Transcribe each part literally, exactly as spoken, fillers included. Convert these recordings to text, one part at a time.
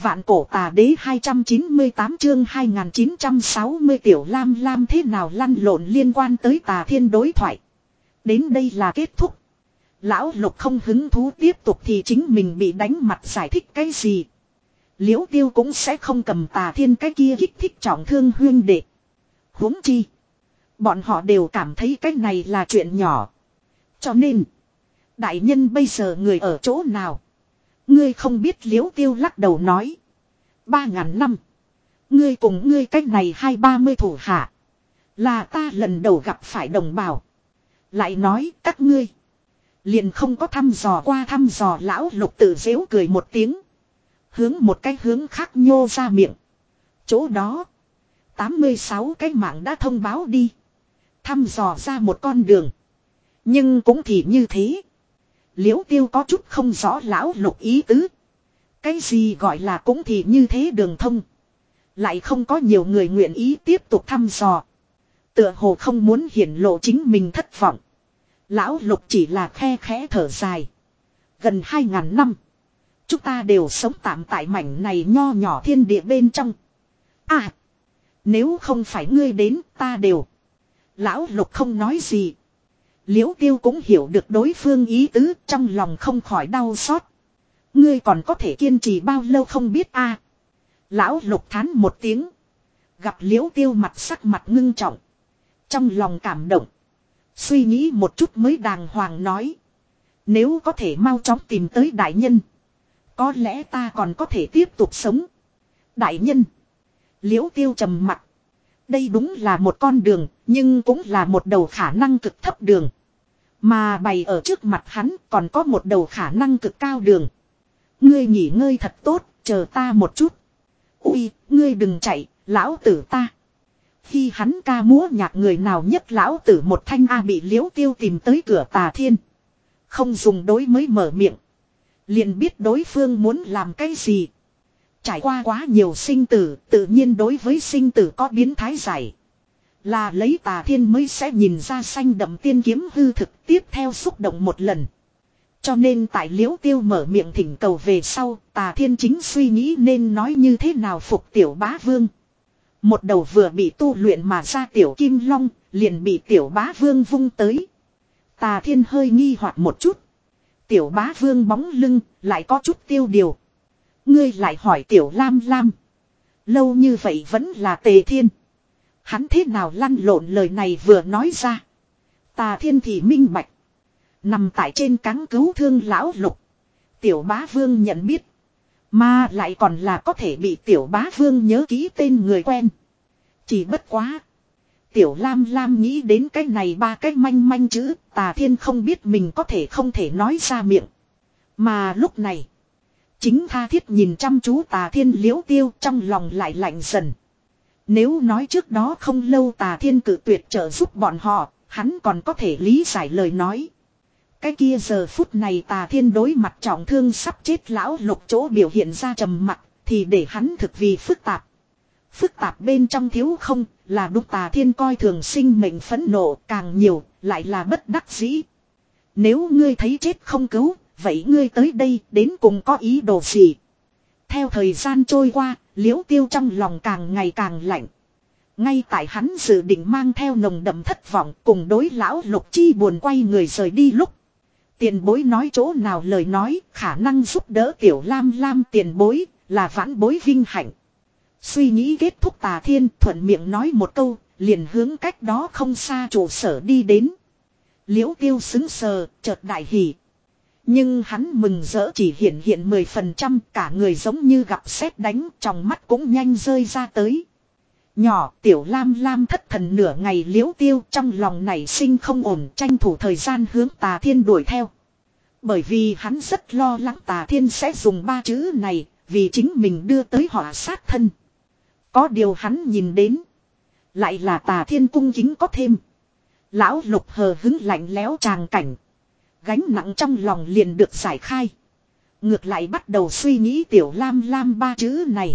Vạn cổ tà đế hai trăm chín mươi tám chương hai nghìn chín trăm sáu mươi Tiểu Lam Lam thế nào lăn lộn liên quan tới Tà Thiên đối thoại. Đến đây là kết thúc. Lão Lục không hứng thú tiếp tục thì chính mình bị đánh mặt giải thích cái gì. Liễu Tiêu cũng sẽ không cầm Tà Thiên cái kia kích thích trọng thương huyên đệ. Huống chi. Bọn họ đều cảm thấy cái này là chuyện nhỏ. Cho nên. Đại nhân bây giờ người ở chỗ nào? Ngươi không biết Liễu Tiêu lắc đầu nói. Ba ngàn năm. Ngươi cùng ngươi cách này hai ba mươi thủ hạ. Là ta lần đầu gặp phải đồng bào. Lại nói các ngươi. Liền không có thăm dò qua thăm dò lão Lục tự giễu cười một tiếng. Hướng một cái hướng khác nhô ra miệng. Chỗ đó. tám mươi sáu cái mạng đã thông báo đi. Thăm dò ra một con đường. Nhưng cũng thì như thế. Liễu Tiêu có chút không rõ lão Lục ý tứ. Cái gì gọi là cũng thì như thế đường thông. Lại không có nhiều người nguyện ý tiếp tục thăm dò. Tựa hồ không muốn hiển lộ chính mình thất vọng. Lão Lục chỉ là khe khẽ thở dài. Gần hai ngàn năm. Chúng ta đều sống tạm tại mảnh này nho nhỏ thiên địa bên trong. À. Nếu không phải ngươi đến ta đều. Lão Lục không nói gì. Liễu Tiêu cũng hiểu được đối phương ý tứ, trong lòng không khỏi đau xót. Ngươi còn có thể kiên trì bao lâu không biết a? À. Lão Lục thán một tiếng. Gặp Liễu Tiêu mặt sắc mặt ngưng trọng. Trong lòng cảm động. Suy nghĩ một chút mới đàng hoàng nói. Nếu có thể mau chóng tìm tới đại nhân. Có lẽ ta còn có thể tiếp tục sống. Đại nhân. Liễu Tiêu trầm mặt. Đây đúng là một con đường, nhưng cũng là một đầu khả năng cực thấp đường. Mà bày ở trước mặt hắn còn có một đầu khả năng cực cao đường. Ngươi nghỉ ngơi thật tốt, chờ ta một chút. Ui, ngươi đừng chạy, lão tử ta. Khi hắn ca múa nhạc người nào nhất lão tử một thanh A bị Liễu Tiêu tìm tới cửa Tà Thiên. Không dùng đối mới mở miệng. Liền biết đối phương muốn làm cái gì. Trải qua quá nhiều sinh tử, tự nhiên đối với sinh tử có biến thái giải. Là lấy Tà Thiên mới sẽ nhìn ra xanh đậm tiên kiếm hư thực tiếp theo xúc động một lần. Cho nên tại Liễu Tiêu mở miệng thỉnh cầu về sau, Tà Thiên chính suy nghĩ nên nói như thế nào phục Tiểu Bá Vương. Một đầu vừa bị tu luyện mà ra Tiểu Kim Long, liền bị Tiểu Bá Vương vung tới. Tà Thiên hơi nghi hoặc một chút. Tiểu Bá Vương bóng lưng, lại có chút tiêu điều. Ngươi lại hỏi Tiểu Lam Lam. Lâu như vậy vẫn là Tề Thiên. Hắn thế nào lăn lộn lời này vừa nói ra. Tà Thiên thì minh bạch. Nằm tại trên cáng cứu thương lão Lục. Tiểu Bá Vương nhận biết. Mà lại còn là có thể bị Tiểu Bá Vương nhớ ký tên người quen. Chỉ bất quá. Tiểu Lam Lam nghĩ đến cái này ba cái manh manh chữ. Tà Thiên không biết mình có thể không thể nói ra miệng. Mà lúc này. Chính tha thiết nhìn chăm chú Tà Thiên Liễu Tiêu trong lòng lại lạnh dần. Nếu nói trước đó không lâu Tà Thiên cự tuyệt trợ giúp bọn họ, hắn còn có thể lý giải lời nói. Cái kia giờ phút này Tà Thiên đối mặt trọng thương sắp chết lão Lục chỗ biểu hiện ra trầm mặc, thì để hắn thực vì phức tạp. Phức tạp bên trong thiếu không, là đúng Tà Thiên coi thường sinh mệnh phẫn nộ càng nhiều, lại là bất đắc dĩ. Nếu ngươi thấy chết không cứu, vậy ngươi tới đây đến cùng có ý đồ gì? Theo thời gian trôi qua, Liễu Tiêu trong lòng càng ngày càng lạnh. Ngay tại hắn dự định mang theo nồng đậm thất vọng cùng đối lão Lục chi buồn quay người rời đi lúc. Tiền bối nói chỗ nào lời nói, khả năng giúp đỡ Tiểu Lam Lam tiền bối, là vãn bối vinh hạnh. Suy nghĩ kết thúc Tà Thiên thuận miệng nói một câu, liền hướng cách đó không xa trụ sở đi đến. Liễu Tiêu xứng sờ, chợt đại hỉ. Nhưng hắn mừng rỡ chỉ hiện hiện mười phần trăm, cả người giống như gặp sét đánh, trong mắt cũng nhanh rơi ra tới. Nhỏ Tiểu Lam Lam thất thần nửa ngày Liễu Tiêu trong lòng nảy sinh không ổn, tranh thủ thời gian hướng Tà Thiên đuổi theo. Bởi vì hắn rất lo lắng Tà Thiên sẽ dùng ba chữ này, vì chính mình đưa tới họa sát thân. Có điều hắn nhìn đến. Lại là Tà Thiên cung kính có thêm. Lão Lục hờ hứng lạnh lẽo tràng cảnh. Gánh nặng trong lòng liền được giải khai. Ngược lại bắt đầu suy nghĩ Tiểu Lam Lam ba chữ này.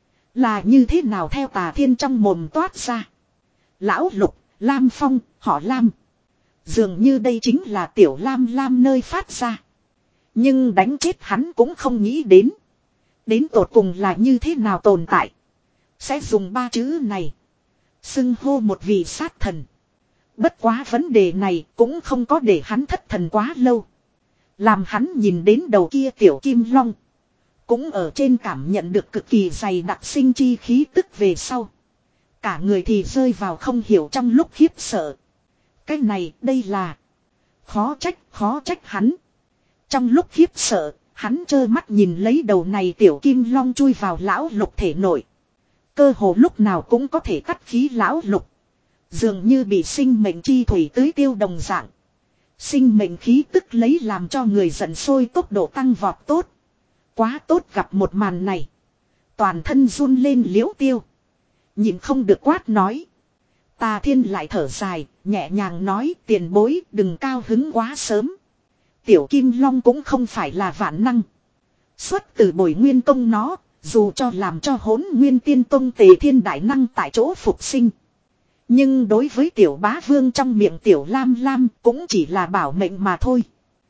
Là như thế nào theo Tà Thiên trong mồm toát ra. Lão Lục, Lam Phong, họ Lam. Dường như đây chính là Tiểu Lam Lam nơi phát ra. Nhưng đánh chết hắn cũng không nghĩ đến. Đến tột cùng là như thế nào tồn tại. Sẽ dùng ba chữ này. Xưng hô một vị sát thần. Bất quá vấn đề này cũng không có để hắn thất thần quá lâu. Làm hắn nhìn đến đầu kia tiểu kim long. Cũng ở trên cảm nhận được cực kỳ dày đặc sinh chi khí tức về sau. Cả người thì rơi vào không hiểu trong lúc khiếp sợ. Cái này đây là. Khó trách khó trách hắn. Trong lúc khiếp sợ. Hắn trơ mắt nhìn lấy đầu này tiểu kim long chui vào lão lục thể nội. Cơ hồ lúc nào cũng có thể cắt khí lão lục. Dường như bị sinh mệnh chi thủy tưới tiêu đồng dạng. Sinh mệnh khí tức lấy làm cho người giận sôi tốc độ tăng vọt tốt. Quá tốt gặp một màn này. Toàn thân run lên liễu tiêu. Nhìn không được quát nói. Tà Thiên lại thở dài, nhẹ nhàng nói tiền bối đừng cao hứng quá sớm. Tiểu Kim Long cũng không phải là vạn năng. Xuất từ bồi nguyên công nó, dù cho làm cho hỗn nguyên tiên tông Tề Thiên đại năng tại chỗ phục sinh. Nhưng đối với tiểu bá vương trong miệng tiểu lam lam cũng chỉ là bảo mệnh mà thôi.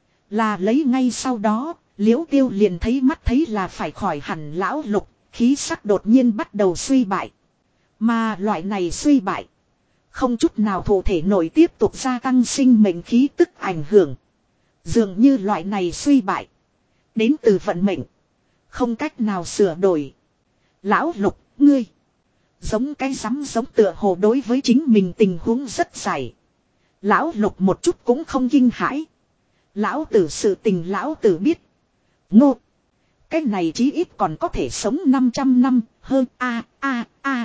Là lấy ngay sau đó, liễu tiêu liền thấy mắt thấy là phải khỏi hẳn lão lục, khí sắc đột nhiên bắt đầu suy bại. Mà loại này suy bại, không chút nào thụ thể nổi tiếp tục gia tăng sinh mệnh khí tức ảnh hưởng. Dường như loại này suy bại, đến từ vận mệnh, không cách nào sửa đổi. Lão lục, ngươi, giống cái rắm giống tựa hồ đối với chính mình tình huống rất dài. Lão lục một chút cũng không kinh hãi. Lão tử sự tình lão tử biết. Ngô, cái này chí ít còn có thể sống năm trăm năm hơn a a a.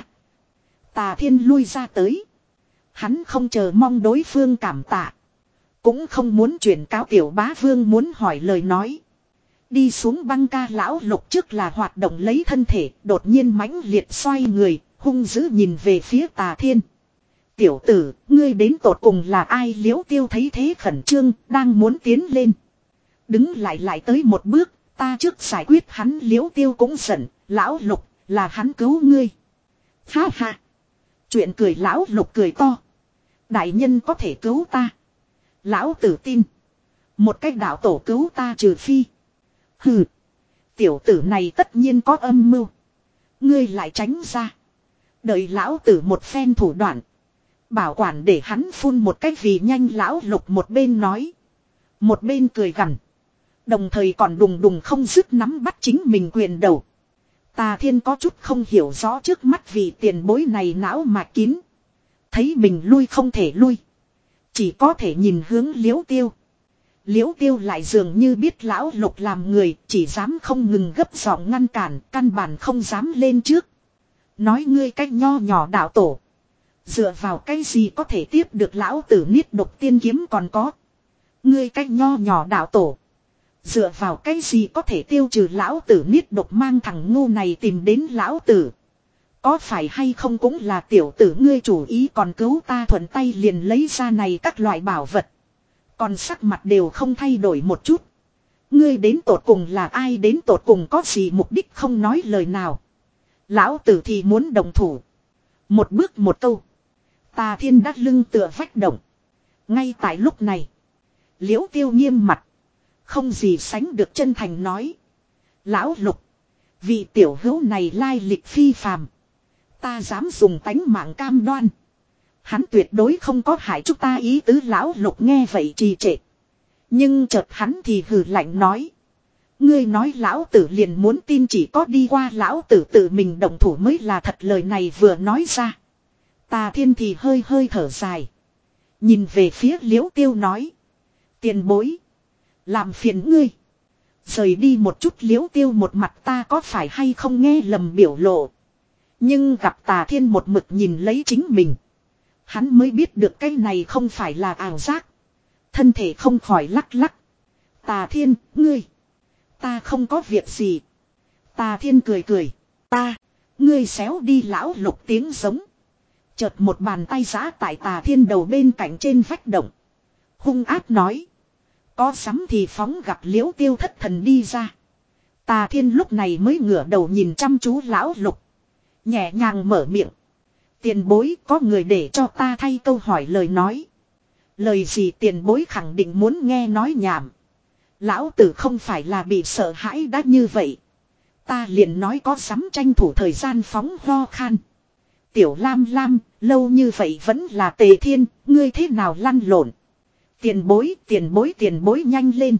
Tà Thiên lui ra tới. Hắn không chờ mong đối phương cảm tạ. Cũng không muốn chuyển cáo tiểu bá vương muốn hỏi lời nói. Đi xuống băng ca lão lục trước là hoạt động lấy thân thể, đột nhiên mãnh liệt xoay người, hung dữ nhìn về phía Tà Thiên. Tiểu tử, ngươi đến tột cùng là ai? Liễu tiêu thấy thế khẩn trương, đang muốn tiến lên. Đứng lại lại tới một bước, ta trước giải quyết hắn. Liễu tiêu cũng giận, lão lục, là hắn cứu ngươi. Ha ha. Chuyện cười. Lão lục cười to. Đại nhân có thể cứu ta. Lão tử tin. Một cách đạo tổ cứu ta trừ phi. Hừ. Tiểu tử này tất nhiên có âm mưu. Ngươi lại tránh ra. Đợi lão tử một phen thủ đoạn. Bảo quản để hắn phun một cách vì nhanh. Lão lục một bên nói. Một bên cười gằn. Đồng thời còn đùng đùng không dứt nắm bắt chính mình quyền đầu. Tà Thiên có chút không hiểu rõ trước mắt vì tiền bối này não mạch kín. Thấy mình lui không thể lui. Chỉ có thể nhìn hướng liễu tiêu. Liễu tiêu lại dường như biết lão lục làm người, chỉ dám không ngừng gấp giọng ngăn cản, căn bản không dám lên trước. Nói ngươi cách nho nhỏ đạo tổ. Dựa vào cái gì có thể tiếp được lão tử niết độc tiên kiếm còn có. Ngươi cách nho nhỏ đạo tổ. Dựa vào cái gì có thể tiêu trừ lão tử niết độc, mang thằng ngu này tìm đến lão tử. Có phải hay không cũng là tiểu tử ngươi chủ ý, còn cứu ta thuận tay liền lấy ra này các loại bảo vật. Còn sắc mặt đều không thay đổi một chút. Ngươi đến tột cùng là ai, đến tột cùng có gì mục đích, không nói lời nào. Lão tử thì muốn đồng thủ. Một bước một câu. Tà Thiên đắt lưng tựa vách động. Ngay tại lúc này, liễu tiêu nghiêm mặt, không gì sánh được chân thành nói. Lão lục, vị tiểu hữu này lai lịch phi phàm. Ta dám dùng tánh mạng cam đoan. Hắn tuyệt đối không có hại chúng ta ý tứ. Lão lục nghe vậy trì trệ. Nhưng chợt hắn thì hừ lạnh nói. Ngươi nói lão tử liền muốn tin, chỉ có đi qua lão tử tự mình động thủ mới là thật. Lời này vừa nói ra, Tà Thiên thì hơi hơi thở dài. Nhìn về phía liễu tiêu nói. Tiền bối, làm phiền ngươi rời đi một chút. Liễu tiêu một mặt ta có phải hay không nghe lầm biểu lộ. Nhưng gặp Tà Thiên một mực nhìn lấy chính mình, hắn mới biết được cái này không phải là ảo giác. Thân thể không khỏi lắc lắc. Tà Thiên, ngươi. Ta không có việc gì. Tà Thiên cười cười. Ta, ngươi xéo đi. Lão lục tiếng giống. Chợt một bàn tay giã tại Tà Thiên đầu bên cạnh trên vách động. Hung ác nói. Có sắm thì phóng. Gặp liễu tiêu thất thần đi ra. Tà Thiên lúc này mới ngửa đầu nhìn chăm chú lão lục. Nhẹ nhàng mở miệng. Tiền bối, có người để cho ta thay câu hỏi lời nói. Lời gì? Tiền bối khẳng định muốn nghe nói nhảm. Lão tử không phải là bị sợ hãi đã như vậy. Ta liền nói có dám tranh thủ thời gian phóng ho khan. Tiểu Lam Lam, lâu như vậy vẫn là Tề Thiên, ngươi thế nào lăn lộn. Tiền bối, tiền bối, tiền bối nhanh lên.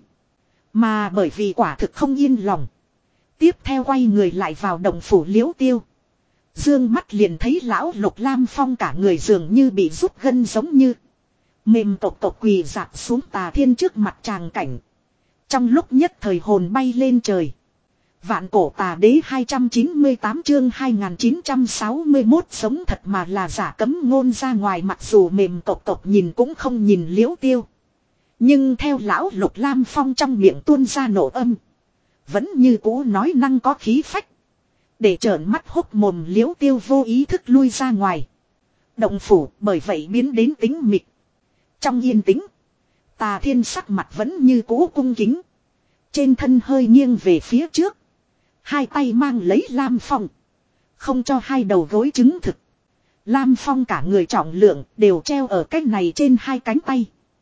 Mà bởi vì quả thực không yên lòng. Tiếp theo quay người lại vào động phủ Liễu Tiêu. Dương mắt liền thấy lão Lục Lam Phong cả người dường như bị rút gân giống như. Mềm tộc tộc quỳ dạp xuống Tà Thiên trước mặt tràng cảnh. Trong lúc nhất thời hồn bay lên trời. Vạn cổ tà đế hai trăm chín mươi tám chương hai nghìn chín trăm sáu mươi mốt sống thật mà là giả cấm ngôn ra ngoài, mặc dù mềm tộc tộc nhìn cũng không nhìn Liễu Tiêu. Nhưng theo lão Lục Lam Phong trong miệng tuôn ra nổ âm. Vẫn như cũ nói năng có khí phách. Để trợn mắt hốc mồm Liễu Tiêu vô ý thức lui ra ngoài. Động phủ bởi vậy biến đến tĩnh mịch. Trong yên tĩnh, Tà Thiên sắc mặt vẫn như cũ cung kính. Trên thân hơi nghiêng về phía trước. Hai tay mang lấy Lam Phong. Không cho hai đầu gối chứng thực. Lam Phong cả người trọng lượng đều treo ở cái này trên hai cánh tay.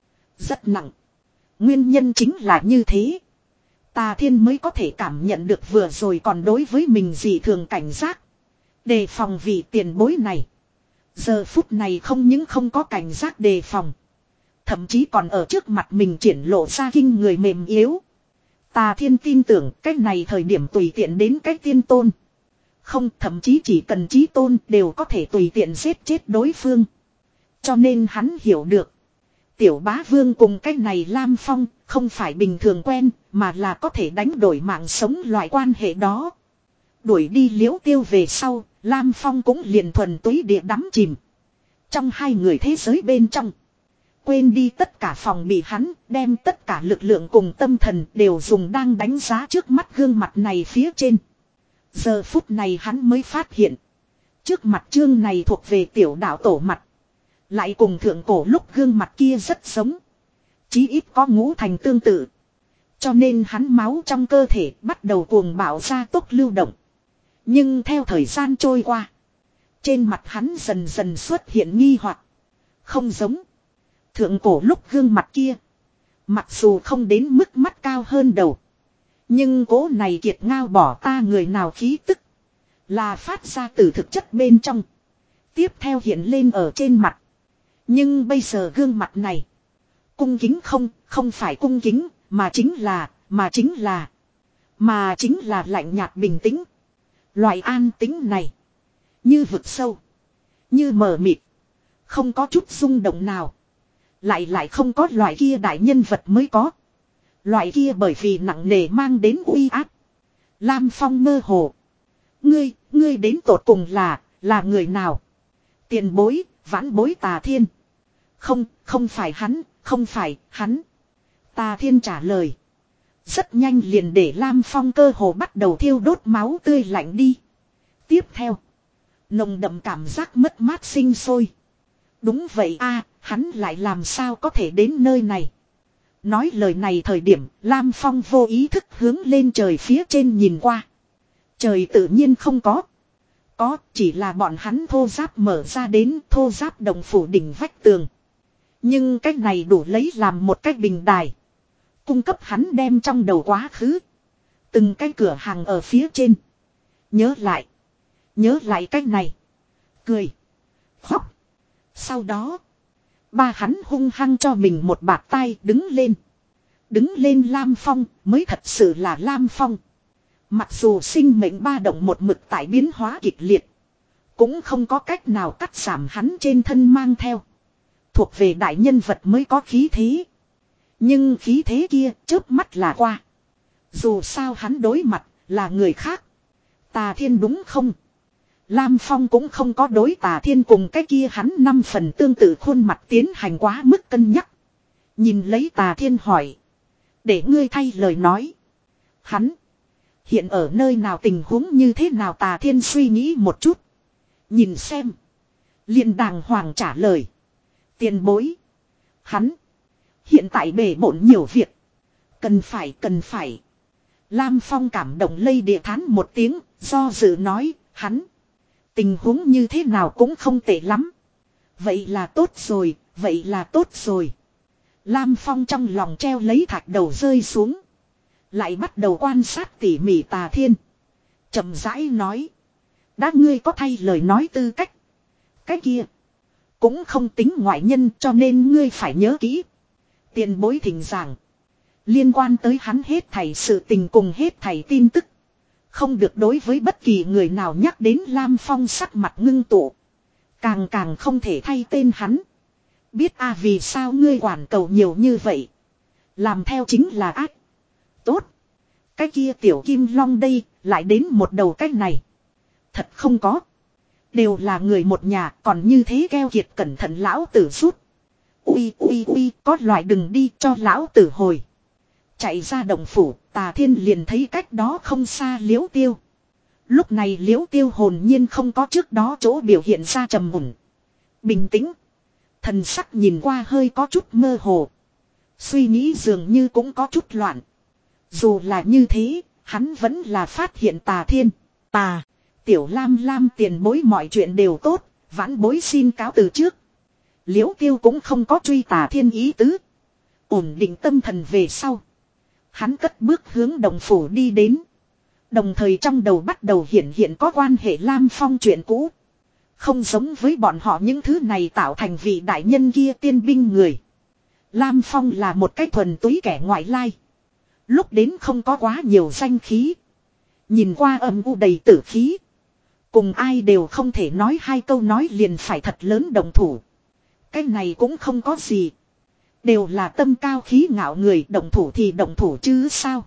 Rất nặng. Nguyên nhân chính là như thế. Tà Thiên mới có thể cảm nhận được vừa rồi còn đối với mình dị thường cảnh giác. Đề phòng vị tiền bối này. Giờ phút này không những không có cảnh giác đề phòng. Thậm chí còn ở trước mặt mình triển lộ ra kinh người mềm yếu. Tà Thiên tin tưởng cách này thời điểm tùy tiện đến cách tiên tôn. Không, thậm chí chỉ cần chí tôn đều có thể tùy tiện giết chết đối phương. Cho nên hắn hiểu được. Tiểu bá vương cùng cái này Lam Phong không phải bình thường quen mà là có thể đánh đổi mạng sống loại quan hệ đó. Đuổi đi Liễu Tiêu về sau, Lam Phong cũng liền thuần túy địa đắm chìm. Trong hai người thế giới bên trong. Quên đi tất cả phòng bị hắn, đem tất cả lực lượng cùng tâm thần đều dùng đang đánh giá trước mắt gương mặt này phía trên. Giờ phút này hắn mới phát hiện. Trước mặt chương này thuộc về tiểu đạo tổ mặt. Lại cùng thượng cổ lúc gương mặt kia rất giống. Chí ít có ngũ thành tương tự. Cho nên hắn máu trong cơ thể bắt đầu cuồng bạo ra tốc lưu động. Nhưng theo thời gian trôi qua. Trên mặt hắn dần dần xuất hiện nghi hoặc. Không giống. Thượng cổ lúc gương mặt kia. Mặc dù không đến mức mắt cao hơn đầu. Nhưng cố này kiệt ngao bỏ ta người nào khí tức. Là phát ra từ thực chất bên trong. Tiếp theo hiện lên ở trên mặt. Nhưng bây giờ gương mặt này. Cung kính không, không phải cung kính, mà chính là, mà chính là. Mà chính là lạnh nhạt bình tĩnh. Loại an tĩnh này. Như vực sâu. Như mờ mịt. Không có chút rung động nào. Lại lại không có loại kia đại nhân vật mới có. Loại kia bởi vì nặng nề mang đến uy áp. Lam Phong mơ hồ. Ngươi, ngươi đến tột cùng là, là người nào? Tiền bối, vãn bối Tà Thiên. Không, không phải hắn, không phải, hắn. Tà Thiên trả lời. Rất nhanh liền để Lam Phong cơ hồ bắt đầu thiêu đốt máu tươi lạnh đi. Tiếp theo. Nồng đậm cảm giác mất mát sinh sôi. Đúng vậy a, hắn lại làm sao có thể đến nơi này. Nói lời này thời điểm Lam Phong vô ý thức hướng lên trời phía trên nhìn qua. Trời tự nhiên không có. Có chỉ là bọn hắn thô giáp mở ra đến thô giáp đồng phủ đỉnh vách tường. Nhưng cách này đủ lấy làm một cách bình đài. Cung cấp hắn đem trong đầu quá khứ. Từng cái cửa hàng ở phía trên. Nhớ lại. Nhớ lại cách này. Cười. Khóc. Sau đó. Ba hắn hung hăng cho mình một bạt tay đứng lên. Đứng lên Lam Phong mới thật sự là Lam Phong. Mặc dù sinh mệnh ba động một mực tại biến hóa kịch liệt. Cũng không có cách nào cắt giảm hắn trên thân mang theo. Thuộc về đại nhân vật mới có khí thế. Nhưng khí thế kia chớp mắt là qua. Dù sao hắn đối mặt là người khác. Tà Thiên đúng không? Lam Phong cũng không có đối Tà Thiên cùng cái kia hắn năm phần tương tự khuôn mặt tiến hành quá mức cân nhắc. Nhìn lấy Tà Thiên hỏi. Để ngươi thay lời nói. Hắn. Hiện ở nơi nào tình huống như thế nào Tà Thiên suy nghĩ một chút. Nhìn xem. Liền đàng hoàng trả lời. Tiền bối. Hắn. Hiện tại bể bộn nhiều việc. Cần phải cần phải. Lam Phong cảm động lây địa thán một tiếng. Do dự nói. Hắn. Tình huống như thế nào cũng không tệ lắm. Vậy là tốt rồi. Vậy là tốt rồi. Lam Phong trong lòng treo lấy thạch đầu rơi xuống. Lại bắt đầu quan sát tỉ mỉ Tà Thiên. chậm rãi nói. Đã ngươi có thay lời nói tư cách. Cái kia. Cũng không tính ngoại nhân cho nên ngươi phải nhớ kỹ. Tiền bối thỉnh giảng. Liên quan tới hắn hết thảy sự tình cùng hết thảy tin tức. Không được đối với bất kỳ người nào nhắc đến Lam Phong sắc mặt ngưng tụ. Càng càng không thể thay tên hắn. Biết a à, vì sao ngươi quản cầu nhiều như vậy. Làm theo chính là ác. Tốt. Cái kia tiểu kim long đây lại đến một đầu cách này. Thật không có. Đều là người một nhà còn như thế keo kiệt cẩn thận lão tử rút. Ui ui ui có loại đừng đi cho lão tử hồi. Chạy ra động phủ Tà Thiên liền thấy cách đó không xa Liễu Tiêu. Lúc này Liễu Tiêu hồn nhiên không có trước đó chỗ biểu hiện ra trầm mùn. Bình tĩnh. Thần sắc nhìn qua hơi có chút mơ hồ. Suy nghĩ dường như cũng có chút loạn. Dù là như thế, hắn vẫn là phát hiện Tà Thiên. Tà, tiểu Lam Lam tiền bối mọi chuyện đều tốt, vãn bối xin cáo từ trước. Liễu Tiêu cũng không có truy Tà Thiên ý tứ. Ổn định tâm thần về sau. Hắn cất bước hướng đồng phủ đi đến. Đồng thời trong đầu bắt đầu hiện hiện có quan hệ Lam Phong chuyện cũ. Không giống với bọn họ những thứ này tạo thành vị đại nhân kia tiên binh người. Lam Phong là một cái thuần túy kẻ ngoại lai. Lúc đến không có quá nhiều danh khí. Nhìn qua âm u đầy tử khí. Cùng ai đều không thể nói hai câu nói liền phải thật lớn đồng thủ. Cái này cũng không có gì. Đều là tâm cao khí ngạo người động thủ thì động thủ chứ sao.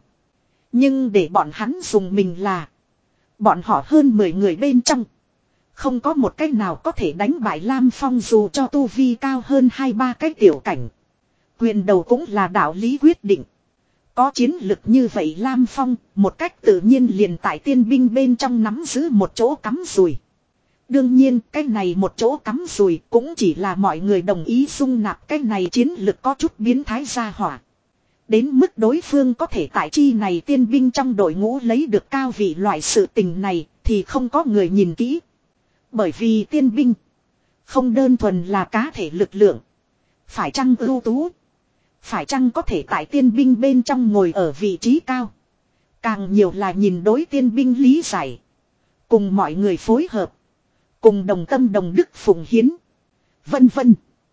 Nhưng để bọn hắn dùng mình là. Bọn họ hơn mười người bên trong. Không có một cách nào có thể đánh bại Lam Phong dù cho tu vi cao hơn hai ba cái tiểu cảnh. Quyền đầu cũng là đạo lý quyết định. Có chiến lực như vậy Lam Phong một cách tự nhiên liền tại tiên binh bên trong nắm giữ một chỗ cắm rùi. Đương nhiên cái này một chỗ cắm rùi cũng chỉ là mọi người đồng ý dung nạp cái này chiến lực có chút biến thái ra hỏa. Đến mức đối phương có thể tại chi này tiên binh trong đội ngũ lấy được cao vị loại sự tình này thì không có người nhìn kỹ. Bởi vì tiên binh không đơn thuần là cá thể lực lượng. Phải chăng ưu tú. Phải chăng có thể tại tiên binh bên trong ngồi ở vị trí cao. Càng nhiều là nhìn đối tiên binh lý giải. Cùng mọi người phối hợp. Cùng đồng tâm đồng đức phụng hiến. Vân vân.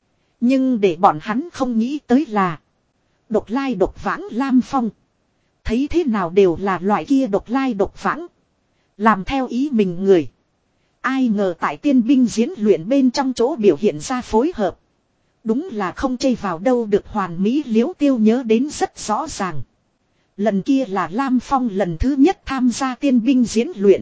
Nhưng để bọn hắn không nghĩ tới là. Độc lai độc vãng Lam Phong. Thấy thế nào đều là loại kia độc lai độc vãng. Làm theo ý mình người. Ai ngờ tại tiên binh diễn luyện bên trong chỗ biểu hiện ra phối hợp. Đúng là không chây vào đâu được hoàn mỹ Liễu Tiêu nhớ đến rất rõ ràng. Lần kia là Lam Phong lần thứ nhất tham gia tiên binh diễn luyện.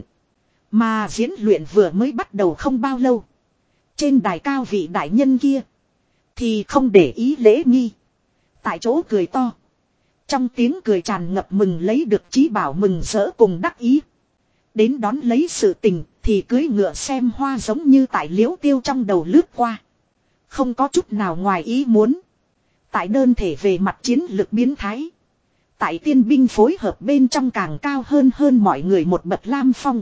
Mà diễn luyện vừa mới bắt đầu không bao lâu. Trên đài cao vị đại nhân kia. Thì không để ý lễ nghi. Tại chỗ cười to. Trong tiếng cười tràn ngập mừng lấy được trí bảo mừng rỡ cùng đắc ý. Đến đón lấy sự tình thì cưới ngựa xem hoa giống như tại Liễu Tiêu trong đầu lướt qua. Không có chút nào ngoài ý muốn. Tại đơn thể về mặt chiến lược biến thái. Tại tiên binh phối hợp bên trong càng cao hơn hơn mọi người một bậc Lam Phong.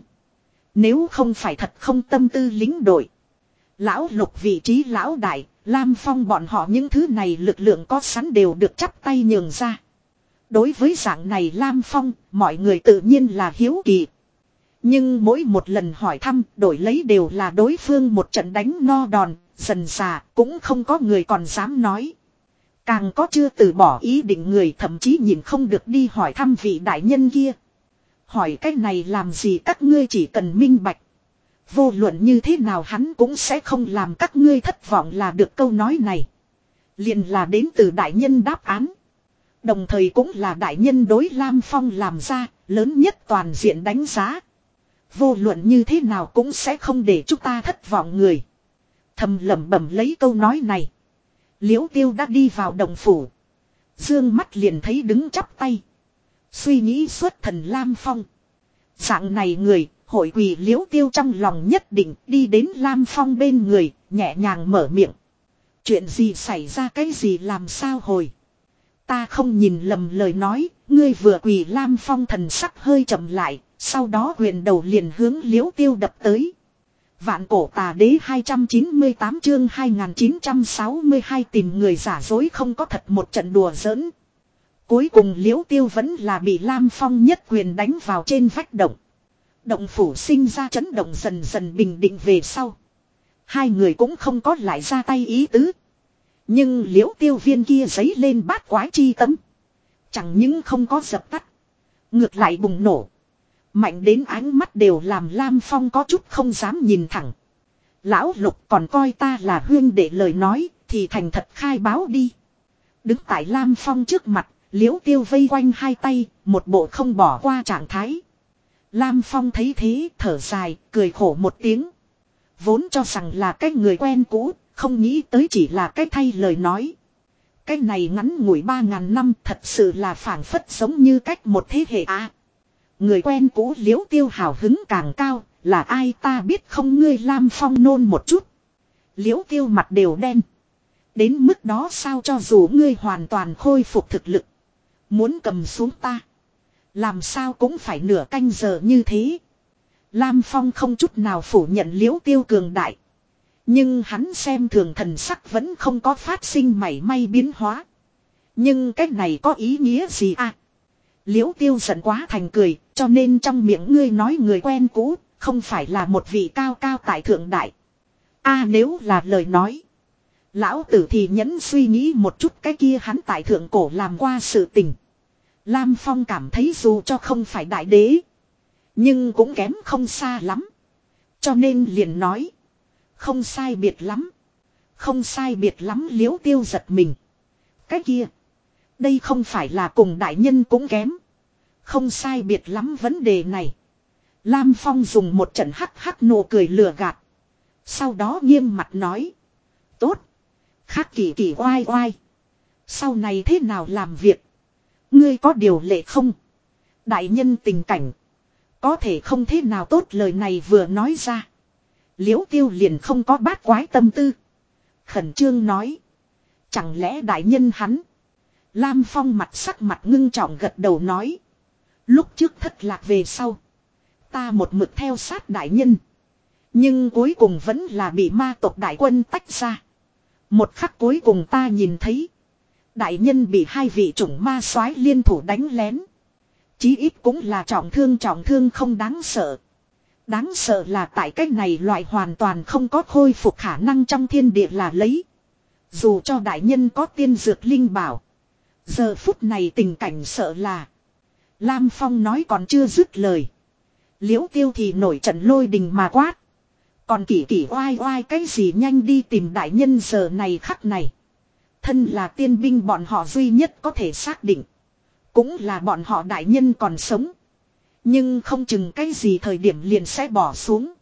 Nếu không phải thật không tâm tư lính đội. Lão Lục vị trí lão đại, Lam Phong bọn họ những thứ này lực lượng có sẵn đều được chắp tay nhường ra. Đối với dạng này Lam Phong, mọi người tự nhiên là hiếu kỳ. Nhưng mỗi một lần hỏi thăm đổi lấy đều là đối phương một trận đánh no đòn, dần già cũng không có người còn dám nói. Càng có chưa từ bỏ ý định người thậm chí nhìn không được đi hỏi thăm vị đại nhân kia. Hỏi cái này làm gì các ngươi chỉ cần minh bạch. Vô luận như thế nào hắn cũng sẽ không làm các ngươi thất vọng là được câu nói này. Liền là đến từ đại nhân đáp án. Đồng thời cũng là đại nhân đối Lam Phong làm ra lớn nhất toàn diện đánh giá. Vô luận như thế nào cũng sẽ không để chúng ta thất vọng người. Thầm lẩm bẩm lấy câu nói này. Liễu Tiêu đã đi vào đồng phủ. Dương mắt liền thấy đứng chắp tay. Suy nghĩ xuất thần Lam Phong. Dạng này người, hội quỳ Liễu Tiêu trong lòng nhất định đi đến Lam Phong bên người, nhẹ nhàng mở miệng. Chuyện gì xảy ra cái gì làm sao hồi. Ta không nhìn lầm lời nói, ngươi vừa quỳ Lam Phong thần sắc hơi chậm lại, sau đó huyền đầu liền hướng Liễu Tiêu đập tới. Vạn cổ tà đế hai trăm chín mươi tám chương hai nghìn chín trăm sáu mươi hai tìm người giả dối không có thật một trận đùa giỡn. Cuối cùng Liễu Tiêu vẫn là bị Lam Phong nhất quyền đánh vào trên vách động. Động phủ sinh ra chấn động dần dần bình định về sau. Hai người cũng không có lại ra tay ý tứ. Nhưng liễu tiêu viên kia giấy lên bát quái chi tâm. Chẳng những không có dập tắt. Ngược lại bùng nổ. Mạnh đến ánh mắt đều làm Lam Phong có chút không dám nhìn thẳng. Lão Lục còn coi ta là huyên để lời nói thì thành thật khai báo đi. Đứng tại Lam Phong trước mặt, liễu tiêu vây quanh hai tay, một bộ không bỏ qua trạng thái. Lam Phong thấy thế, thở dài, cười khổ một tiếng. Vốn cho rằng là cái người quen cũ, không nghĩ tới chỉ là cái thay lời nói. Cái này ngắn ngủi ba ngàn năm thật sự là phảng phất giống như cách một thế hệ à. Người quen cũ liễu tiêu hào hứng càng cao, là ai ta biết không ngươi Lam Phong nôn một chút. Liễu tiêu mặt đều đen. Đến mức đó sao cho dù ngươi hoàn toàn khôi phục thực lực. Muốn cầm xuống ta. Làm sao cũng phải nửa canh giờ như thế. Lam Phong không chút nào phủ nhận liễu tiêu cường đại. Nhưng hắn xem thường thần sắc vẫn không có phát sinh mảy may biến hóa. Nhưng cái này có ý nghĩa gì à? Liễu tiêu giận quá thành cười, cho nên trong miệng ngươi nói người quen cũ, không phải là một vị cao cao tại thượng đại. A à, nếu là lời nói. Lão tử thì nhẫn suy nghĩ một chút cái kia hắn tại thượng cổ làm qua sự tình. Lam Phong cảm thấy dù cho không phải đại đế. Nhưng cũng kém không xa lắm. Cho nên liền nói. Không sai biệt lắm. Không sai biệt lắm liễu tiêu giật mình. Cái kia. Đây không phải là cùng đại nhân cũng kém. Không sai biệt lắm vấn đề này. Lam Phong dùng một trận hắc hắc nụ cười lừa gạt. Sau đó nghiêm mặt nói. Tốt. Khác kỳ kỳ oai oai. Sau này thế nào làm việc. Ngươi có điều lệ không? Đại nhân tình cảnh. Có thể không thế nào tốt lời này vừa nói ra. Liễu tiêu liền không có bát quái tâm tư. Khẩn trương nói. Chẳng lẽ đại nhân hắn. Lam Phong mặt sắc mặt ngưng trọng gật đầu nói. Lúc trước thất lạc về sau. Ta một mực theo sát đại nhân. Nhưng cuối cùng vẫn là bị ma tộc đại quân tách ra. Một khắc cuối cùng ta nhìn thấy. Đại nhân bị hai vị chủng ma soái liên thủ đánh lén. Chí ít cũng là trọng thương trọng thương không đáng sợ. Đáng sợ là tại cách này loại hoàn toàn không có khôi phục khả năng trong thiên địa là lấy. Dù cho đại nhân có tiên dược linh bảo. Giờ phút này tình cảnh sợ là. Lam Phong nói còn chưa dứt lời. Liễu tiêu thì nổi trận lôi đình mà quát. Còn kỳ kỳ oai oai cái gì nhanh đi tìm đại nhân giờ này khắc này. Thân là tiên binh bọn họ duy nhất có thể xác định. Cũng là bọn họ đại nhân còn sống. Nhưng không chừng cái gì thời điểm liền sẽ bỏ xuống.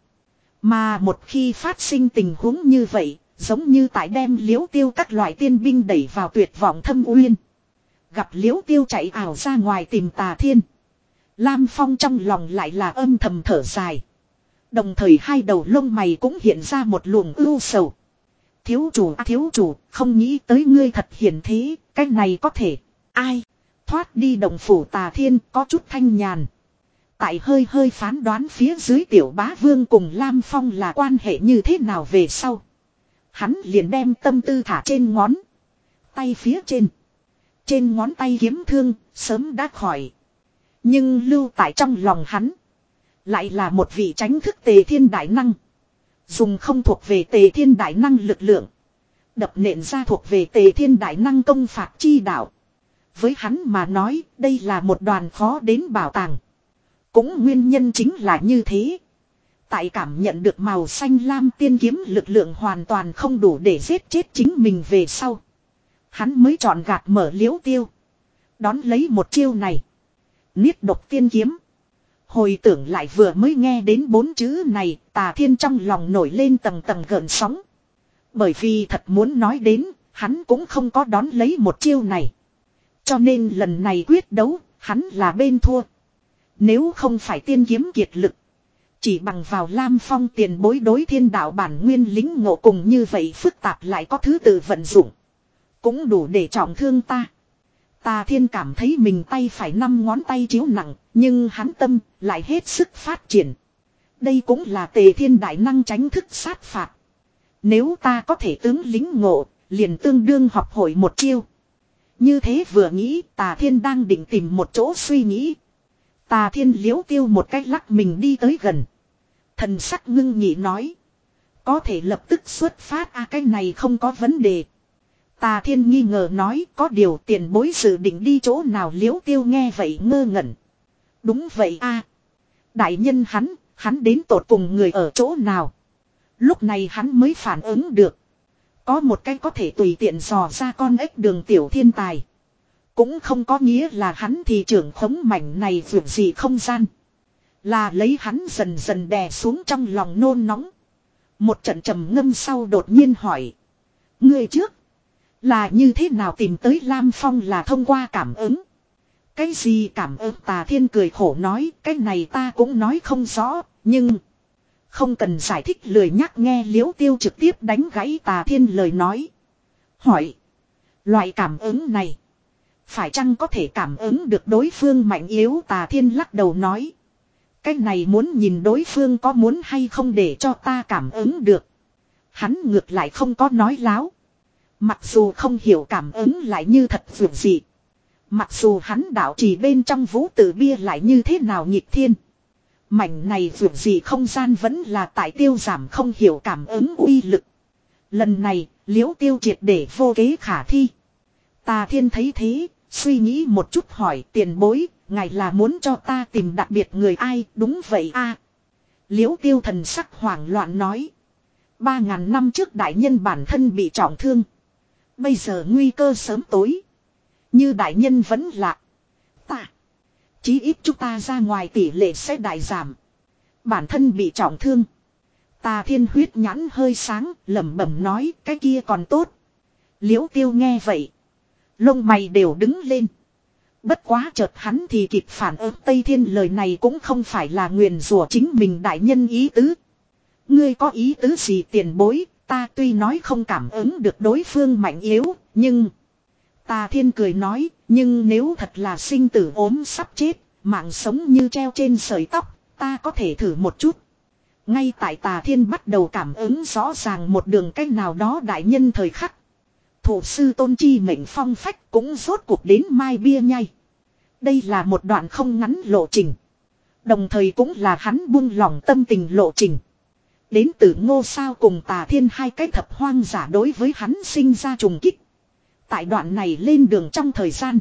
Mà một khi phát sinh tình huống như vậy, giống như tại đem liễu tiêu các loại tiên binh đẩy vào tuyệt vọng thâm uyên. Gặp liễu tiêu chạy ảo ra ngoài tìm Tà Thiên. Lam Phong trong lòng lại là âm thầm thở dài. Đồng thời hai đầu lông mày cũng hiện ra một luồng ưu sầu. Thiếu chủ à, thiếu chủ, không nghĩ tới ngươi thật hiền thế, cái này có thể. Ai? Thoát đi đồng phủ Tà Thiên có chút thanh nhàn. Tại hơi hơi phán đoán phía dưới tiểu bá vương cùng Lam Phong là quan hệ như thế nào về sau. Hắn liền đem tâm tư thả trên ngón tay phía trên. Trên ngón tay kiếm thương, sớm đã khỏi. Nhưng lưu tại trong lòng hắn. Lại là một vị tránh thức Tề Thiên Đại Năng. Dùng không thuộc về Tề Thiên Đại Năng lực lượng. Đập nện ra thuộc về Tề Thiên Đại Năng công phạt chi đạo. Với hắn mà nói, đây là một đoàn khó đến bảo tàng. Cũng nguyên nhân chính là như thế. Tại cảm nhận được màu xanh lam tiên kiếm lực lượng hoàn toàn không đủ để giết chết chính mình về sau. Hắn mới chọn gạt mở liễu tiêu. Đón lấy một chiêu này. Niết độc tiên kiếm. Hồi tưởng lại vừa mới nghe đến bốn chữ này, Tà Thiên trong lòng nổi lên tầng tầng gợn sóng. Bởi vì thật muốn nói đến, hắn cũng không có đón lấy một chiêu này. Cho nên lần này quyết đấu, hắn là bên thua. Nếu không phải tiên kiếm kiệt lực. Chỉ bằng vào Lam Phong tiền bối đối thiên đạo bản nguyên lính ngộ cùng như vậy phức tạp lại có thứ tự vận dụng. Cũng đủ để trọng thương ta. Tà Thiên cảm thấy mình tay phải năm ngón tay chiếu nặng, nhưng hắn tâm lại hết sức phát triển. Đây cũng là Tề Thiên Đại Năng tránh thức sát phạt. Nếu ta có thể tướng lính ngộ, liền tương đương học hội một chiêu. Như thế vừa nghĩ, Tà Thiên đang định tìm một chỗ suy nghĩ. Tà Thiên Liễu Tiêu một cách lắc mình đi tới gần. Thần sắc ngưng nhị nói. Có thể lập tức xuất phát a à, cái này không có vấn đề. Tà Thiên nghi ngờ nói có điều tiền bối dự định đi chỗ nào. Liễu Tiêu nghe vậy ngơ ngẩn. Đúng vậy a à. Đại nhân hắn, hắn đến tột cùng người ở chỗ nào. Lúc này hắn mới phản ứng được. Có một cái có thể tùy tiện dò ra con ếch đường tiểu thiên tài. Cũng không có nghĩa là hắn thì trưởng khống mảnh này vượt gì không gian. Là lấy hắn dần dần đè xuống trong lòng nôn nóng. Một trận trầm ngâm sau đột nhiên hỏi. Người trước. Là như thế nào tìm tới Lam Phong là thông qua cảm ứng. Cái gì cảm ứng Tà Thiên cười khổ nói. Cái này ta cũng nói không rõ. Nhưng. Không cần giải thích lười nhắc nghe Liễu Tiêu trực tiếp đánh gãy Tà Thiên lời nói. Hỏi. Loại cảm ứng này. Phải chăng có thể cảm ứng được đối phương mạnh yếu. Tà Thiên lắc đầu nói. Cái này muốn nhìn đối phương có muốn hay không để cho ta cảm ứng được. Hắn ngược lại không có nói láo. Mặc dù không hiểu cảm ứng lại như thật vượt dị. Mặc dù hắn đạo trì bên trong vũ tử bia lại như thế nào nhịp thiên. Mảnh này vượt dị không gian vẫn là tại tiêu giảm không hiểu cảm ứng uy lực. Lần này Liễu Tiêu triệt để vô kế khả thi. Tà Thiên thấy thế, suy nghĩ một chút hỏi tiền bối. Ngài là muốn cho ta tìm đặc biệt người ai. Đúng vậy a. Liễu Tiêu thần sắc hoảng loạn nói. Ba ngàn năm trước đại nhân bản thân bị trọng thương. Bây giờ nguy cơ sớm tối. Như đại nhân vẫn lạ. Ta. Chí ít chúng ta ra ngoài tỷ lệ sẽ đại giảm. Bản thân bị trọng thương. Tà Thiên huyết nhãn hơi sáng. Lẩm bẩm nói cái kia còn tốt. Liễu Tiêu nghe vậy. Lông mày đều đứng lên. Bất quá chợt hắn thì kịp phản ứng Tây Thiên lời này cũng không phải là nguyền rủa chính mình đại nhân ý tứ. Ngươi có ý tứ gì tiền bối, ta tuy nói không cảm ứng được đối phương mạnh yếu, nhưng... Tà Thiên cười nói, nhưng nếu thật là sinh tử ốm sắp chết, mạng sống như treo trên sợi tóc, ta có thể thử một chút. Ngay tại Tà Thiên bắt đầu cảm ứng rõ ràng một đường cách nào đó đại nhân thời khắc. Thủ sư Tôn Chi mệnh phong phách cũng rốt cuộc đến Mai Bia Nhai. Đây là một đoạn không ngắn lộ trình. Đồng thời cũng là hắn buông lòng tâm tình lộ trình. Đến từ Ngô Sao cùng Tà Thiên hai cái thập hoang giả đối với hắn sinh ra trùng kích. Tại đoạn này lên đường trong thời gian.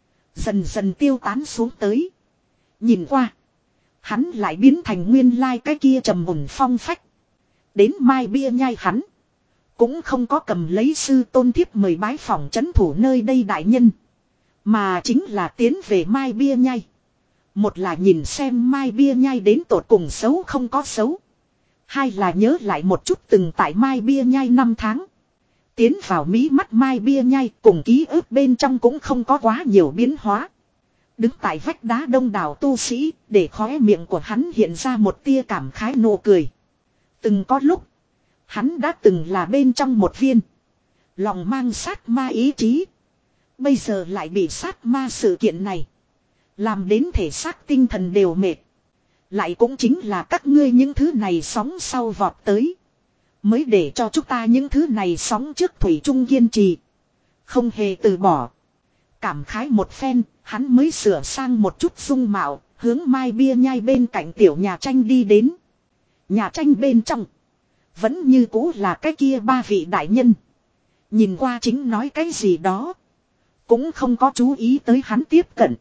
Dần dần tiêu tán xuống tới. Nhìn qua. Hắn lại biến thành nguyên lai cái kia trầm mùn phong phách. Đến Mai Bia Nhai hắn. Cũng không có cầm lấy sư tôn thiếp mời bái phòng trấn thủ nơi đây đại nhân. Mà chính là tiến về Mai Bia Nhai. Một là nhìn xem Mai Bia Nhai đến tột cùng xấu không có xấu. Hai là nhớ lại một chút từng tại Mai Bia Nhai năm tháng. Tiến vào mí mắt Mai Bia Nhai cùng ký ức bên trong cũng không có quá nhiều biến hóa. Đứng tại vách đá đông đảo tu sĩ để khóe miệng của hắn hiện ra một tia cảm khái nụ cười. Từng có lúc. Hắn đã từng là bên trong một viên. Lòng mang sát ma ý chí. Bây giờ lại bị sát ma sự kiện này. Làm đến thể xác tinh thần đều mệt. Lại cũng chính là các ngươi những thứ này sóng sau vọt tới. Mới để cho chúng ta những thứ này sóng trước thủy chung kiên trì. Không hề từ bỏ. Cảm khái một phen, hắn mới sửa sang một chút dung mạo, hướng Mai Bia Nhai bên cạnh tiểu nhà tranh đi đến. Nhà tranh bên trong. Vẫn như cũ là cái kia ba vị đại nhân. Nhìn qua chính nói cái gì đó. Cũng không có chú ý tới hắn tiếp cận.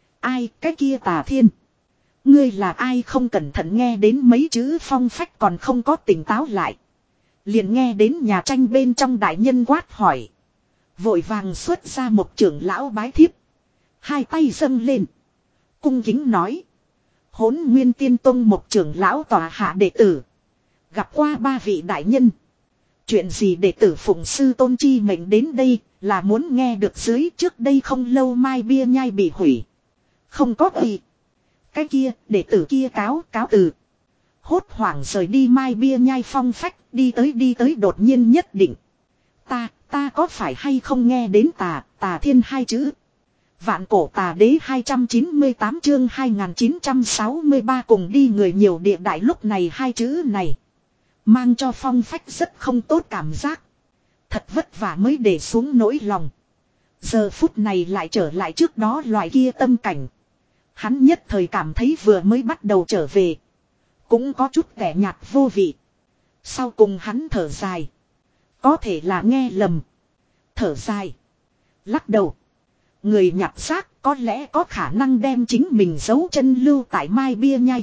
Ai cái kia Tà Thiên. Ngươi là ai không cẩn thận nghe đến mấy chữ phong phách còn không có tỉnh táo lại. Liền nghe đến nhà tranh bên trong đại nhân quát hỏi. Vội vàng xuất ra một trưởng lão bái thiếp. Hai tay dâng lên. Cung kính nói. Hỗn Nguyên Tiên Tông một trưởng lão tòa hạ đệ tử. Gặp qua ba vị đại nhân. Chuyện gì đệ tử phụng sư Tôn Chi mệnh đến đây là muốn nghe được dưới trước đây không lâu Mai Bia Nhai bị hủy. Không có gì. Cái kia đệ tử kia cáo cáo từ. Hốt hoảng rời đi Mai Bia Nhai phong phách đi tới đi tới đột nhiên nhất định. Ta, ta có phải hay không nghe đến tà, Tà Thiên hai chữ. Vạn cổ tà đế hai trăm chín mươi tám chương hai nghìn chín trăm sáu mươi ba cùng đi người nhiều địa đại lúc này hai chữ này. Mang cho phong phách rất không tốt cảm giác. Thật vất vả mới để xuống nỗi lòng. Giờ phút này lại trở lại trước đó loại kia tâm cảnh. Hắn nhất thời cảm thấy vừa mới bắt đầu trở về. Cũng có chút tẻ nhạt vô vị. Sau cùng hắn thở dài. Có thể là nghe lầm. Thở dài. Lắc đầu. Người nhặt xác có lẽ có khả năng đem chính mình giấu chân lưu tại mai bia nhai.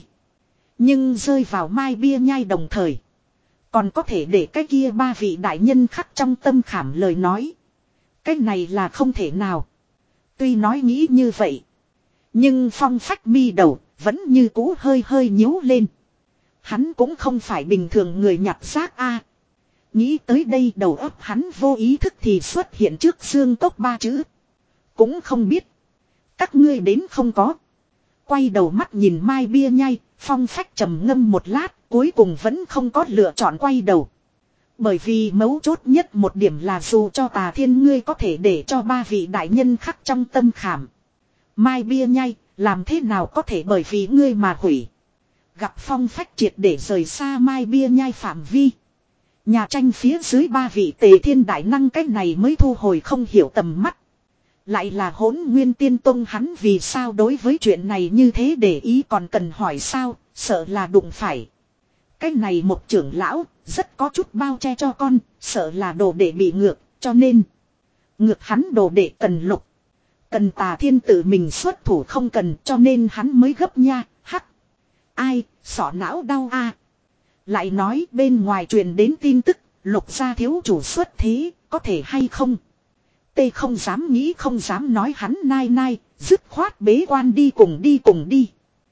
Nhưng rơi vào mai bia nhai đồng thời. Còn có thể để cái kia ba vị đại nhân khắc trong tâm khảm lời nói. Cái này là không thể nào. Tuy nói nghĩ như vậy. Nhưng Phong phách mi đầu vẫn như cũ hơi hơi nhíu lên. Hắn cũng không phải bình thường người nhặt xác a. Nghĩ tới đây đầu óc hắn vô ý thức thì xuất hiện trước xương tốc ba chữ. Cũng không biết. Các ngươi đến không có. Quay đầu mắt nhìn mai bia nhai. Phong phách trầm ngâm một lát. Cuối cùng vẫn không có lựa chọn quay đầu. Bởi vì mấu chốt nhất một điểm là dù cho Tà Thiên ngươi có thể để cho ba vị đại nhân khắc trong tâm khảm. Mai bia nhai làm thế nào có thể bởi vì ngươi mà hủy. Gặp Phong phách triệt để rời xa mai bia nhai phạm vi. Nhà tranh phía dưới ba vị Tề Thiên đại năng cách này mới thu hồi không hiểu tầm mắt. Lại là Hỗn Nguyên Tiên Tông, hắn vì sao đối với chuyện này như thế để ý còn cần hỏi sao, sợ là đụng phải. Cái này một trưởng lão, rất có chút bao che cho con, sợ là đồ đệ bị ngược, cho nên. Ngược hắn đồ đệ cần lục. Cần Tà Thiên tự mình xuất thủ không cần, cho nên hắn mới gấp nha, hắc. Ai, sọ não đau a. Lại nói bên ngoài truyền đến tin tức, lục gia thiếu chủ xuất thế, có thể hay không? Tê không dám nghĩ không dám nói hắn nai nai, dứt khoát bế quan đi cùng đi cùng đi.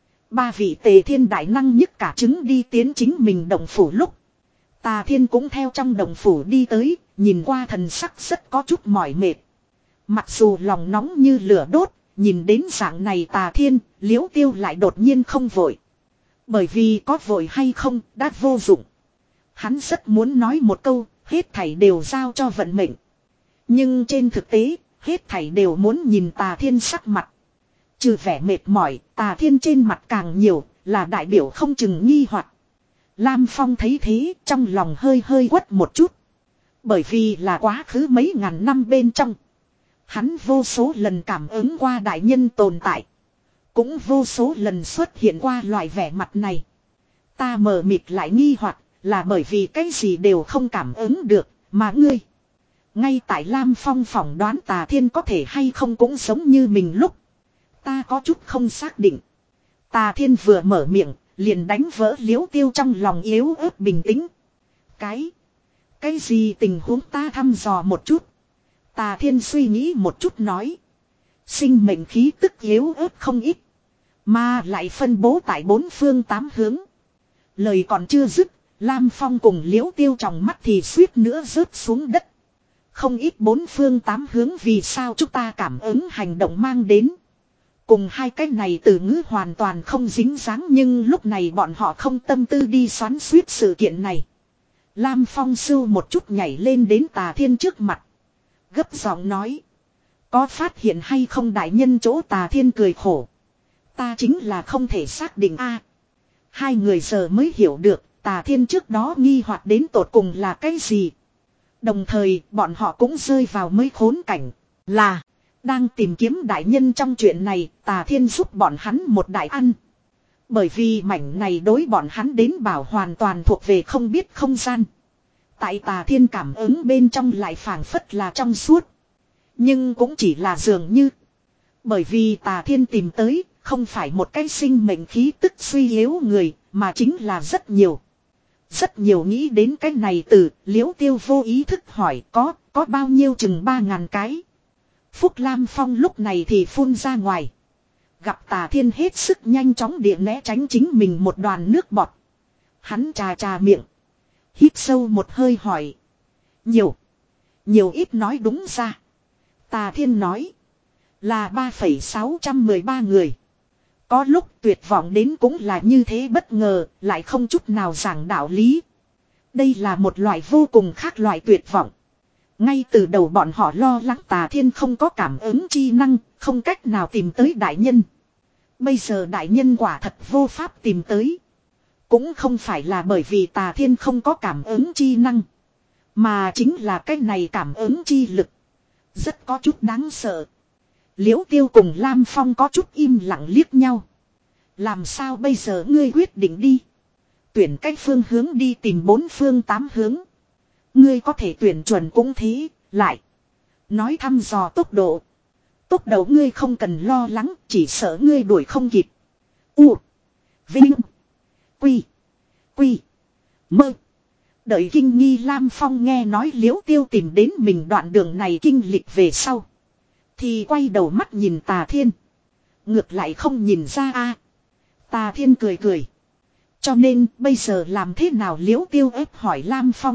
Ba vị Tề Thiên đại năng nhức cả trứng đi tiến chính mình động phủ lúc. Tà Thiên cũng theo trong động phủ đi tới, nhìn qua thần sắc rất có chút mỏi mệt. Mặc dù lòng nóng như lửa đốt, nhìn đến dạng này Tà Thiên, Liễu Tiêu lại đột nhiên không vội. Bởi vì có vội hay không, đã vô dụng. Hắn rất muốn nói một câu, hết thảy đều giao cho vận mệnh. Nhưng trên thực tế, hết thảy đều muốn nhìn Tà Thiên sắc mặt. Trừ vẻ mệt mỏi, Tà Thiên trên mặt càng nhiều, là đại biểu không chừng nghi hoặc. Lam Phong thấy thế, trong lòng hơi hơi quất một chút. Bởi vì là quá khứ mấy ngàn năm bên trong. Hắn vô số lần cảm ứng qua đại nhân tồn tại. Cũng vô số lần xuất hiện qua loại vẻ mặt này. Ta mờ mịt lại nghi hoặc là bởi vì cái gì đều không cảm ứng được, mà ngươi. Ngay tại Lam Phong phỏng đoán Tà Thiên có thể hay không cũng giống như mình lúc. Ta có chút không xác định. Tà Thiên vừa mở miệng, liền đánh vỡ Liễu Tiêu trong lòng yếu ớt bình tĩnh. Cái, cái gì tình huống ta thăm dò một chút. Tà Thiên suy nghĩ một chút nói. Sinh mệnh khí tức yếu ớt không ít. Mà lại phân bố tại bốn phương tám hướng. Lời còn chưa dứt, Lam Phong cùng Liễu Tiêu trong mắt thì suýt nữa rớt xuống đất. Không ít bốn phương tám hướng vì sao chúng ta cảm ứng hành động mang đến. Cùng hai cái này từ ngữ hoàn toàn không dính dáng, nhưng lúc này bọn họ không tâm tư đi xoắn suýt sự kiện này. Lam Phong sưu một chút nhảy lên đến Tà Thiên trước mặt. Gấp giọng nói. Có phát hiện hay không đại nhân? Chỗ Tà Thiên cười khổ. Ta chính là không thể xác định a. Hai người giờ mới hiểu được Tà Thiên trước đó nghi hoặc đến tột cùng là cái gì. Đồng thời bọn họ cũng rơi vào mới khốn cảnh. Là đang tìm kiếm đại nhân trong chuyện này, Tà Thiên giúp bọn hắn một đại ăn. Bởi vì mảnh này đối bọn hắn đến bảo hoàn toàn thuộc về không biết không gian. Tại Tà Thiên cảm ứng bên trong lại phảng phất là trong suốt. Nhưng cũng chỉ là dường như. Bởi vì Tà Thiên tìm tới, không phải một cái sinh mệnh khí tức suy yếu người, mà chính là rất nhiều. Rất nhiều nghĩ đến cái này từ, Liễu Tiêu vô ý thức hỏi có, có bao nhiêu, chừng ba ngàn cái. Phúc Lam Phong lúc này thì phun ra ngoài. Gặp Tà Thiên hết sức nhanh chóng địa né tránh chính mình một đoàn nước bọt. Hắn trà trà miệng. Hít sâu một hơi hỏi. Nhiều. Nhiều ít nói đúng ra. Tà Thiên nói. Là ba phẩy sáu trăm mười ba người. Có lúc tuyệt vọng đến cũng là như thế, bất ngờ, lại không chút nào giảng đạo lý. Đây là một loại vô cùng khác loại tuyệt vọng. Ngay từ đầu bọn họ lo lắng Tà Thiên không có cảm ứng chi năng, không cách nào tìm tới đại nhân. Bây giờ đại nhân quả thật vô pháp tìm tới. Cũng không phải là bởi vì Tà Thiên không có cảm ứng chi năng, mà chính là cái này cảm ứng chi lực rất có chút đáng sợ. Liễu Tiêu cùng Lam Phong có chút im lặng liếc nhau. Làm sao bây giờ ngươi quyết định đi. Tuyển cách phương hướng đi tìm bốn phương tám hướng. Ngươi có thể tuyển chuẩn cũng thế, lại. Nói thăm dò tốc độ. Tốc độ ngươi không cần lo lắng, chỉ sợ ngươi đuổi không kịp. U. Vinh. Quy. Quy. Mơ. Đợi kinh nghi Lam Phong nghe nói Liễu Tiêu tìm đến mình đoạn đường này kinh lịch về sau. Thì quay đầu mắt nhìn Tà Thiên. Ngược lại không nhìn ra a. Tà Thiên cười cười. Cho nên bây giờ làm thế nào Liễu Tiêu ép hỏi Lam Phong.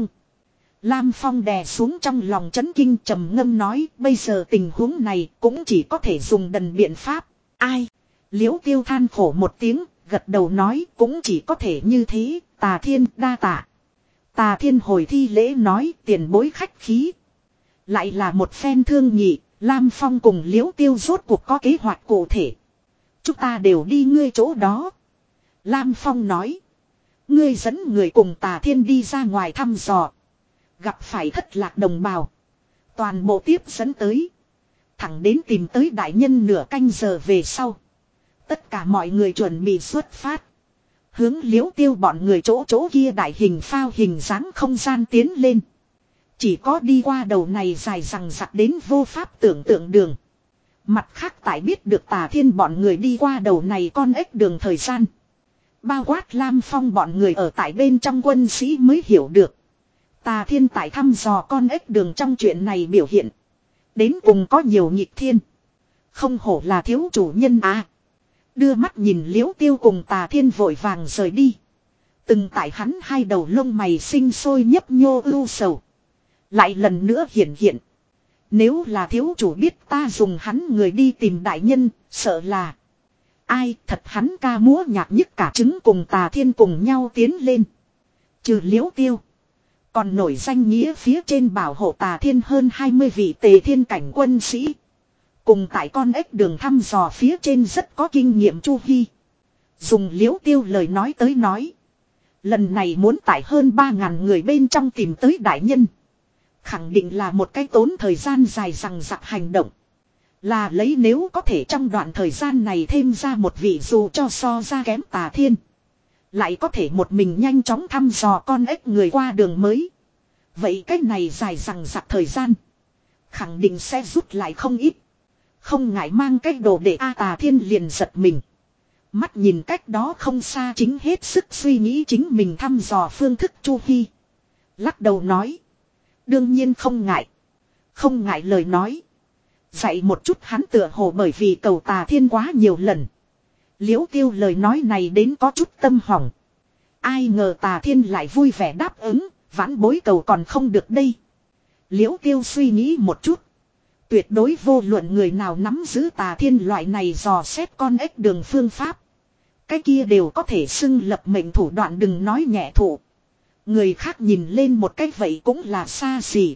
Lam Phong đè xuống trong lòng chấn kinh trầm ngâm nói bây giờ tình huống này cũng chỉ có thể dùng đần biện pháp. Ai? Liễu Tiêu than khổ một tiếng, gật đầu nói cũng chỉ có thể như thế, Tà Thiên đa tạ. Tà Thiên hồi thi lễ nói tiền bối khách khí. Lại là một phen thương nhị, Lam Phong cùng Liễu Tiêu rốt cuộc có kế hoạch cụ thể. Chúng ta đều đi ngươi chỗ đó. Lam Phong nói. Ngươi dẫn người cùng Tà Thiên đi ra ngoài thăm dò. Gặp phải thất lạc đồng bào. Toàn bộ tiếp dẫn tới. Thẳng đến tìm tới đại nhân nửa canh giờ về sau. Tất cả mọi người chuẩn bị xuất phát. Hướng Liễu Tiêu bọn người chỗ chỗ kia đại hình phao hình dáng không gian tiến lên. Chỉ có đi qua đầu này dài rằng rặc đến vô pháp tưởng tượng đường. Mặt khác tại biết được Tà Thiên bọn người đi qua đầu này con ếch đường thời gian. Bao quát Lam Phong bọn người ở tại bên trong quân sĩ mới hiểu được. Tà Thiên tại thăm dò con ếch đường trong chuyện này biểu hiện. Đến cùng có nhiều nhịp thiên. Không hổ là thiếu chủ nhân à. Đưa mắt nhìn Liễu Tiêu cùng Tà Thiên vội vàng rời đi. Từng tại hắn hai đầu lông mày sinh sôi nhấp nhô ưu sầu. Lại lần nữa hiện hiện. Nếu là thiếu chủ biết ta dùng hắn người đi tìm đại nhân, sợ là. Ai thật hắn ca múa nhạc nhức cả trứng cùng Tà Thiên cùng nhau tiến lên. Trừ Liễu Tiêu. Còn nổi danh nghĩa phía trên bảo hộ Tà Thiên hơn hai mươi vị tề thiên cảnh quân sĩ. Cùng tại con ếch đường thăm dò phía trên rất có kinh nghiệm Chu Hy. Dùng Liễu Tiêu lời nói tới nói. Lần này muốn tại hơn ba ngàn người bên trong tìm tới đại nhân. Khẳng định là một cái tốn thời gian dài rằng rặc hành động. Là lấy nếu có thể trong đoạn thời gian này thêm ra một vị dù cho so ra kém Tà Thiên. Lại có thể một mình nhanh chóng thăm dò con ếch người qua đường mới. Vậy cái này dài rằng rặc thời gian. Khẳng định sẽ rút lại không ít. Không ngại mang cái đồ để A Tà Thiên liền giật mình. Mắt nhìn cách đó không xa chính hết sức suy nghĩ chính mình thăm dò phương thức Chu Hy. Lắc đầu nói. Đương nhiên không ngại. Không ngại lời nói. Dạy một chút hắn tựa hồ bởi vì cầu Tà Thiên quá nhiều lần. Liễu Tiêu lời nói này đến có chút tâm hỏng. Ai ngờ Tà Thiên lại vui vẻ đáp ứng. Vãn bối cầu còn không được đây. Liễu Tiêu suy nghĩ một chút. Tuyệt đối vô luận người nào nắm giữ Tà Thiên loại này dò xét con ếch đường phương pháp. Cái kia đều có thể xưng lập mệnh thủ đoạn đừng nói nhẹ thủ. Người khác nhìn lên một cách vậy cũng là xa xỉ.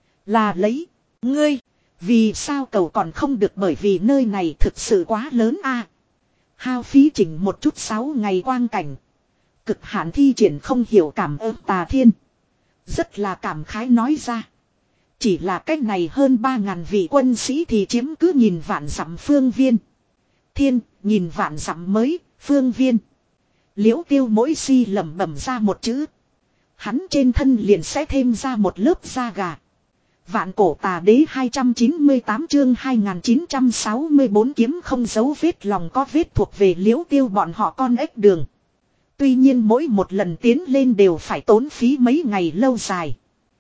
Là lấy. Ngươi. Vì sao cầu còn không được bởi vì nơi này thực sự quá lớn a. Hao phí chỉnh một chút sáu ngày quang cảnh. Cực hạn thi triển không hiểu cảm ơn Tà Thiên. Rất là cảm khái nói ra. Chỉ là cách này hơn ba ngàn vị quân sĩ thì chiếm cứ nhìn vạn dặm phương viên. Thiên, nhìn vạn dặm mới, phương viên. Liễu Tiêu mỗi si lẩm bẩm ra một chữ. Hắn trên thân liền sẽ thêm ra một lớp da gà. Vạn cổ tà đế hai trăm chín mươi tám chương hai nghìn chín trăm sáu mươi bốn kiếm không dấu vết lòng có vết thuộc về Liễu Tiêu bọn họ con ếch đường. Tuy nhiên mỗi một lần tiến lên đều phải tốn phí mấy ngày lâu dài.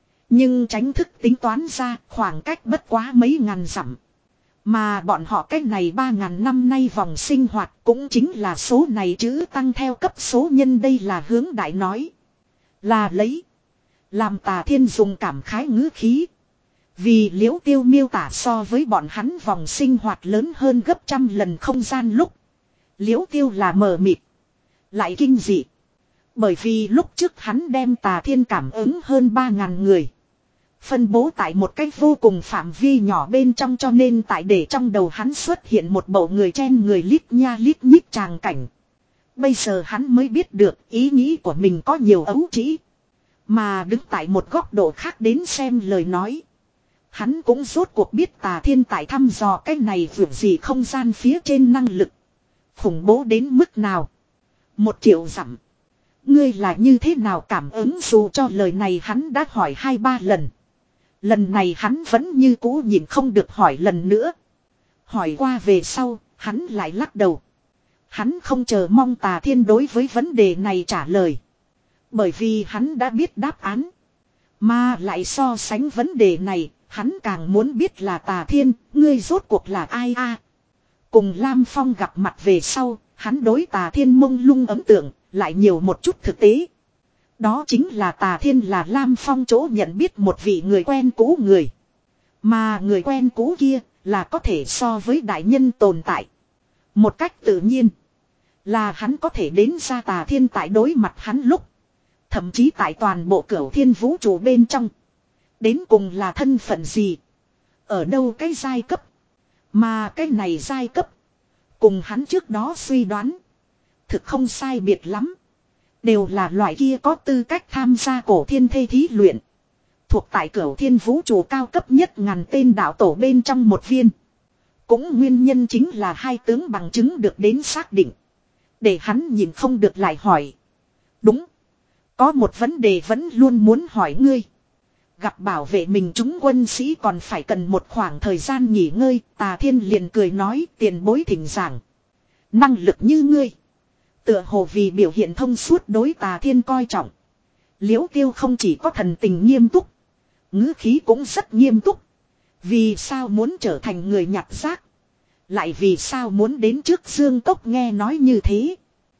Nhưng tránh thức tính toán ra khoảng cách bất quá mấy ngàn dặm. Mà bọn họ cách này ba ngàn năm nay vòng sinh hoạt cũng chính là số này chữ tăng theo cấp số nhân đây là hướng đại nói. Là lấy. Làm Tà Thiên dùng cảm khái ngữ khí. Vì Liễu Tiêu miêu tả so với bọn hắn vòng sinh hoạt lớn hơn gấp trăm lần không gian lúc. Liễu Tiêu là mờ mịt. Lại kinh dị. Bởi vì lúc trước hắn đem Tà Thiên cảm ứng hơn ba ngàn người. Phân bố tại một cách vô cùng phạm vi nhỏ bên trong cho nên tại để trong đầu hắn xuất hiện một bộ người chen người lít nha lít nhít tràng cảnh. Bây giờ hắn mới biết được ý nghĩ của mình có nhiều ấu trĩ. Mà đứng tại một góc độ khác đến xem lời nói. Hắn cũng rốt cuộc biết Tà Thiên tại thăm dò cái này vượt gì không gian phía trên năng lực. Khủng bố đến mức nào. Một triệu dặm. Ngươi là như thế nào cảm ứng dù cho lời này hắn đã hỏi hai ba lần. Lần này hắn vẫn như cũ nhìn không được hỏi lần nữa. Hỏi qua về sau, hắn lại lắc đầu. Hắn không chờ mong Tà Thiên đối với vấn đề này trả lời. Bởi vì hắn đã biết đáp án. Mà lại so sánh vấn đề này, hắn càng muốn biết là Tà Thiên, ngươi rốt cuộc là ai a? Cùng Lam Phong gặp mặt về sau, hắn đối Tà Thiên mông lung ấn tượng, lại nhiều một chút thực tế. Đó chính là Tà Thiên là Lam Phong chỗ nhận biết một vị người quen cũ người. Mà người quen cũ kia là có thể so với đại nhân tồn tại. Một cách tự nhiên là hắn có thể đến ra Tà Thiên tại đối mặt hắn lúc. Thậm chí tại toàn bộ cửu thiên vũ trụ bên trong. Đến cùng là thân phận gì? Ở đâu cái giai cấp? Mà cái này giai cấp. Cùng hắn trước đó suy đoán. Thực không sai biệt lắm. Đều là loại kia có tư cách tham gia cổ thiên thê thí luyện. Thuộc tại cửu thiên vũ trụ cao cấp nhất ngàn tên đạo tổ bên trong một viên. Cũng nguyên nhân chính là hai tướng bằng chứng được đến xác định. Để hắn nhìn không được lại hỏi. Đúng. Có một vấn đề vẫn luôn muốn hỏi ngươi. Gặp bảo vệ mình chúng quân sĩ còn phải cần một khoảng thời gian nghỉ ngơi. Tà Thiên liền cười nói tiền bối thỉnh giảng. Năng lực như ngươi. Tựa hồ vì biểu hiện thông suốt đối Tà Thiên coi trọng. Liễu Tiêu không chỉ có thần tình nghiêm túc. Ngữ khí cũng rất nghiêm túc. Vì sao muốn trở thành người nhặt rác. Lại vì sao muốn đến trước Dương Cốc nghe nói như thế.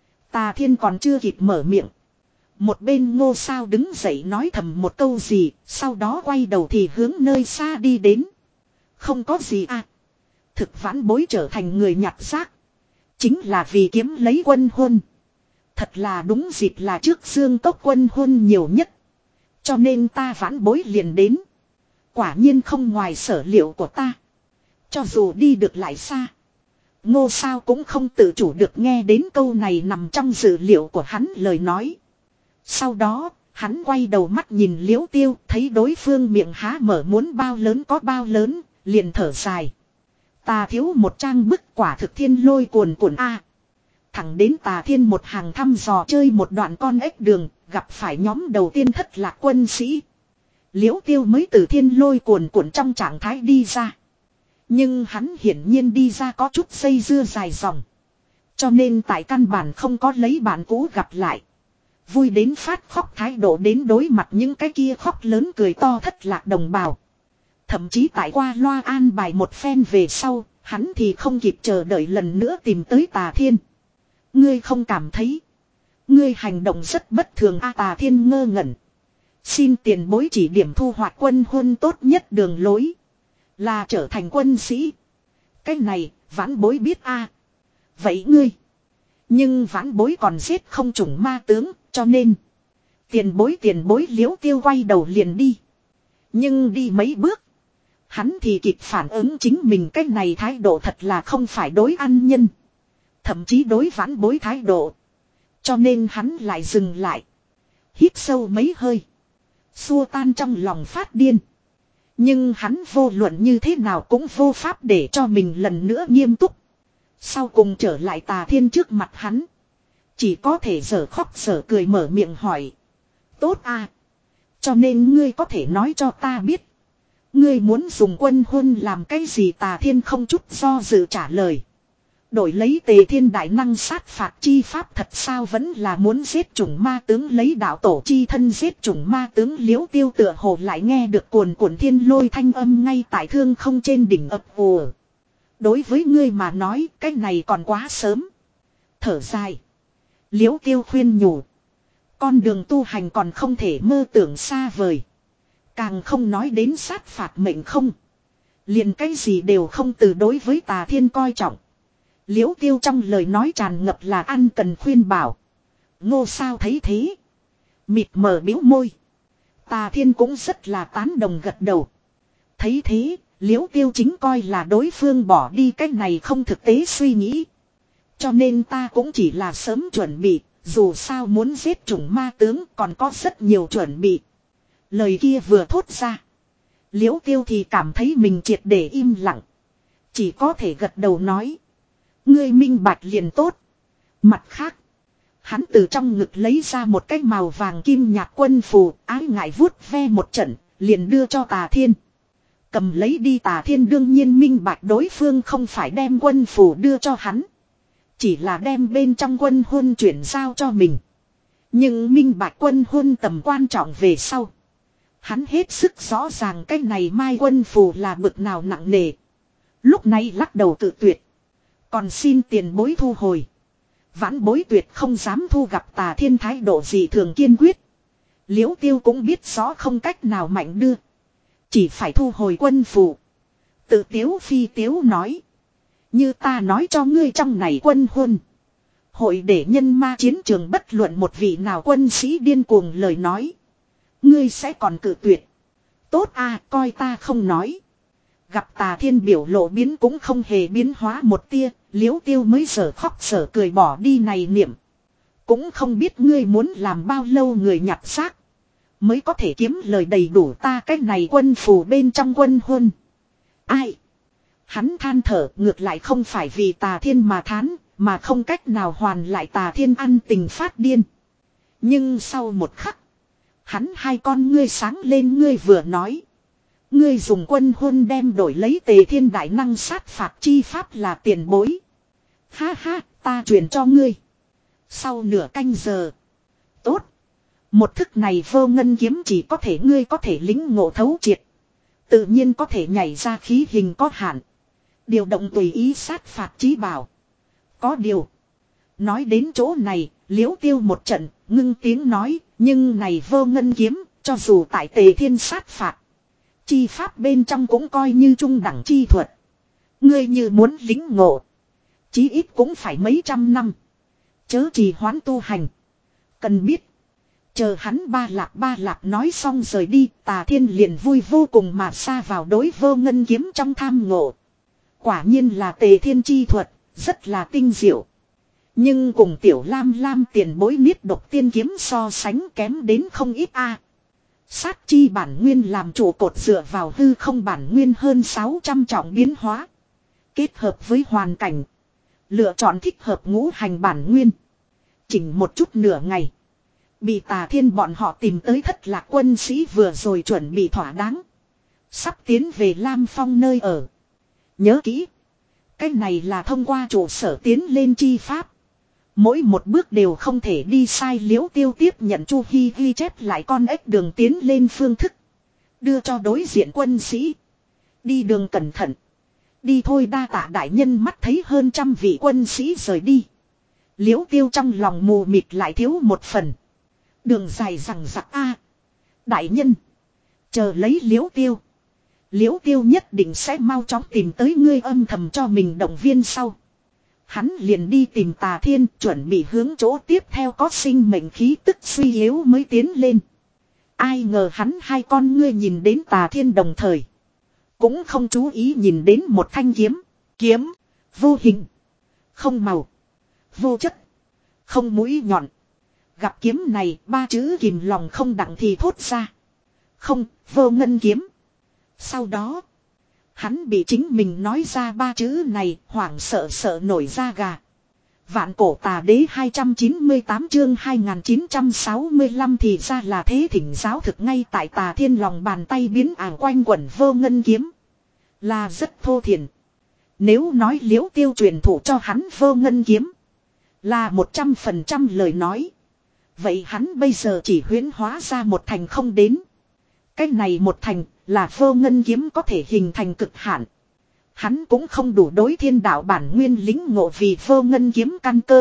Tà Thiên còn chưa kịp mở miệng. Một bên Ngô Sao đứng dậy nói thầm một câu gì. Sau đó quay đầu thì hướng nơi xa đi đến. Không có gì à. Thực vãn bối trở thành người nhặt rác. Chính là vì kiếm lấy quân hôn. Thật là đúng dịp là trước Dương Cốc quân hôn nhiều nhất. Cho nên ta vãn bối liền đến. Quả nhiên không ngoài sở liệu của ta. Cho dù đi được lại xa. Ngô Sao cũng không tự chủ được nghe đến câu này nằm trong dự liệu của hắn lời nói. Sau đó, hắn quay đầu mắt nhìn Liễu Tiêu, thấy đối phương miệng há mở muốn bao lớn có bao lớn, liền thở dài. Tà thiếu một trang bức quả thực thiên lôi cuồn cuộn a. Thẳng đến Tà Thiên một hàng thăm dò chơi một đoạn con ếch đường, gặp phải nhóm đầu tiên thất lạc quân sĩ. Liễu Tiêu mới từ thiên lôi cuồn cuộn trong trạng thái đi ra. Nhưng hắn hiển nhiên đi ra có chút dây dưa dài dòng. Cho nên tại căn bản không có lấy bạn cũ gặp lại. Vui đến phát khóc thái độ đến đối mặt những cái kia khóc lớn cười to thất lạc đồng bào. Thậm chí tại qua loa an bài một phen về sau, hắn thì không kịp chờ đợi lần nữa tìm tới Tà Thiên. Ngươi không cảm thấy. Ngươi hành động rất bất thường a. Tà Thiên ngơ ngẩn. Xin tiền bối chỉ điểm thu hoạch quân hôn tốt nhất đường lối. Là trở thành quân sĩ. Cái này, vãn bối biết a. Vậy ngươi. Nhưng vãn bối còn giết không chủng ma tướng, cho nên. Tiền bối tiền bối Liễu Tiêu quay đầu liền đi. Nhưng đi mấy bước. Hắn thì kịp phản ứng chính mình cái này thái độ thật là không phải đối ăn nhân. Thậm chí đối vãn bối thái độ. Cho nên hắn lại dừng lại. Hít sâu mấy hơi. Xua tan trong lòng phát điên. Nhưng hắn vô luận như thế nào cũng vô pháp để cho mình lần nữa nghiêm túc. Sau cùng trở lại Tà Thiên trước mặt hắn. Chỉ có thể giở khóc giở cười mở miệng hỏi. Tốt à. Cho nên ngươi có thể nói cho ta biết. Ngươi muốn dùng quân hôn làm cái gì? Tà Thiên không chút do dự trả lời. Đổi lấy Tề Thiên đại năng sát phạt chi pháp thật sao vẫn là muốn giết chủng ma tướng lấy đạo tổ chi thân giết chủng ma tướng. Liễu Tiêu tựa hồ lại nghe được cuồn cuộn thiên lôi thanh âm ngay tại thương không trên đỉnh ập ùa. Đối với ngươi mà nói cái này còn quá sớm. Thở dài. Liễu Tiêu khuyên nhủ. Con đường tu hành còn không thể mơ tưởng xa vời. Càng không nói đến sát phạt mệnh không. Liền cái gì đều không từ đối với Tà Thiên coi trọng. Liễu Tiêu trong lời nói tràn ngập là ăn cần khuyên bảo. Ngô Sao thấy thế. Mịt mờ bĩu môi. Tà Thiên cũng rất là tán đồng gật đầu. Thấy thế, Liễu Tiêu chính coi là đối phương bỏ đi cách này không thực tế suy nghĩ. Cho nên ta cũng chỉ là sớm chuẩn bị, dù sao muốn giết chủng ma tướng còn có rất nhiều chuẩn bị. Lời kia vừa thốt ra. Liễu Tiêu thì cảm thấy mình triệt để im lặng. Chỉ có thể gật đầu nói. Ngươi minh bạch liền tốt. Mặt khác. Hắn từ trong ngực lấy ra một cái màu vàng kim nhạt quân phù, ái ngại vuốt ve một trận, liền đưa cho Tà Thiên. Cầm lấy đi, Tà Thiên đương nhiên minh bạch đối phương không phải đem quân phù đưa cho hắn. Chỉ là đem bên trong quân huân chuyển giao cho mình. Nhưng minh bạch quân huân tầm quan trọng về sau. Hắn hết sức rõ ràng cái này mai quân phù là bực nào nặng nề. Lúc này lắc đầu tự tuyệt. Còn xin tiền bối thu hồi. Vãn bối tuyệt không dám thu, gặp Tà Thiên thái độ gì thường kiên quyết. Liễu Tiêu cũng biết rõ không cách nào mạnh đưa. Chỉ phải thu hồi quân phù. Tự tiếu phi tiếu nói. Như ta nói cho ngươi, trong này quân huân. Hội để nhân ma chiến trường bất luận một vị nào quân sĩ điên cuồng lời nói. Ngươi sẽ còn cự tuyệt. Tốt à, coi ta không nói. Gặp Tà Thiên biểu lộ biến cũng không hề biến hóa một tia. Liễu Tiêu mới sở khóc sở cười bỏ đi này niệm. Cũng không biết ngươi muốn làm bao lâu người nhặt xác. Mới có thể kiếm lời đầy đủ ta cái này quân phù bên trong quân huân. Ai? Hắn than thở, ngược lại không phải vì Tà Thiên mà thán, mà không cách nào hoàn lại Tà Thiên ăn tình phát điên. Nhưng sau một khắc. Hắn hai con ngươi sáng lên, ngươi vừa nói. Ngươi dùng quân huân đem đổi lấy Tề Thiên đại năng sát phạt chi pháp là tiền bối. Ha ha, ta truyền cho ngươi. Sau nửa canh giờ. Tốt. Một thức này vô ngân kiếm chỉ có thể ngươi có thể lĩnh ngộ thấu triệt. Tự nhiên có thể nhảy ra khí hình có hạn. Điều động tùy ý sát phạt chí bảo. Có điều. Nói đến chỗ này, Liễu Tiêu một trận, ngưng tiếng nói. Nhưng này vô ngân kiếm, cho dù tại Tề Thiên sát phạt. Chi pháp bên trong cũng coi như trung đẳng chi thuật. Ngươi như muốn lĩnh ngộ. Chí ít cũng phải mấy trăm năm. Chớ trì hoãn tu hành. Cần biết. Chờ hắn ba lạp ba lạp nói xong rời đi. Tà Thiên liền vui vô cùng mà xa vào đối vô ngân kiếm trong tham ngộ. Quả nhiên là Tề Thiên chi thuật. Rất là tinh diệu. Nhưng cùng tiểu lam lam tiền bối niết độc tiên kiếm so sánh kém đến không ít a. Sát chi bản nguyên làm trụ cột dựa vào hư không bản nguyên hơn sáu trăm trọng biến hóa. Kết hợp với hoàn cảnh. Lựa chọn thích hợp ngũ hành bản nguyên. Chỉnh một chút nửa ngày. Bị Tà Thiên bọn họ tìm tới Thất Lạc quân sĩ vừa rồi chuẩn bị thỏa đáng. Sắp tiến về Lam Phong nơi ở. Nhớ kỹ. Cái này là thông qua trụ sở tiến lên chi pháp. Mỗi một bước đều không thể đi sai. Liễu Tiêu tiếp nhận Chu Hi ghi chép lại con ếch đường tiến lên phương thức. Đưa cho đối diện quân sĩ. Đi đường cẩn thận. Đi thôi, đa tạ đại nhân. Mắt thấy hơn trăm vị quân sĩ rời đi. Liễu Tiêu trong lòng mù mịt lại thiếu một phần. Đường dài rằng rặc a. Đại nhân. Chờ lấy Liễu Tiêu. Liễu Tiêu nhất định sẽ mau chóng tìm tới ngươi, âm thầm cho mình động viên sau. Hắn liền đi tìm Tà Thiên, chuẩn bị hướng chỗ tiếp theo có sinh mệnh khí tức suy yếu mới tiến lên. Ai ngờ hắn hai con ngươi nhìn đến Tà Thiên đồng thời. Cũng không chú ý nhìn đến một thanh kiếm. Kiếm. Vô hình. Không màu. Vô chất. Không mũi nhọn. Gặp kiếm này, ba chữ kìm lòng không đặng thì thốt ra. Không, vô ngân kiếm. Sau đó. Hắn bị chính mình nói ra ba chữ này, hoảng sợ sợ nổi da gà. Vạn cổ tà đế hai trăm chín mươi tám chương hai nghìn chín trăm sáu mươi lăm thì ra là thế. Thỉnh giáo thực ngay tại Tà Thiên lòng bàn tay biến ảo quanh quẩn vô ngân kiếm. Là rất thô thiển. Nếu nói Liễu Tiêu truyền thụ cho hắn vô ngân kiếm. Là một trăm phần trăm lời nói. Vậy hắn bây giờ chỉ huyễn hóa ra một thành không đến. Cái này một thành là vô ngân kiếm có thể hình thành cực hạn. Hắn cũng không đủ đối thiên đạo bản nguyên lính ngộ vì vô ngân kiếm căn cơ.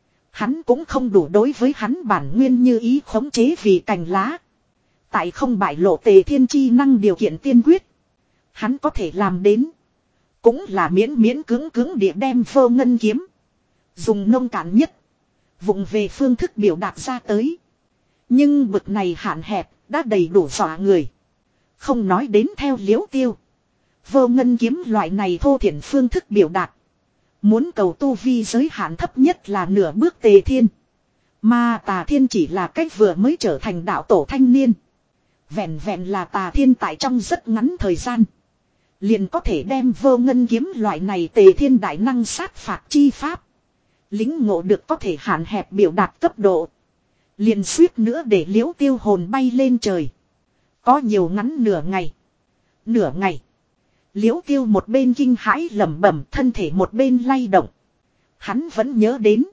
Hắn cũng không đủ đối với hắn bản nguyên như ý khống chế vì cành lá. Tại không bại lộ Tề Thiên chi năng điều kiện tiên quyết. Hắn có thể làm đến. Cũng là miễn miễn cưỡng cưỡng địa đem vô ngân kiếm. Dùng nông cạn nhất. Vụng về phương thức biểu đạt ra tới. Nhưng bực này hạn hẹp đã đầy đủ dọa người. Không nói đến theo Liễu Tiêu. Vô ngân kiếm loại này thô thiển phương thức biểu đạt. Muốn cầu tu vi giới hạn thấp nhất là nửa bước Tề Thiên. Mà Tà Thiên chỉ là cách vừa mới trở thành đạo tổ thanh niên. Vẹn vẹn là Tà Thiên tại trong rất ngắn thời gian. Liền có thể đem Vô Ngân kiếm loại này Tề Thiên đại năng sát phạt chi pháp. Lính ngộ được có thể hạn hẹp biểu đạt cấp độ. Liền suýt nữa để Liễu Tiêu hồn bay lên trời. Có nhiều ngắn nửa ngày. Nửa ngày. Liễu Tiêu một bên kinh hãi lẩm bẩm, thân thể một bên lay động. Hắn vẫn nhớ đến.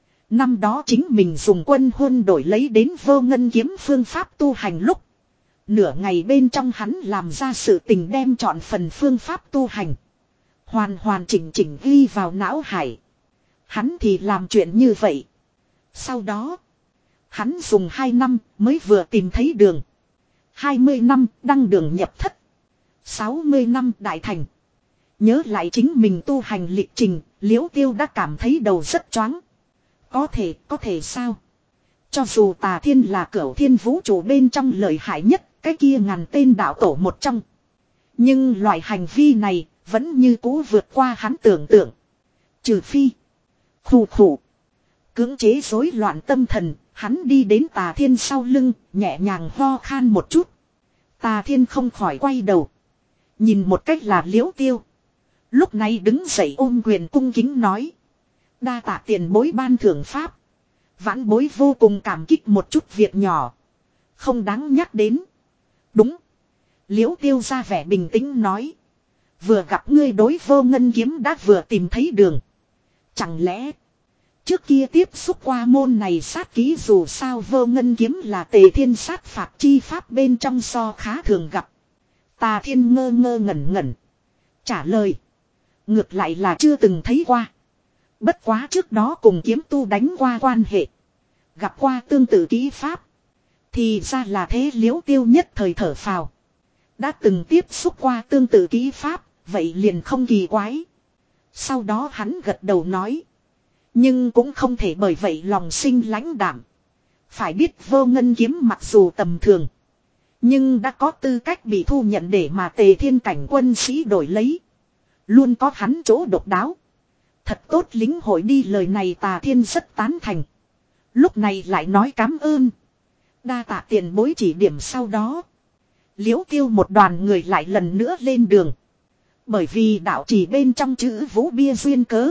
Năm đó chính mình dùng quân huân đổi lấy đến Vô Ngân kiếm phương pháp tu hành lúc. Nửa ngày bên trong hắn làm ra sự tình đem chọn phần phương pháp tu hành. Hoàn hoàn chỉnh chỉnh ghi vào não hải. Hắn thì làm chuyện như vậy. Sau đó. Hắn dùng hai năm mới vừa tìm thấy đường. hai mươi năm đăng đường nhập thất. sáu mươi năm đại thành. Nhớ lại chính mình tu hành lịch trình. Liễu Tiêu đã cảm thấy đầu rất choáng. Có thể, có thể sao? Cho dù Tà Thiên là cửu thiên vũ trụ bên trong lợi hại nhất. Cái kia ngàn tên đạo tổ một trong. Nhưng loại hành vi này vẫn như cũ vượt qua hắn tưởng tượng. Trừ phi. Khủ khủ. Cưỡng chế rối loạn tâm thần. Hắn đi đến Tà Thiên sau lưng. Nhẹ nhàng ho khan một chút. Tà Thiên không khỏi quay đầu. Nhìn một cách là Liễu Tiêu. Lúc này đứng dậy ôm quyền cung kính nói. Đa tạ tiền bối ban thưởng pháp. Vãn bối vô cùng cảm kích một chút việc nhỏ. Không đáng nhắc đến. Đúng. Liễu Tiêu ra vẻ bình tĩnh nói. Vừa gặp ngươi đối Vô Ngân kiếm đã vừa tìm thấy đường. Chẳng lẽ. Trước kia tiếp xúc qua môn này sát ký dù sao Vô Ngân kiếm là Tề Thiên sát phạt chi pháp bên trong so khá thường gặp. Tà Thiên ngơ ngơ ngẩn ngẩn. Trả lời. Ngược lại là chưa từng thấy qua. Bất quá trước đó cùng kiếm tu đánh qua quan hệ. Gặp qua tương tự ký pháp. Thì ra là thế. Liễu Tiêu nhất thời thở phào. Đã từng tiếp xúc qua tương tự ký pháp. Vậy liền không kỳ quái. Sau đó hắn gật đầu nói. Nhưng cũng không thể bởi vậy lòng sinh lãnh đảm. Phải biết Vô Ngân kiếm mặc dù tầm thường. Nhưng đã có tư cách bị thu nhận để mà Tề Thiên cảnh quân sĩ đổi lấy. Luôn có hắn chỗ độc đáo. Thật tốt lính hội đi lời này. Tà Thiên rất tán thành. Lúc này lại nói cám ơn. Đa tạ tiền bối chỉ điểm sau đó. Liễu Tiêu một đoàn người lại lần nữa lên đường. Bởi vì đạo chỉ bên trong chữ vũ bia duyên cớ.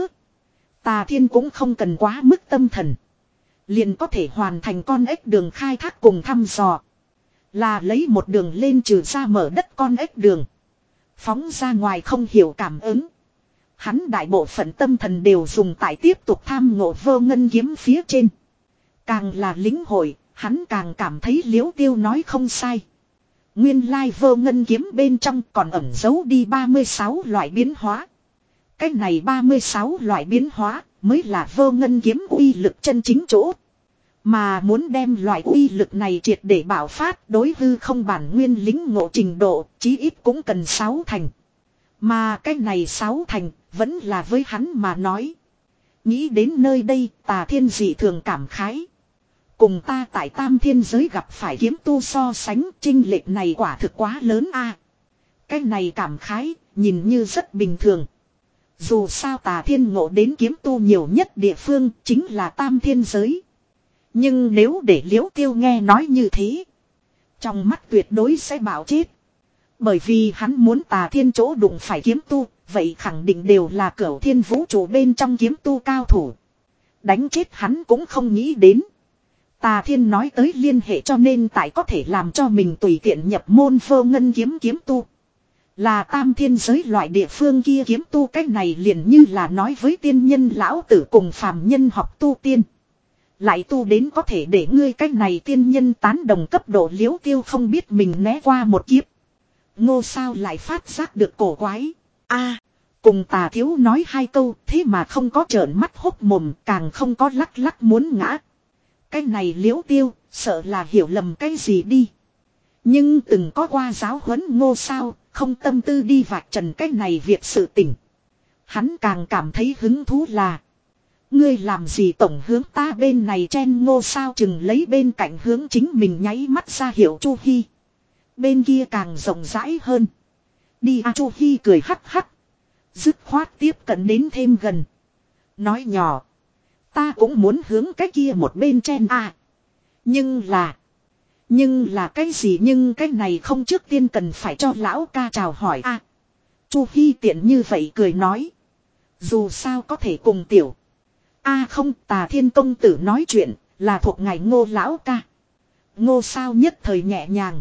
Tà Thiên cũng không cần quá mức tâm thần. Liền có thể hoàn thành con ếch đường khai thác cùng thăm dò. Là lấy một đường lên trừ ra mở đất con ếch đường. Phóng ra ngoài không hiểu cảm ứng. Hắn đại bộ phận tâm thần đều dùng tại tiếp tục tham ngộ Vô Ngân kiếm phía trên. Càng là lính hội, hắn càng cảm thấy Liễu Tiêu nói không sai. Nguyên lai Vô Ngân kiếm bên trong còn ẩn giấu đi ba mươi sáu loại biến hóa. Cách này ba mươi sáu loại biến hóa mới là Vô Ngân kiếm uy lực chân chính chỗ. Mà muốn đem loại uy lực này triệt để bảo phát đối hư không bản nguyên lính ngộ trình độ chí ít cũng cần sáu thành. Mà cái này sáu thành vẫn là với hắn mà nói. Nghĩ đến nơi đây Tà Thiên dị thường cảm khái. Cùng ta tại Tam Thiên giới gặp phải kiếm tu so sánh chênh lệch này quả thực quá lớn a. Cái này cảm khái nhìn như rất bình thường. Dù sao Tà Thiên ngộ đến kiếm tu nhiều nhất địa phương chính là Tam Thiên giới. Nhưng nếu để Liễu Tiêu nghe nói như thế. Trong mắt tuyệt đối sẽ bảo chết. Bởi vì hắn muốn Tà Thiên chỗ đụng phải kiếm tu. Vậy khẳng định đều là cửu thiên vũ trụ bên trong kiếm tu cao thủ. Đánh chết hắn cũng không nghĩ đến. Tà Thiên nói tới liên hệ cho nên tại có thể làm cho mình tùy tiện nhập môn Vô Ngân kiếm kiếm tu. Là Tam Thiên giới loại địa phương kia kiếm tu cách này liền như là nói với tiên nhân lão tử cùng phàm nhân học tu tiên. Lại tu đến có thể để ngươi cách này tiên nhân tán đồng cấp độ. Liễu Tiêu không biết mình né qua một kiếp. Ngô sao lại phát giác được cổ quái. A, cùng Tà Thiếu nói hai câu thế mà không có trợn mắt hốc mồm, càng không có lắc lắc muốn ngã. Cái này Liễu Tiêu sợ là hiểu lầm cái gì đi. Nhưng từng có qua giáo huấn Ngô sao, không tâm tư đi vạch trần cái này việc sự tình. Hắn càng cảm thấy hứng thú là. Ngươi làm gì tổng hướng ta bên này chen. Ngô sao chừng lấy bên cạnh hướng chính mình nháy mắt ra hiệu Chu Hi. Bên kia càng rộng rãi hơn. Đi a. Chu Hi cười hắc hắc. Dứt khoát tiếp cận đến thêm gần. Nói nhỏ. Ta cũng muốn hướng cái kia một bên chen a. Nhưng là. Nhưng là cái gì nhưng cái này không trước tiên cần phải cho lão ca chào hỏi a. Chu Hi tiện như vậy cười nói. Dù sao có thể cùng tiểu. A không, Tà Thiên công tử nói chuyện là thuộc ngài Ngô lão ca. Ngô sao nhất thời nhẹ nhàng.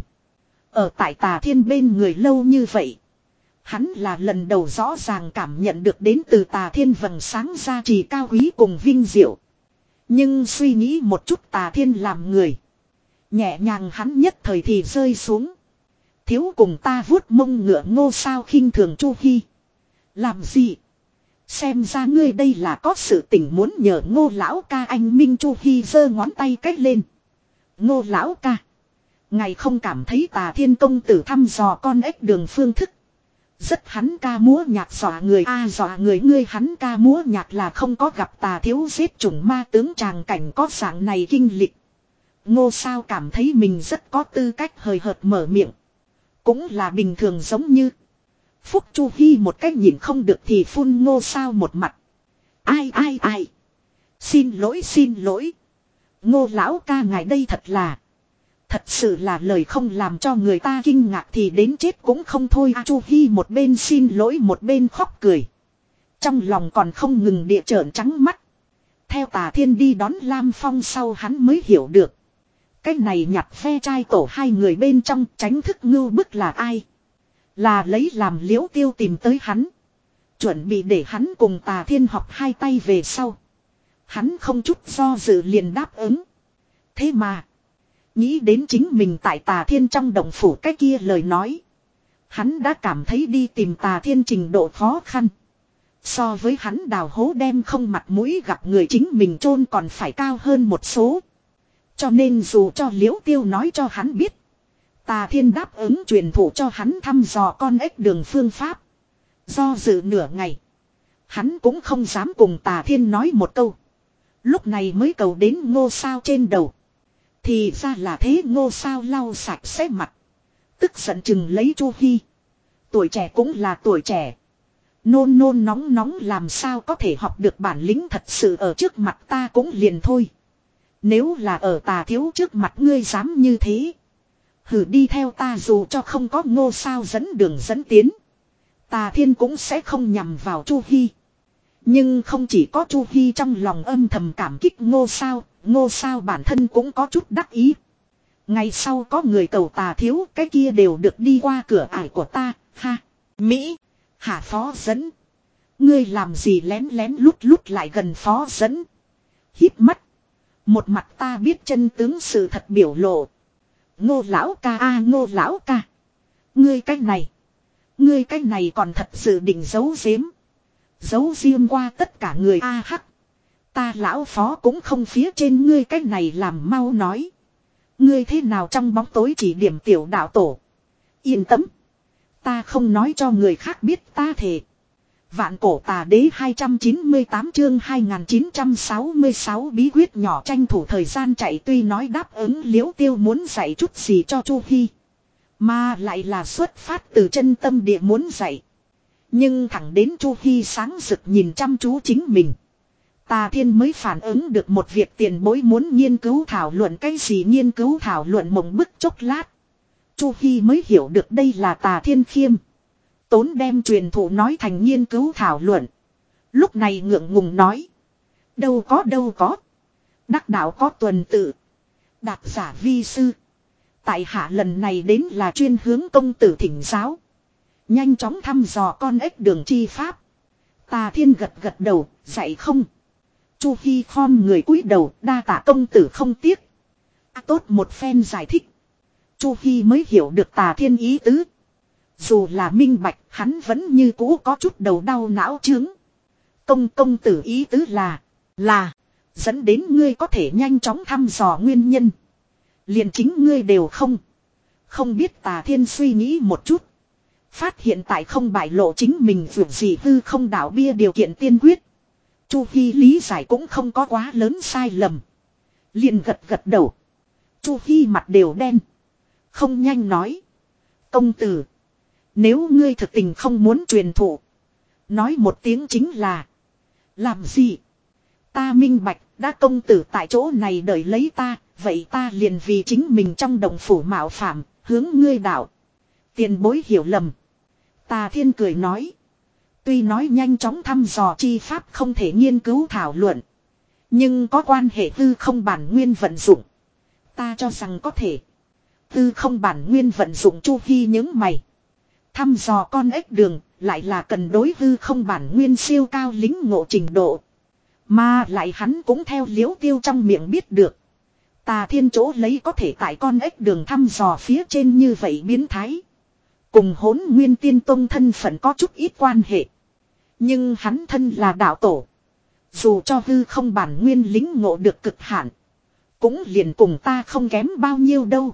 Ở tại Tà Thiên bên người lâu như vậy. Hắn là lần đầu rõ ràng cảm nhận được đến từ Tà Thiên vầng sáng gia trì cao quý cùng vinh diệu. Nhưng suy nghĩ một chút Tà Thiên làm người. Nhẹ nhàng hắn nhất thời thì rơi xuống. Thiếu cùng ta vuốt mông ngựa Ngô sao khinh thường Chu Hi. Làm gì? Xem ra ngươi đây là có sự tình muốn nhờ Ngô lão ca anh Minh. Chu Hi giơ ngón tay cách lên. Ngô lão ca. Ngài không cảm thấy Tà Thiên công tử thăm dò con ếch đường phương thức. Rất hắn ca múa nhạc dọa người a à, dọa người ngươi hắn ca múa nhạc là không có gặp Tà thiếu giết chủng ma tướng tràng cảnh có dạng này kinh lịch. Ngô sao cảm thấy mình rất có tư cách hời hợt mở miệng. Cũng là bình thường giống như. Phúc Chu Hi một cách nhìn không được thì phun Ngô sao một mặt. Ai ai ai. Xin lỗi xin lỗi. Ngô lão ca ngài đây thật là. Thật sự là lời không làm cho người ta kinh ngạc thì đến chết cũng không thôi. À, Chu Hi một bên xin lỗi một bên khóc cười. Trong lòng còn không ngừng địa trợn trắng mắt. Theo Tà Thiên đi đón Lam Phong sau hắn mới hiểu được. Cái này nhặt phe trai tổ hai người bên trong tránh thức ngưu bức là ai. Là lấy làm Liễu Tiêu tìm tới hắn. Chuẩn bị để hắn cùng Tà Thiên học hai tay về sau. Hắn không chút do dự liền đáp ứng. Thế mà. Nghĩ đến chính mình tại Tà Thiên trong động phủ cái kia lời nói. Hắn đã cảm thấy đi tìm Tà Thiên trình độ khó khăn. So với hắn đào hố đem không mặt mũi gặp người chính mình chôn còn phải cao hơn một số. Cho nên dù cho Liễu Tiêu nói cho hắn biết. Tà Thiên đáp ứng truyền thụ cho hắn thăm dò con ếch đường phương pháp. Do dự nửa ngày. Hắn cũng không dám cùng Tà Thiên nói một câu. Lúc này mới cầu đến Ngô sao trên đầu. Thì ra là thế. Ngô sao lau sạch sẽ mặt. Tức giận chừng lấy Chu Hi. Tuổi trẻ cũng là tuổi trẻ. Nôn nôn nóng nóng làm sao có thể học được bản lĩnh thật sự ở trước mặt ta cũng liền thôi. Nếu là ở Tà thiếu trước mặt ngươi dám như thế. Hử đi theo ta dù cho không có Ngô sao dẫn đường dẫn tiến. Tà Thiên cũng sẽ không nhằm vào Chu Hi. Nhưng không chỉ có Chu Hi trong lòng âm thầm cảm kích Ngô sao. Ngô sao bản thân cũng có chút đắc ý. Ngày sau có người cầu Tà thiếu cái kia đều được đi qua cửa ải của ta. Ha. Mỹ. Hạ phó dẫn. Ngươi làm gì lén lén lút lút lại gần phó dẫn. Híp mắt. Một mặt ta biết chân tướng sự thật biểu lộ. Ngô lão ca a à, Ngô lão ca. Ngươi cách này. Ngươi cách này còn thật sự định giấu giếm. Giấu riêng qua tất cả người a à, hắc. Ta lão phó cũng không phía trên ngươi cách này làm mau nói. Ngươi thế nào trong bóng tối chỉ điểm tiểu đạo tổ. Yên tâm. Ta không nói cho người khác biết ta thề. Vạn cổ tà đế hai trăm chín mươi tám chương hai nghìn chín trăm sáu mươi sáu bí quyết nhỏ tranh thủ thời gian chạy tuy nói đáp ứng Liễu Tiêu muốn dạy chút gì cho Chu Hi. Mà lại là xuất phát từ chân tâm địa muốn dạy. Nhưng thẳng đến Chu Hi sáng rực nhìn chăm chú chính mình. Tà Thiên mới phản ứng được một việc tiền bối muốn nghiên cứu thảo luận cái gì nghiên cứu thảo luận mộng bức chốc lát. Chu Hi mới hiểu được đây là Tà Thiên khiêm. Tốn đem truyền thụ nói thành nghiên cứu thảo luận. Lúc này ngượng ngùng nói. Đâu có đâu có. Đắc đạo có tuần tự. Đạt giả vi sư. Tại hạ lần này đến là chuyên hướng công tử thỉnh giáo. Nhanh chóng thăm dò con ếch đường chi pháp. Tà Thiên gật gật đầu, dạy không. Chu Hi khom người cúi đầu, đa tạ công tử không tiếc. À, tốt một phen giải thích. Chu Hi mới hiểu được Tà Thiên ý tứ. Dù là minh bạch, hắn vẫn như cũ có chút đầu đau não chướng. Công công tử ý tứ là, là, dẫn đến ngươi có thể nhanh chóng thăm dò nguyên nhân. Liền chính ngươi đều không. Không biết Tà Thiên suy nghĩ một chút. Phát hiện tại không bại lộ chính mình vượt gì hư không đảo bia điều kiện tiên quyết. Chu Hi lý giải cũng không có quá lớn sai lầm. Liền gật gật đầu. Chu Hi mặt đều đen. Không nhanh nói. Công tử. Nếu ngươi thực tình không muốn truyền thụ. Nói một tiếng chính là. Làm gì? Ta minh bạch, đã công tử tại chỗ này đợi lấy ta. Vậy ta liền vì chính mình trong đồng phủ mạo phạm, hướng ngươi đạo. Tiền bối hiểu lầm. Tà Thiên cười nói. Tuy nói nhanh chóng thăm dò chi pháp không thể nghiên cứu thảo luận. Nhưng có quan hệ hư không bản nguyên vận dụng. Ta cho rằng có thể. Hư không bản nguyên vận dụng Chu Hi những mày. Thăm dò con ếch đường lại là cần đối hư không bản nguyên siêu cao lính ngộ trình độ. Mà lại hắn cũng theo Liễu Tiêu trong miệng biết được. Tà Thiên chỗ lấy có thể tại con ếch đường thăm dò phía trên như vậy biến thái. Cùng Hỗn Nguyên Tiên Tông thân phận có chút ít quan hệ. Nhưng hắn thân là đạo tổ. Dù cho hư không bản nguyên lính ngộ được cực hạn. Cũng liền cùng ta không kém bao nhiêu đâu.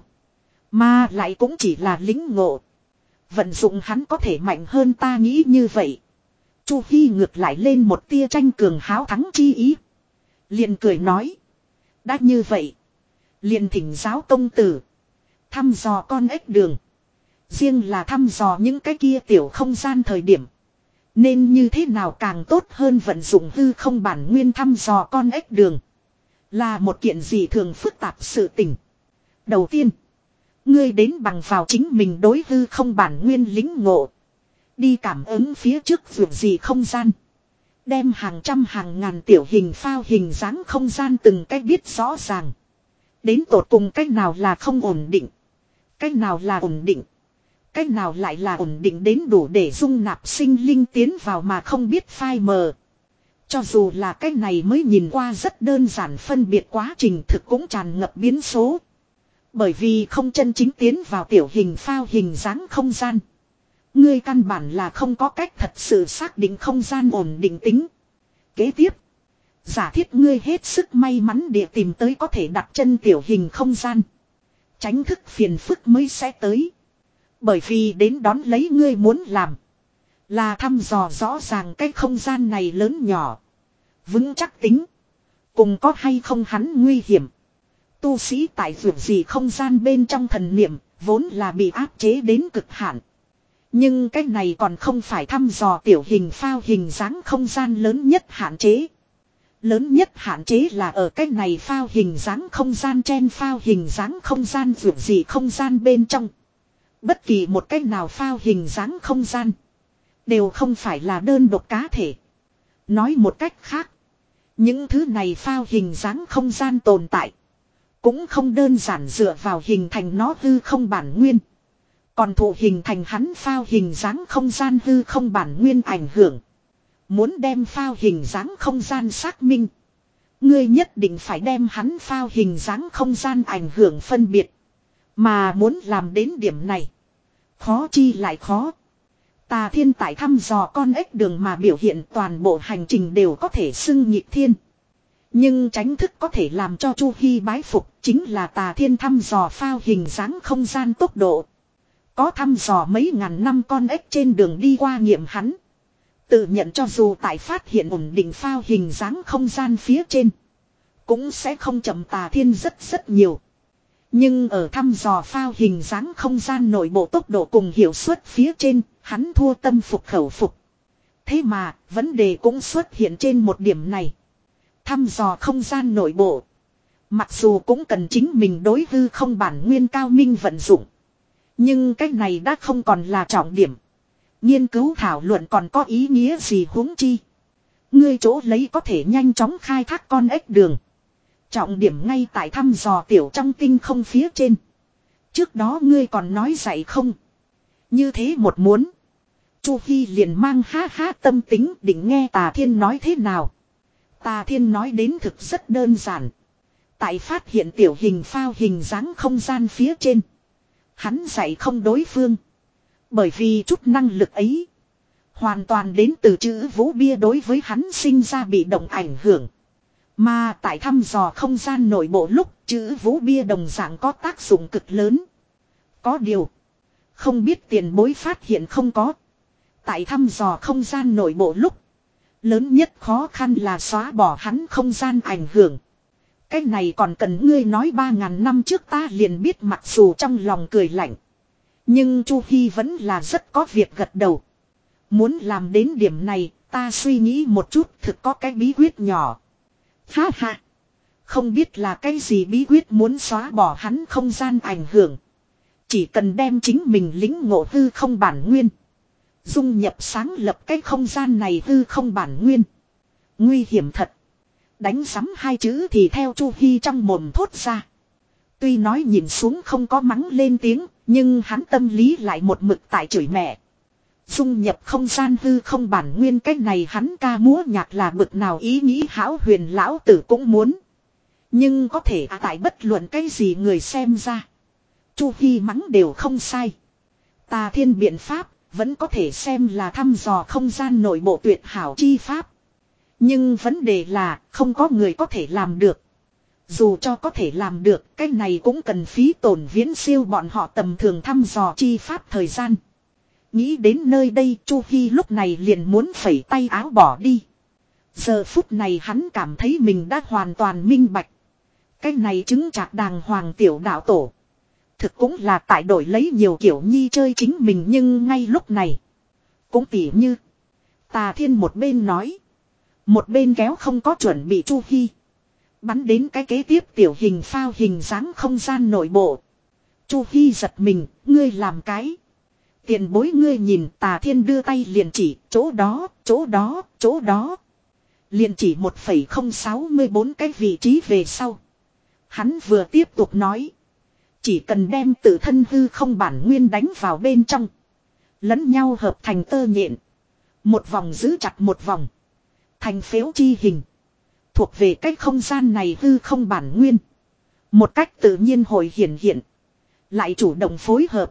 Mà lại cũng chỉ là lính ngộ. Vận dụng hắn có thể mạnh hơn ta nghĩ như vậy. Chu Hi ngược lại lên một tia tranh cường háo thắng chi ý. Liền cười nói. Đã như vậy. Liền thỉnh giáo công tử. Thăm dò con ếch đường. Riêng là thăm dò những cái kia tiểu không gian thời điểm. Nên như thế nào càng tốt hơn vận dụng hư không bản nguyên thăm dò con ếch đường. Là một kiện gì thường phức tạp sự tình. Đầu tiên. Ngươi đến bằng vào chính mình đối hư không bản nguyên lính ngộ. Đi cảm ứng phía trước vượt gì không gian. Đem hàng trăm hàng ngàn tiểu hình phao hình dáng không gian từng cách biết rõ ràng. Đến tột cùng cách nào là không ổn định. Cách nào là ổn định. Cách nào lại là ổn định đến đủ để dung nạp sinh linh tiến vào mà không biết phai mờ. Cho dù là cách này mới nhìn qua rất đơn giản phân biệt quá trình thực cũng tràn ngập biến số. Bởi vì không chân chính tiến vào tiểu hình phao hình dáng không gian. Ngươi căn bản là không có cách thật sự xác định không gian ổn định tính. Kế tiếp. Giả thiết ngươi hết sức may mắn địa tìm tới có thể đặt chân tiểu hình không gian. Tránh thức phiền phức mới sẽ tới. Bởi vì đến đón lấy ngươi muốn làm. Là thăm dò rõ ràng cái không gian này lớn nhỏ. Vững chắc tính. Cùng có hay không hắn nguy hiểm. Tu sĩ tại vượt gì không gian bên trong thần niệm. Vốn là bị áp chế đến cực hạn. Nhưng cái này còn không phải thăm dò tiểu hình phao hình dáng không gian lớn nhất hạn chế. Lớn nhất hạn chế là ở cái này phao hình dáng không gian trên phao hình dáng không gian vượt gì không gian bên trong. Bất kỳ một cái nào phao hình dáng không gian. Đều không phải là đơn độc cá thể. Nói một cách khác. Những thứ này phao hình dáng không gian tồn tại. Cũng không đơn giản dựa vào hình thành nó hư không bản nguyên. Còn thụ hình thành hắn phao hình dáng không gian hư không bản nguyên ảnh hưởng. Muốn đem phao hình dáng không gian xác minh. Ngươi nhất định phải đem hắn phao hình dáng không gian ảnh hưởng phân biệt. Mà muốn làm đến điểm này. Khó chi lại khó. Tà Thiên tại thăm dò con ếch đường mà biểu hiện toàn bộ hành trình đều có thể xưng nhịp thiên. Nhưng tránh thức có thể làm cho Chu Hi bái phục chính là Tà Thiên thăm dò phao hình dáng không gian tốc độ. Có thăm dò mấy ngàn năm con ếch trên đường đi qua nghiệm hắn. Tự nhận cho dù tại phát hiện ổn định phao hình dáng không gian phía trên. Cũng sẽ không chậm Tà Thiên rất rất nhiều. Nhưng ở thăm dò phao hình dáng không gian nội bộ tốc độ cùng hiệu suất phía trên, hắn thua tâm phục khẩu phục. Thế mà, vấn đề cũng xuất hiện trên một điểm này. Thăm dò không gian nội bộ. Mặc dù cũng cần chính mình đối hư không bản nguyên cao minh vận dụng. Nhưng cái này đã không còn là trọng điểm. Nghiên cứu thảo luận còn có ý nghĩa gì huống chi. Ngươi chỗ lấy có thể nhanh chóng khai thác con ếch đường. Trọng điểm ngay tại thăm dò tiểu trong tinh không phía trên. Trước đó ngươi còn nói dạy không. Như thế một muốn. Chu Hi liền mang ha ha tâm tính định nghe Tà Thiên nói thế nào. Tà Thiên nói đến thực rất đơn giản. Tại phát hiện tiểu hình phao hình dáng không gian phía trên. Hắn dạy không đối phương. Bởi vì chút năng lực ấy. Hoàn toàn đến từ chữ vũ bia đối với hắn sinh ra bị động ảnh hưởng. Mà tại thăm dò không gian nội bộ lúc chữ vũ bia đồng dạng có tác dụng cực lớn. Có điều. Không biết tiền bối phát hiện không có. Tại thăm dò không gian nội bộ lúc. Lớn nhất khó khăn là xóa bỏ hắn không gian ảnh hưởng. Cái này còn cần ngươi nói ba ngàn năm trước ta liền biết mặc dù trong lòng cười lạnh. Nhưng Chu Hi vẫn là rất có việc gật đầu. Muốn làm đến điểm này ta suy nghĩ một chút thực có cái bí quyết nhỏ. Ha ha. Không biết là cái gì bí quyết muốn xóa bỏ hắn không gian ảnh hưởng. Chỉ cần đem chính mình lĩnh ngộ hư không bản nguyên. Dung nhập sáng lập cái không gian này hư không bản nguyên. Nguy hiểm thật. Đánh sắm hai chữ thì theo Chu Hi trong mồm thốt ra. Tuy nói nhìn xuống không có mắng lên tiếng, nhưng hắn tâm lý lại một mực tại chửi mẹ. Dung nhập không gian hư không bản nguyên, cách này hắn ca múa nhạc là bực nào ý nghĩ hão huyền, lão tử cũng muốn. Nhưng có thể à, tại bất luận cái gì người xem ra, Chu Hi mắng đều không sai. Tà Thiên biện pháp vẫn có thể xem là thăm dò không gian nội bộ tuyệt hảo chi pháp. Nhưng vấn đề là không có người có thể làm được. Dù cho có thể làm được, cái này cũng cần phí tổn viễn siêu bọn họ tầm thường thăm dò chi pháp thời gian. Nghĩ đến nơi đây, Chu Hi lúc này liền muốn phẩy tay áo bỏ đi. Giờ phút này hắn cảm thấy mình đã hoàn toàn minh bạch. Cái này chứng chạc đàng hoàng tiểu đạo tổ. Thực cũng là tại đổi lấy nhiều kiểu nhi chơi chính mình, nhưng ngay lúc này. Cũng tỉ như. Tà Thiên một bên nói. Một bên kéo không có chuẩn bị Chu Hi. Bắn đến cái kế tiếp tiểu hình phao hình dáng không gian nội bộ. Chu Hi giật mình, ngươi làm cái. Tiền bối ngươi nhìn, Tà Thiên đưa tay liền chỉ, chỗ đó, chỗ đó, chỗ đó. Liền chỉ một phẩy không sáu bốn cái vị trí về sau. Hắn vừa tiếp tục nói. Chỉ cần đem tự thân hư không bản nguyên đánh vào bên trong. Lẫn nhau hợp thành tơ nhện. Một vòng giữ chặt một vòng. Thành phếu chi hình. Thuộc về cái không gian này hư không bản nguyên. Một cách tự nhiên hồi hiện hiện. Lại chủ động phối hợp.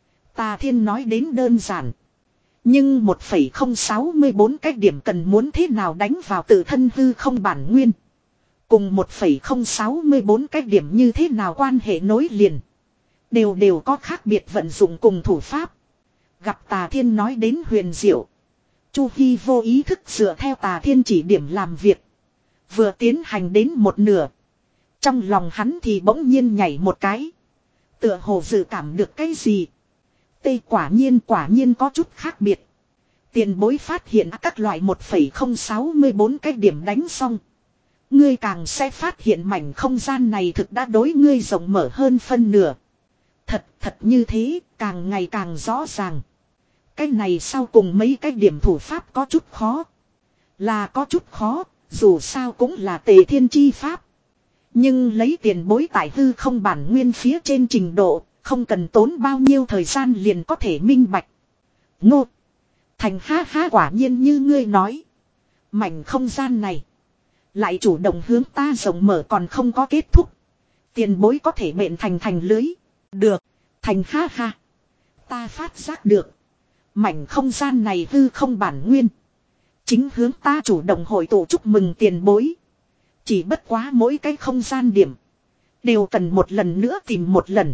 Tà Thiên nói đến đơn giản. Nhưng một phẩy không sáu bốn cái điểm cần muốn thế nào đánh vào tự thân hư không bản nguyên. Cùng một phẩy không sáu bốn cái điểm như thế nào quan hệ nối liền. Đều đều có khác biệt vận dụng cùng thủ pháp. Gặp Tà Thiên nói đến huyền diệu. Chu Hi vô ý thức dựa theo Tà Thiên chỉ điểm làm việc. Vừa tiến hành đến một nửa. Trong lòng hắn thì bỗng nhiên nhảy một cái. Tựa hồ dự cảm được cái gì. Tê quả nhiên quả nhiên có chút khác biệt. Tiền bối phát hiện các loại một phẩy không sáu bốn cái điểm đánh xong. Ngươi càng sẽ phát hiện mảnh không gian này thực đã đối ngươi rộng mở hơn phân nửa. Thật thật như thế, càng ngày càng rõ ràng. Cái này sau cùng mấy cái điểm thủ pháp có chút khó. Là có chút khó, dù sao cũng là Tề Thiên chi pháp. Nhưng lấy tiền bối tại hư không bản nguyên phía trên trình độ, không cần tốn bao nhiêu thời gian liền có thể minh bạch. Ngô! Thành ha ha, quả nhiên như ngươi nói. Mảnh không gian này lại chủ động hướng ta rộng mở còn không có kết thúc. Tiền bối có thể mệnh thành thành lưới. Được. Thành ha ha. Ta phát giác được. Mảnh không gian này hư không bản nguyên. Chính hướng ta chủ động hội tụ, chúc mừng tiền bối. Chỉ bất quá mỗi cái không gian điểm. Đều cần một lần nữa tìm một lần.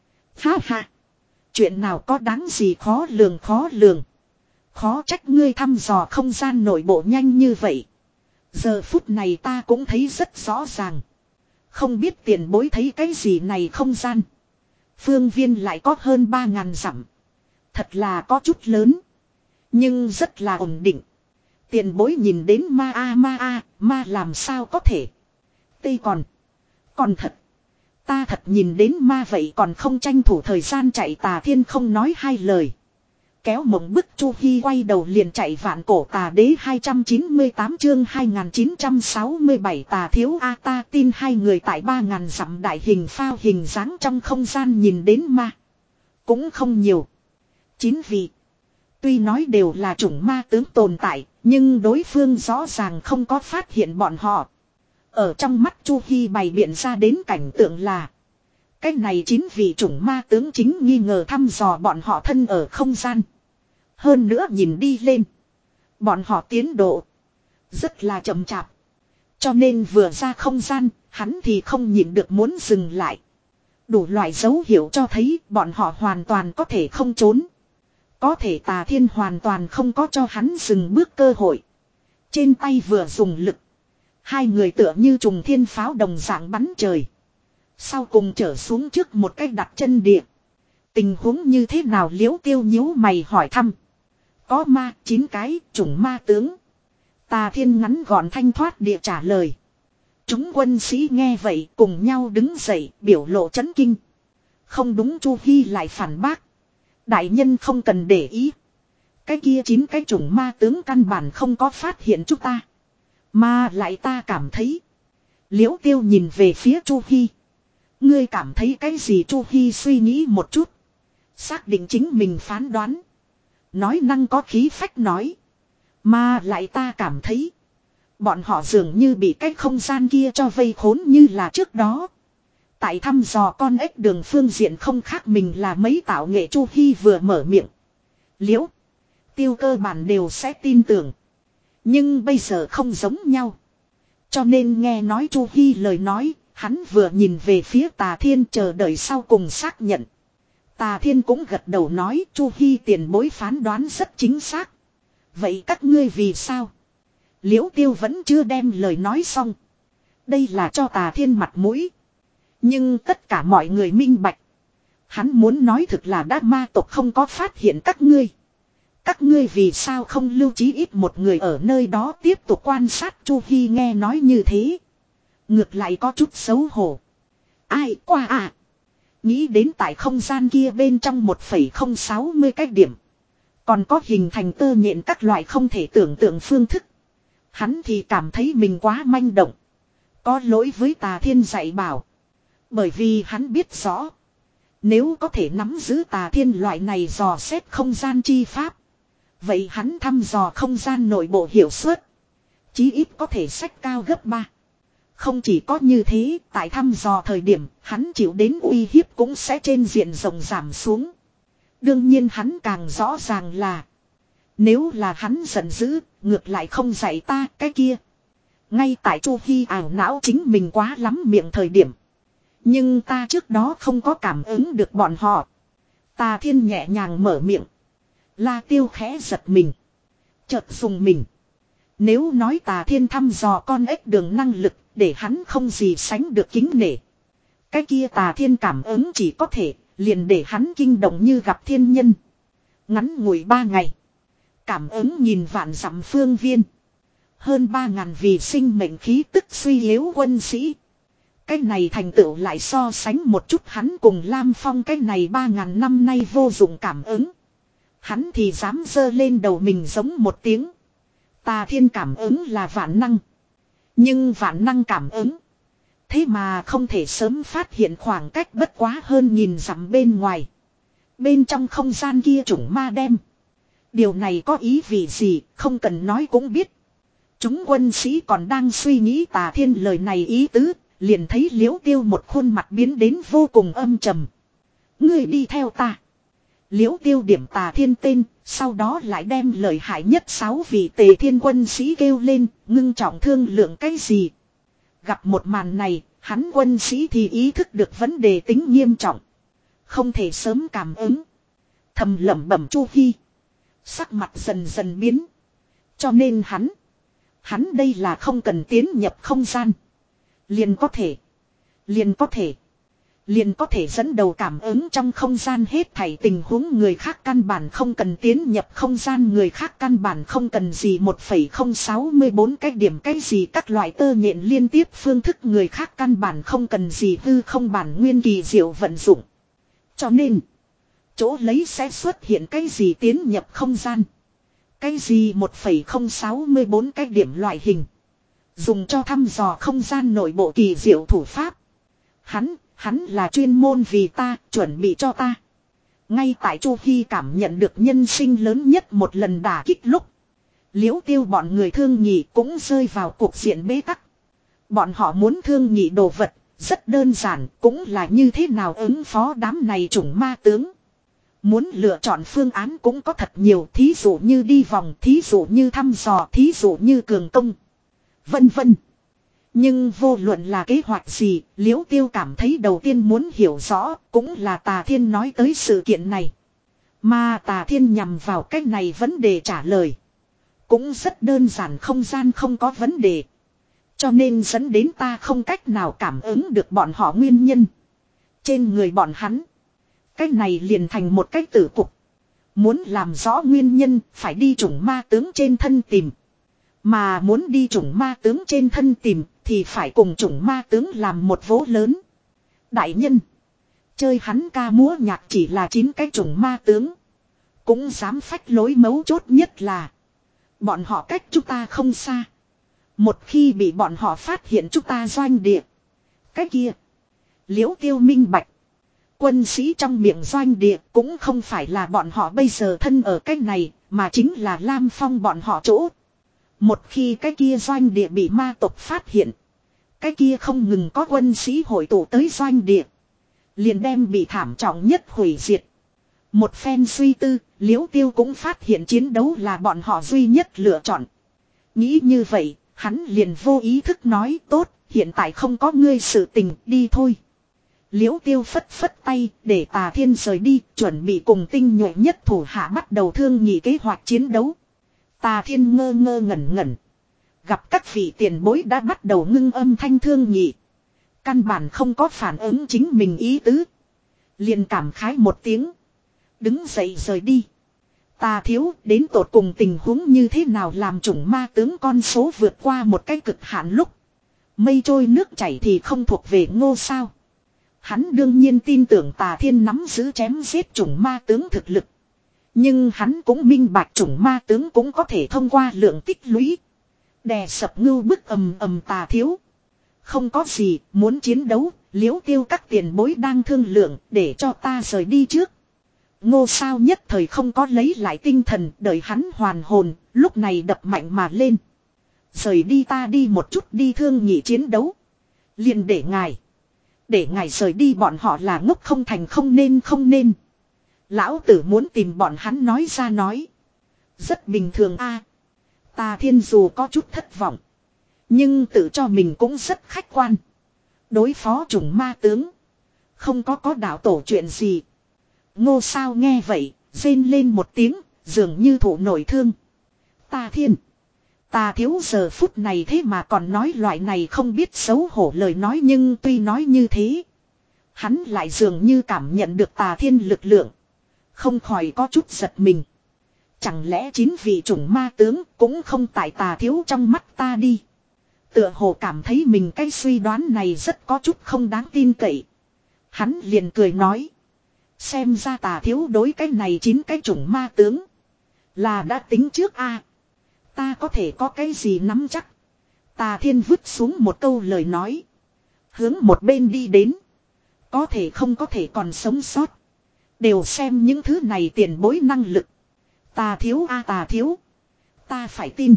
Ha ha. Chuyện nào có đáng gì khó lường khó lường. Khó trách ngươi thăm dò không gian nội bộ nhanh như vậy. Giờ phút này ta cũng thấy rất rõ ràng. Không biết tiền bối thấy cái gì này không gian. Phương viên lại có hơn ba ngàn dặm. Thật là có chút lớn. Nhưng rất là ổn định. Tiền bối nhìn đến ma a ma a, ma làm sao có thể. Tây còn. Còn thật. Ta thật nhìn đến ma vậy còn không tranh thủ thời gian chạy. Tà Thiên không nói hai lời. Kéo mộng bức Chu Hi quay đầu liền chạy. Vạn cổ tà đế hai trăm chín mươi tám chương hai nghìn chín trăm sáu mươi bảy Tà thiếu A. Ta tin hai người tại ba ngàn dặm đại hình phao hình dáng trong không gian nhìn đến ma. Cũng không nhiều. Chín vị. Tuy nói đều là chủng ma tướng tồn tại, nhưng đối phương rõ ràng không có phát hiện bọn họ. Ở trong mắt Chu Hi bày biện ra đến cảnh tượng là cái này chín vị chủng ma tướng chính nghi ngờ thăm dò bọn họ thân ở không gian. Hơn nữa nhìn đi lên. Bọn họ tiến độ rất là chậm chạp. Cho nên vừa ra không gian, hắn thì không nhịn được muốn dừng lại. Đủ loại dấu hiệu cho thấy bọn họ hoàn toàn có thể không trốn. Có thể Tà Thiên hoàn toàn không có cho hắn dừng bước cơ hội. Trên tay vừa dùng lực. Hai người tựa như trùng thiên pháo đồng dạng bắn trời. Sau cùng trở xuống trước một cách đặt chân địa. Tình huống như thế nào? Liễu Tiêu nhíu mày hỏi thăm. Có ma, chín cái, chủng ma tướng. Tà Thiên ngắn gọn thanh thoát địa trả lời. Chúng quân sĩ nghe vậy cùng nhau đứng dậy biểu lộ chấn kinh. Không đúng, Chu Hi lại phản bác. Đại nhân không cần để ý. Cái kia chín cái chủng ma tướng căn bản không có phát hiện chúng ta. Mà lại ta cảm thấy. Liễu Tiêu nhìn về phía Chu Hi. Ngươi cảm thấy cái gì? Chu Hi suy nghĩ một chút. Xác định chính mình phán đoán. Nói năng có khí phách nói. Mà lại ta cảm thấy. Bọn họ dường như bị cái không gian kia cho vây khốn như là trước đó. Tại thăm dò con ếch đường phương diện không khác mình là mấy tạo nghệ. Chu Hi vừa mở miệng. Liễu Tiêu cơ bản đều sẽ tin tưởng. Nhưng bây giờ không giống nhau. Cho nên nghe nói Chu Hi lời nói, hắn vừa nhìn về phía Tà Thiên chờ đợi sau cùng xác nhận. Tà Thiên cũng gật đầu nói Chu Hi tiền bối phán đoán rất chính xác. Vậy các ngươi vì sao? Liễu Tiêu vẫn chưa đem lời nói xong. Đây là cho Tà Thiên mặt mũi. Nhưng tất cả mọi người minh bạch. Hắn muốn nói thực là đã ma tộc không có phát hiện các ngươi. Các ngươi vì sao không lưu trí ít một người ở nơi đó tiếp tục quan sát? Chu Hi nghe nói như thế. Ngược lại có chút xấu hổ. Ai qua à? Nghĩ đến tại không gian kia bên trong một phẩy không sáu mươi cái điểm. Còn có hình thành tơ nhện các loại không thể tưởng tượng phương thức. Hắn thì cảm thấy mình quá manh động. Có lỗi với Tà Thiên dạy bảo. Bởi vì hắn biết rõ. Nếu có thể nắm giữ Tà Thiên loại này dò xét không gian chi pháp. Vậy hắn thăm dò không gian nội bộ hiệu suất. Chí ít có thể sách cao gấp ba. Không chỉ có như thế, tại thăm dò thời điểm, hắn chịu đến uy hiếp cũng sẽ trên diện rộng giảm xuống. Đương nhiên hắn càng rõ ràng là. Nếu là hắn giận dữ, ngược lại không dạy ta cái kia. Ngay tại Chu Hi ảo não chính mình quá lắm miệng thời điểm. Nhưng ta trước đó không có cảm ứng được bọn họ. Tà Thiên nhẹ nhàng mở miệng. La Tiêu khẽ giật mình. Chợt dùng mình. Nếu nói Tà Thiên thăm dò con ếch đường năng lực để hắn không gì sánh được kính nể. Cái kia Tà Thiên cảm ứng chỉ có thể liền để hắn kinh động như gặp thiên nhân. Ngắn ngủi ba ngày. Cảm ứng nhìn vạn dặm phương viên. Hơn ba ngàn vì sinh mệnh khí tức suy yếu quân sĩ. Cái này thành tựu lại so sánh một chút hắn cùng Lam Phong cái này ba ngàn năm nay vô dụng cảm ứng. Hắn thì dám giơ lên đầu mình giống một tiếng. Tà Thiên cảm ứng là vạn năng. Nhưng vạn năng cảm ứng. Thế mà không thể sớm phát hiện khoảng cách bất quá hơn nghìn dặm bên ngoài. Bên trong không gian kia chủng ma đem. Điều này có ý vị gì không cần nói cũng biết. Chúng quân sĩ còn đang suy nghĩ Tà Thiên lời này ý tứ. Liền thấy Liễu Tiêu một khuôn mặt biến đến vô cùng âm trầm. Ngươi đi theo ta. Liễu Tiêu điểm Tà Thiên tên, sau đó lại đem lợi hại nhất sáu vị Tề Thiên quân sĩ kêu lên, ngưng trọng thương lượng cái gì. Gặp một màn này, hắn quân sĩ thì ý thức được vấn đề tính nghiêm trọng. Không thể sớm cảm ứng. Thầm lẩm bẩm Chu Hi. Sắc mặt dần dần biến. Cho nên hắn. Hắn đây là không cần tiến nhập không gian. Liền có thể. Liền có thể. Liền có thể dẫn đầu cảm ứng trong không gian hết thảy tình huống người khác căn bản không cần tiến nhập không gian người khác căn bản không cần gì một phẩy không sáu bốn cái điểm cái gì các loại tơ nhện liên tiếp phương thức người khác căn bản không cần gì hư không bản nguyên kỳ diệu vận dụng. Cho nên, chỗ lấy sẽ xuất hiện cái gì tiến nhập không gian. Cái gì một phẩy không sáu bốn cái điểm loại hình. Dùng cho thăm dò không gian nội bộ kỳ diệu thủ pháp. Hắn, hắn là chuyên môn vì ta, chuẩn bị cho ta. Ngay tại Chu Hi cảm nhận được nhân sinh lớn nhất một lần đả kích lúc. Liễu Tiêu bọn người thương nhị cũng rơi vào cuộc diện bế tắc. Bọn họ muốn thương nhị đồ vật, rất đơn giản, cũng là như thế nào ứng phó đám này chủng ma tướng. Muốn lựa chọn phương án cũng có thật nhiều, thí dụ như đi vòng, thí dụ như thăm dò, thí dụ như cường công. Vân vân. Nhưng vô luận là kế hoạch gì, Liễu Tiêu cảm thấy đầu tiên muốn hiểu rõ, cũng là Tà Thiên nói tới sự kiện này. Mà Tà Thiên nhằm vào cách này vấn đề trả lời. Cũng rất đơn giản, không gian không có vấn đề. Cho nên dẫn đến ta không cách nào cảm ứng được bọn họ nguyên nhân. Trên người bọn hắn. Cách này liền thành một cách tử cục. Muốn làm rõ nguyên nhân, phải đi chủng ma tướng trên thân tìm. Mà muốn đi chủng ma tướng trên thân tìm, thì thì phải cùng chủng ma tướng làm một vố lớn. Đại nhân. Chơi hắn ca múa nhạc chỉ là chín cái chủng ma tướng. Cũng dám phách lối, mấu chốt nhất là. Bọn họ cách chúng ta không xa. Một khi bị bọn họ phát hiện chúng ta doanh địa. Cái kia. Liễu Tiêu minh bạch. Quân sĩ trong miệng doanh địa cũng không phải là bọn họ bây giờ thân ở cái này. Mà chính là Lam Phong bọn họ chỗ. Một khi cái kia doanh địa bị ma tộc phát hiện. Cái kia không ngừng có quân sĩ hội tụ tới doanh địa. Liền đem bị thảm trọng nhất hủy diệt. Một phen suy tư, Liễu Tiêu cũng phát hiện chiến đấu là bọn họ duy nhất lựa chọn. Nghĩ như vậy, hắn liền vô ý thức nói tốt, hiện tại không có ngươi sự tình, đi thôi. Liễu Tiêu phất phất tay, để Tà Thiên rời đi, chuẩn bị cùng tinh nhuệ nhất thủ hạ bắt đầu thương nghị kế hoạch chiến đấu. Tà Thiên ngơ ngơ ngẩn ngẩn. Gặp các vị tiền bối đã bắt đầu ngưng âm thanh thương nghị. Căn bản không có phản ứng chính mình ý tứ. Liền cảm khái một tiếng. Đứng dậy rời đi. Tà thiếu đến tột cùng tình huống như thế nào làm chủng ma tướng con số vượt qua một cái cực hạn lúc. Mây trôi nước chảy thì không thuộc về Ngô sao. Hắn đương nhiên tin tưởng Tà Thiên nắm giữ chém giết chủng ma tướng thực lực. Nhưng hắn cũng minh bạch chủng ma tướng cũng có thể thông qua lượng tích lũy. Đè sập ngưu bức ầm ầm Tà thiếu. Không có gì, muốn chiến đấu, Liễu Tiêu các tiền bối đang thương lượng để cho ta rời đi trước. Ngô sao nhất thời không có lấy lại tinh thần, đợi hắn hoàn hồn, lúc này đập mạnh mà lên. Rời đi ta đi một chút đi thương nghị chiến đấu. Liền để ngài. Để ngài rời đi bọn họ là ngốc không thành không nên không nên. Lão tử muốn tìm bọn hắn nói ra nói. Rất bình thường a. Tà Thiên dù có chút thất vọng. Nhưng tự cho mình cũng rất khách quan. Đối phó chủng ma tướng. Không có có đạo tổ chuyện gì. Ngô sao nghe vậy, rên lên một tiếng, dường như thụ nổi thương. Tà Thiên. Tà thiếu giờ phút này thế mà còn nói loại này không biết xấu hổ lời nói, nhưng tuy nói như thế. Hắn lại dường như cảm nhận được Tà Thiên lực lượng. Không khỏi có chút giật mình. Chẳng lẽ chín vị chủng ma tướng cũng không tại Tà thiếu trong mắt ta đi. Tựa hồ cảm thấy mình cái suy đoán này rất có chút không đáng tin cậy. Hắn liền cười nói. Xem ra Tà thiếu đối cái này chín cái chủng ma tướng. Là đã tính trước a. Ta có thể có cái gì nắm chắc. Tà Thiên vứt xuống một câu lời nói. Hướng một bên đi đến. Có thể không có thể còn sống sót. Đều xem những thứ này tiền bối năng lực. Tà thiếu a Tà thiếu. Ta phải tin.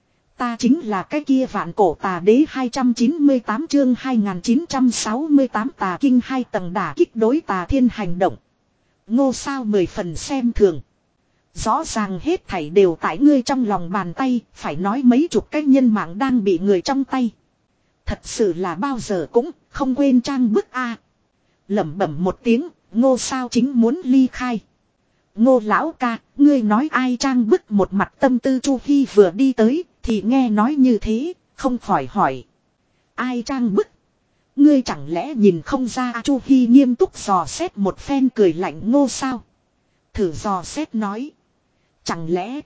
Ta chính là cái kia vạn cổ tà đế hai trăm chín mươi tám chương hai nghìn chín trăm sáu mươi tám Tà kinh hai tầng đả kích đối Tà Thiên hành động. Ngô sao mười phần xem thường. Rõ ràng hết thảy đều tại ngươi trong lòng bàn tay, phải nói mấy chục cái nhân mạng đang bị người trong tay. Thật sự là bao giờ cũng không quên trang bức a. Lẩm bẩm một tiếng, Ngô sao chính muốn ly khai. Ngô lão ca, ngươi nói ai trang bức, một mặt tâm tư Chu Hi vừa đi tới, thì nghe nói như thế, không khỏi hỏi. Ai trang bức? Ngươi chẳng lẽ nhìn không ra? Chu Hi nghiêm túc dò xét một phen, cười lạnh Ngô sao. Thử dò xét nói. Chẳng lẽ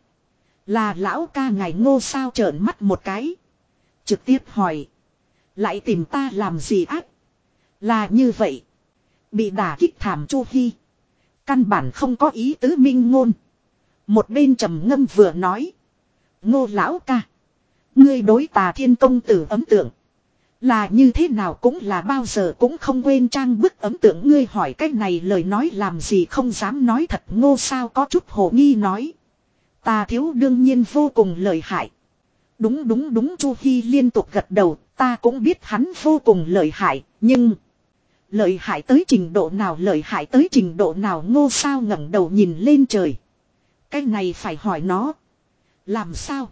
là lão ca ngài? Ngô sao trợn mắt một cái. Trực tiếp hỏi. Lại tìm ta làm gì ác? Là như vậy. Bị đả kích thảm Chu Hi. Căn bản không có ý tứ minh ngôn. Một bên trầm ngâm vừa nói. Ngô lão ca. Ngươi đối Tà Thiên công tử ấn tượng. Là như thế nào cũng là bao giờ cũng không quên trang bức ấn tượng. Ngươi hỏi cách này lời nói làm gì không dám nói thật. Ngô sao có chút hồ nghi nói. Tà thiếu đương nhiên vô cùng lợi hại. Đúng đúng đúng, Chu Hi liên tục gật đầu. Ta cũng biết hắn vô cùng lợi hại. Nhưng lợi hại tới trình độ nào, lợi hại tới trình độ nào? Ngô sao ngẩng đầu nhìn lên trời. Cái này phải hỏi nó. Làm sao?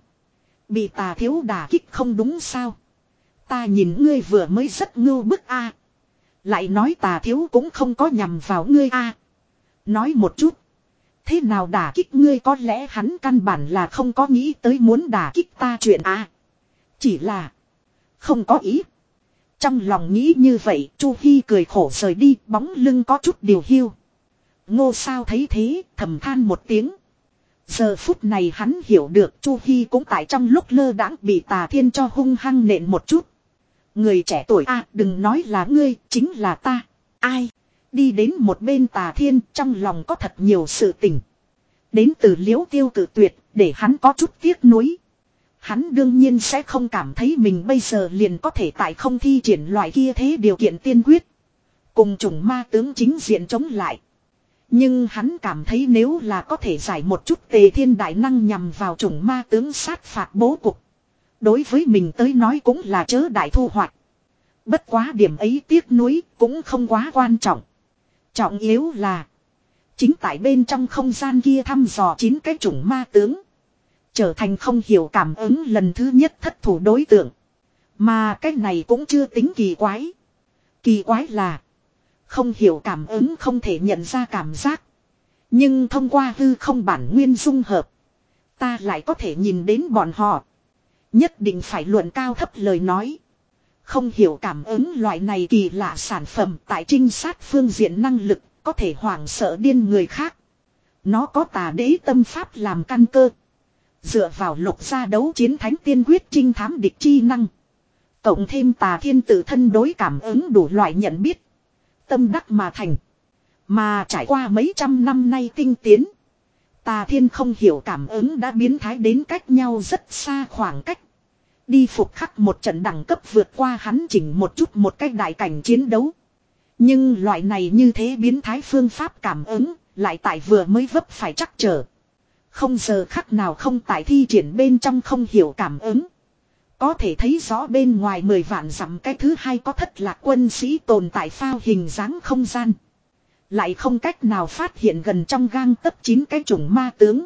Bị Tà thiếu đả kích không đúng sao? Ta nhìn ngươi vừa mới rất ngưu bức a. Lại nói Tà thiếu cũng không có nhằm vào ngươi a. Nói một chút. Thế nào đả kích ngươi? Có lẽ hắn căn bản là không có nghĩ tới muốn đả kích ta chuyện a. Chỉ là không có ý. Trong lòng nghĩ như vậy, Chu Hi cười khổ rời đi, bóng lưng có chút điều hiu. Ngô sao thấy thế, thầm than một tiếng. Giờ phút này hắn hiểu được Chu Hi cũng tại trong lúc lơ đãng bị Tà Thiên cho hung hăng nện một chút. Người trẻ tuổi a đừng nói là ngươi, chính là ta. Ai? Đi đến một bên Tà Thiên, trong lòng có thật nhiều sự tình. Đến từ Liễu Tiêu cự tuyệt, để hắn có chút tiếc nuối. Hắn đương nhiên sẽ không cảm thấy mình bây giờ liền có thể tại không thi triển loại kia thế điều kiện tiên quyết. Cùng chủng ma tướng chính diện chống lại. Nhưng hắn cảm thấy nếu là có thể giải một chút Tề Thiên đại năng nhằm vào chủng ma tướng sát phạt bố cục. Đối với mình tới nói cũng là chớ đại thu hoạch. Bất quá điểm ấy tiếc nuối cũng không quá quan trọng. Trọng yếu là chính tại bên trong không gian kia thăm dò chín cái chủng ma tướng. Trở thành không hiểu cảm ứng lần thứ nhất thất thủ đối tượng. Mà cái này cũng chưa tính kỳ quái. Kỳ quái là không hiểu cảm ứng không thể nhận ra cảm giác. Nhưng thông qua hư không bản nguyên dung hợp. Ta lại có thể nhìn đến bọn họ. Nhất định phải luận cao thấp lời nói. Không hiểu cảm ứng loại này kỳ lạ sản phẩm tại trinh sát phương diện năng lực có thể hoảng sợ điên người khác. Nó có Tà Đế tâm pháp làm căn cơ. Dựa vào lục gia đấu chiến thánh tiên quyết trinh thám địch chi năng. Cộng thêm Tà Thiên tự thân đối cảm ứng đủ loại nhận biết. Tâm đắc mà thành. Mà trải qua mấy trăm năm nay tinh tiến. Tà Thiên không hiểu cảm ứng đã biến thái đến cách nhau rất xa khoảng cách. Đi phục khắc một trận đẳng cấp vượt qua hắn chỉnh một chút một cách đại cảnh chiến đấu. Nhưng loại này như thế biến thái phương pháp cảm ứng lại tại vừa mới vấp phải chắc trở. Không giờ khắc nào không tại thi triển bên trong không hiểu cảm ứng. Có thể thấy rõ bên ngoài mười vạn dặm cái thứ hai có thất lạc quân sĩ tồn tại phao hình dáng không gian. Lại không cách nào phát hiện gần trong gang tấc chín cái chủng ma tướng.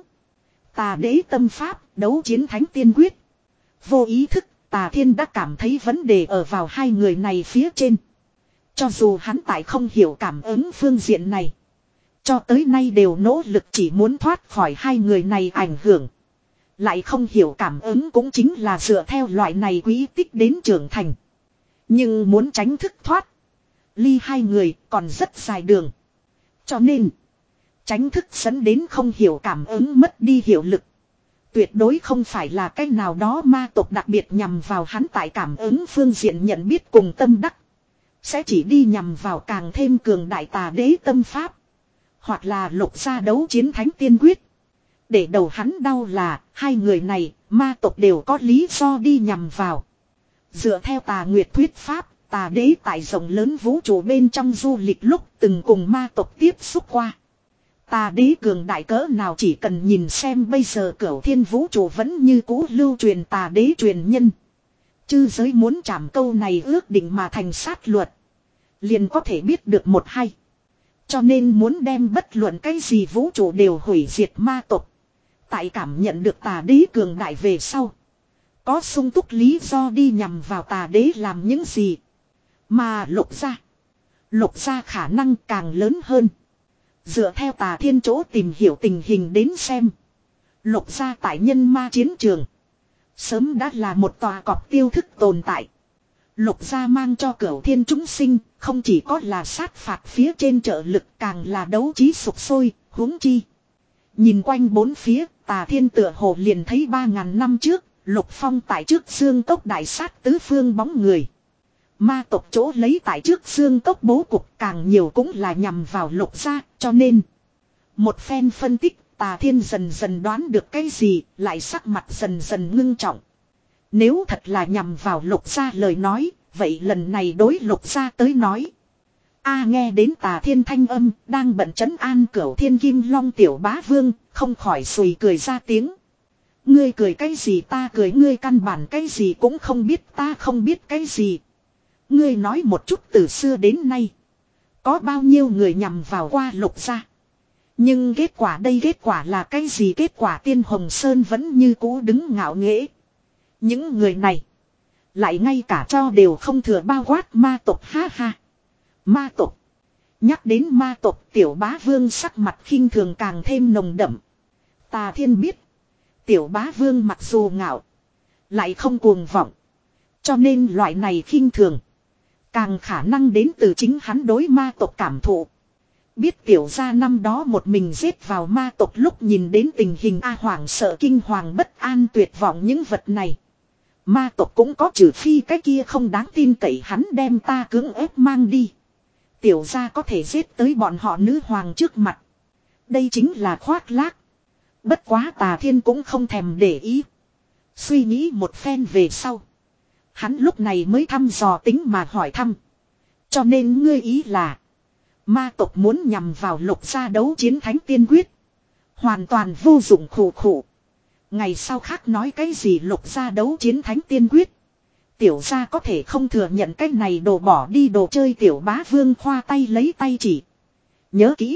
Tà Đế tâm pháp, đấu chiến thánh tiên quyết. Vô ý thức, Tà Thiên đã cảm thấy vấn đề ở vào hai người này phía trên. Cho dù hắn tại không hiểu cảm ứng phương diện này. Cho tới nay đều nỗ lực chỉ muốn thoát khỏi hai người này ảnh hưởng. Lại không hiểu cảm ứng cũng chính là dựa theo loại này quý tích đến trưởng thành. Nhưng muốn tránh thức thoát. Ly hai người còn rất dài đường. Cho nên, tránh thức dẫn đến không hiểu cảm ứng mất đi hiệu lực. Tuyệt đối không phải là cái nào đó ma tộc đặc biệt nhằm vào hắn tại cảm ứng phương diện nhận biết cùng tâm đắc. Sẽ chỉ đi nhằm vào càng thêm cường đại Tà Đế tâm pháp. Hoặc là lục gia đấu chiến thánh tiên quyết. Để đầu hắn đau là hai người này ma tộc đều có lý do đi nhằm vào. Dựa theo Tà Nguyệt thuyết pháp, Tà Đế tại rộng lớn vũ trụ bên trong du lịch lúc từng cùng ma tộc tiếp xúc qua. Tà Đế cường đại cỡ nào chỉ cần nhìn xem bây giờ cửu thiên vũ trụ vẫn như cũ lưu truyền Tà Đế truyền nhân. Chư giới muốn chạm câu này ước định mà thành sát luật. Liền có thể biết được một hay. Cho nên muốn đem bất luận cái gì vũ trụ đều hủy diệt ma tộc. Tại cảm nhận được Tà Đế cường đại về sau. Có sung túc lý do đi nhằm vào Tà Đế làm những gì. Mà lục gia. Lục gia khả năng càng lớn hơn. Dựa theo Tà Thiên chỗ tìm hiểu tình hình đến xem. Lục gia tại nhân ma chiến trường. Sớm đã là một tòa cọp tiêu thức tồn tại. Lục gia mang cho cửu thiên chúng sinh. Không chỉ có là sát phạt phía trên trợ lực càng là đấu trí sục sôi, huống chi. Nhìn quanh bốn phía, Tà Thiên tựa hồ liền thấy ba ngàn năm trước, Lục Phong tại trước xương cốc đại sát tứ phương bóng người. Ma tộc chỗ lấy tại trước xương cốc bố cục càng nhiều cũng là nhằm vào Lục gia, cho nên. Một phen phân tích, Tà Thiên dần dần đoán được cái gì, lại sắc mặt dần dần ngưng trọng. Nếu thật là nhằm vào Lục gia lời nói, vậy lần này đối Lục gia tới nói. A nghe đến Tà Thiên thanh âm, đang bận trấn an cửu thiên kim long tiểu bá vương, không khỏi sùi cười ra tiếng. Ngươi cười cái gì ta cười ngươi căn bản cái gì cũng không biết ta không biết cái gì. Ngươi nói một chút từ xưa đến nay. Có bao nhiêu người nhằm vào qua Lục gia. Nhưng kết quả đây kết quả là cái gì kết quả Tiên Hồng Sơn vẫn như cũ đứng ngạo nghễ. Những người này. Lại ngay cả cho đều không thừa bao quát ma tộc ha ha. Ma tộc. Nhắc đến ma tộc tiểu bá vương sắc mặt khinh thường càng thêm nồng đậm. Tà Thiên biết. Tiểu bá vương mặc dù ngạo. Lại không cuồng vọng. Cho nên loại này khinh thường. Càng khả năng đến từ chính hắn đối ma tộc cảm thụ. Biết tiểu gia năm đó một mình giết vào ma tộc lúc nhìn đến tình hình A hoảng sợ kinh hoàng bất an tuyệt vọng những vật này. Ma tộc cũng có, trừ phi cái kia không đáng tin cậy hắn đem ta cưỡng ép mang đi. Tiểu gia có thể giết tới bọn họ nữ hoàng trước mặt. Đây chính là khoác lác. Bất quá Tà Thiên cũng không thèm để ý. Suy nghĩ một phen về sau. Hắn lúc này mới thăm dò tính mà hỏi thăm. Cho nên ngươi ý là. Ma tộc muốn nhằm vào Lục gia đấu chiến thánh tiên quyết. Hoàn toàn vô dụng, khổ khổ. Ngày sau khác nói cái gì Lục gia đấu chiến thánh tiên quyết. Tiểu gia có thể không thừa nhận cái này đồ bỏ đi đồ chơi. Tiểu bá vương khoa tay lấy tay chỉ. Nhớ kỹ.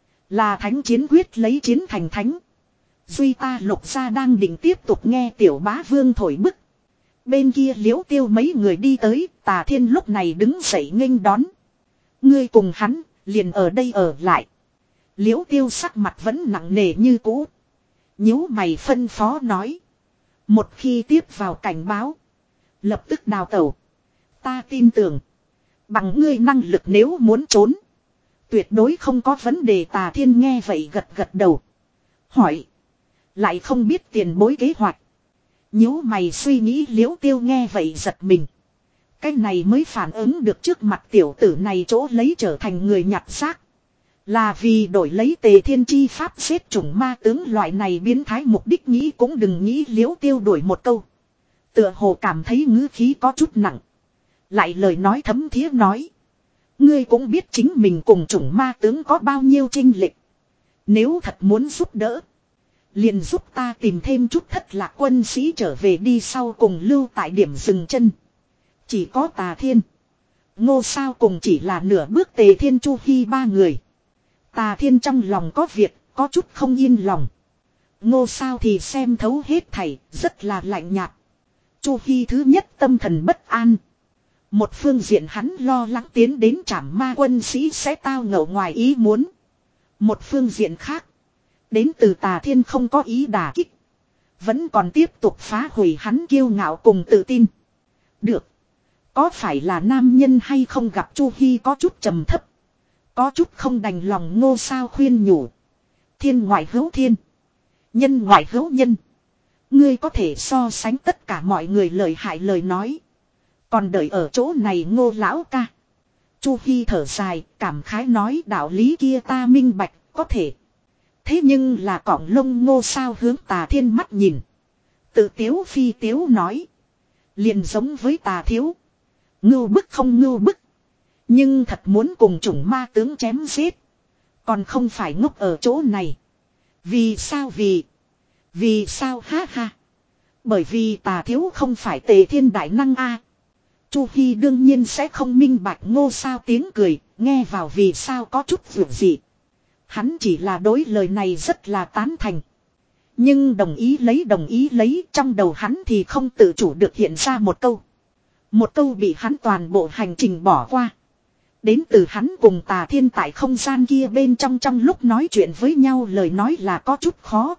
Là thánh chiến quyết lấy chiến thành thánh. Duy ta Lục gia đang định tiếp tục nghe tiểu bá vương thổi bức. Bên kia Liễu Tiêu mấy người đi tới. Tà Thiên lúc này đứng dậy nghênh đón. Ngươi cùng hắn liền ở đây ở lại. Liễu Tiêu sắc mặt vẫn nặng nề như cũ. Nhíu mày phân phó nói. Một khi tiếp vào cảnh báo. Lập tức đào tẩu. Ta tin tưởng. Bằng ngươi năng lực nếu muốn trốn. Tuyệt đối không có vấn đề. Tà Thiên nghe vậy gật gật đầu. Hỏi. Lại không biết tiền bối kế hoạch. Nhíu mày suy nghĩ. Liễu Tiêu nghe vậy giật mình. Cái này mới phản ứng được trước mặt tiểu tử này chỗ lấy trở thành người nhặt xác. Là vì đổi lấy Tề Thiên chi pháp xếp chủng ma tướng loại này biến thái, mục đích nghĩ cũng đừng nghĩ. Liễu Tiêu đuổi một câu. Tựa hồ cảm thấy ngữ khí có chút nặng. Lại lời nói thấm thía nói. Ngươi cũng biết chính mình cùng chủng ma tướng có bao nhiêu chênh lệch. Nếu thật muốn giúp đỡ. Liền giúp ta tìm thêm chút thất lạc quân sĩ trở về đi, sau cùng lưu tại điểm dừng chân. Chỉ có Tà Thiên. Ngô Sao cùng chỉ là nửa bước Tề Thiên Chu Hi ba người. Tà Thiên trong lòng có việc, có chút không yên lòng. Ngô Sao thì xem thấu hết thảy, rất là lạnh nhạt. Chu Hi thứ nhất tâm thần bất an. Một phương diện hắn lo lắng tiến đến trảm ma quân sĩ sẽ tao ngộ ngoài ý muốn. Một phương diện khác. Đến từ Tà Thiên không có ý đả kích. Vẫn còn tiếp tục phá hủy hắn kiêu ngạo cùng tự tin. Được. Có phải là nam nhân hay không gặp Chu Hi có chút trầm thấp. Có chút không đành lòng. Ngô Sao khuyên nhủ. Thiên ngoại hữu thiên. Nhân ngoại hữu nhân. Ngươi có thể so sánh tất cả mọi người lợi hại lời nói. Còn đợi ở chỗ này Ngô lão ca. Chu Hi thở dài, cảm khái nói đạo lý kia ta minh bạch, có thể. Thế nhưng là cọng lông. Ngô Sao hướng Tà Thiên mắt nhìn. Tự tiếu phi tiếu nói. Liền giống với Tà thiếu. Ngưu bức không ngưu bức. Nhưng thật muốn cùng chủng ma tướng chém giết. Còn không phải ngốc ở chỗ này. Vì sao vì. Vì sao ha ha. Bởi vì Tà thiếu không phải Tề Thiên đại năng a. Chu Hi đương nhiên sẽ không minh bạch Ngô Sao tiếng cười. Nghe vào vì sao có chút vượt dị. Hắn chỉ là đối lời này rất là tán thành. Nhưng đồng ý lấy đồng ý lấy. Trong đầu hắn thì không tự chủ được hiện ra một câu. Một câu bị hắn toàn bộ hành trình bỏ qua. Đến từ hắn cùng Tà Thiên tại không gian kia bên trong trong lúc nói chuyện với nhau lời nói là có chút khó.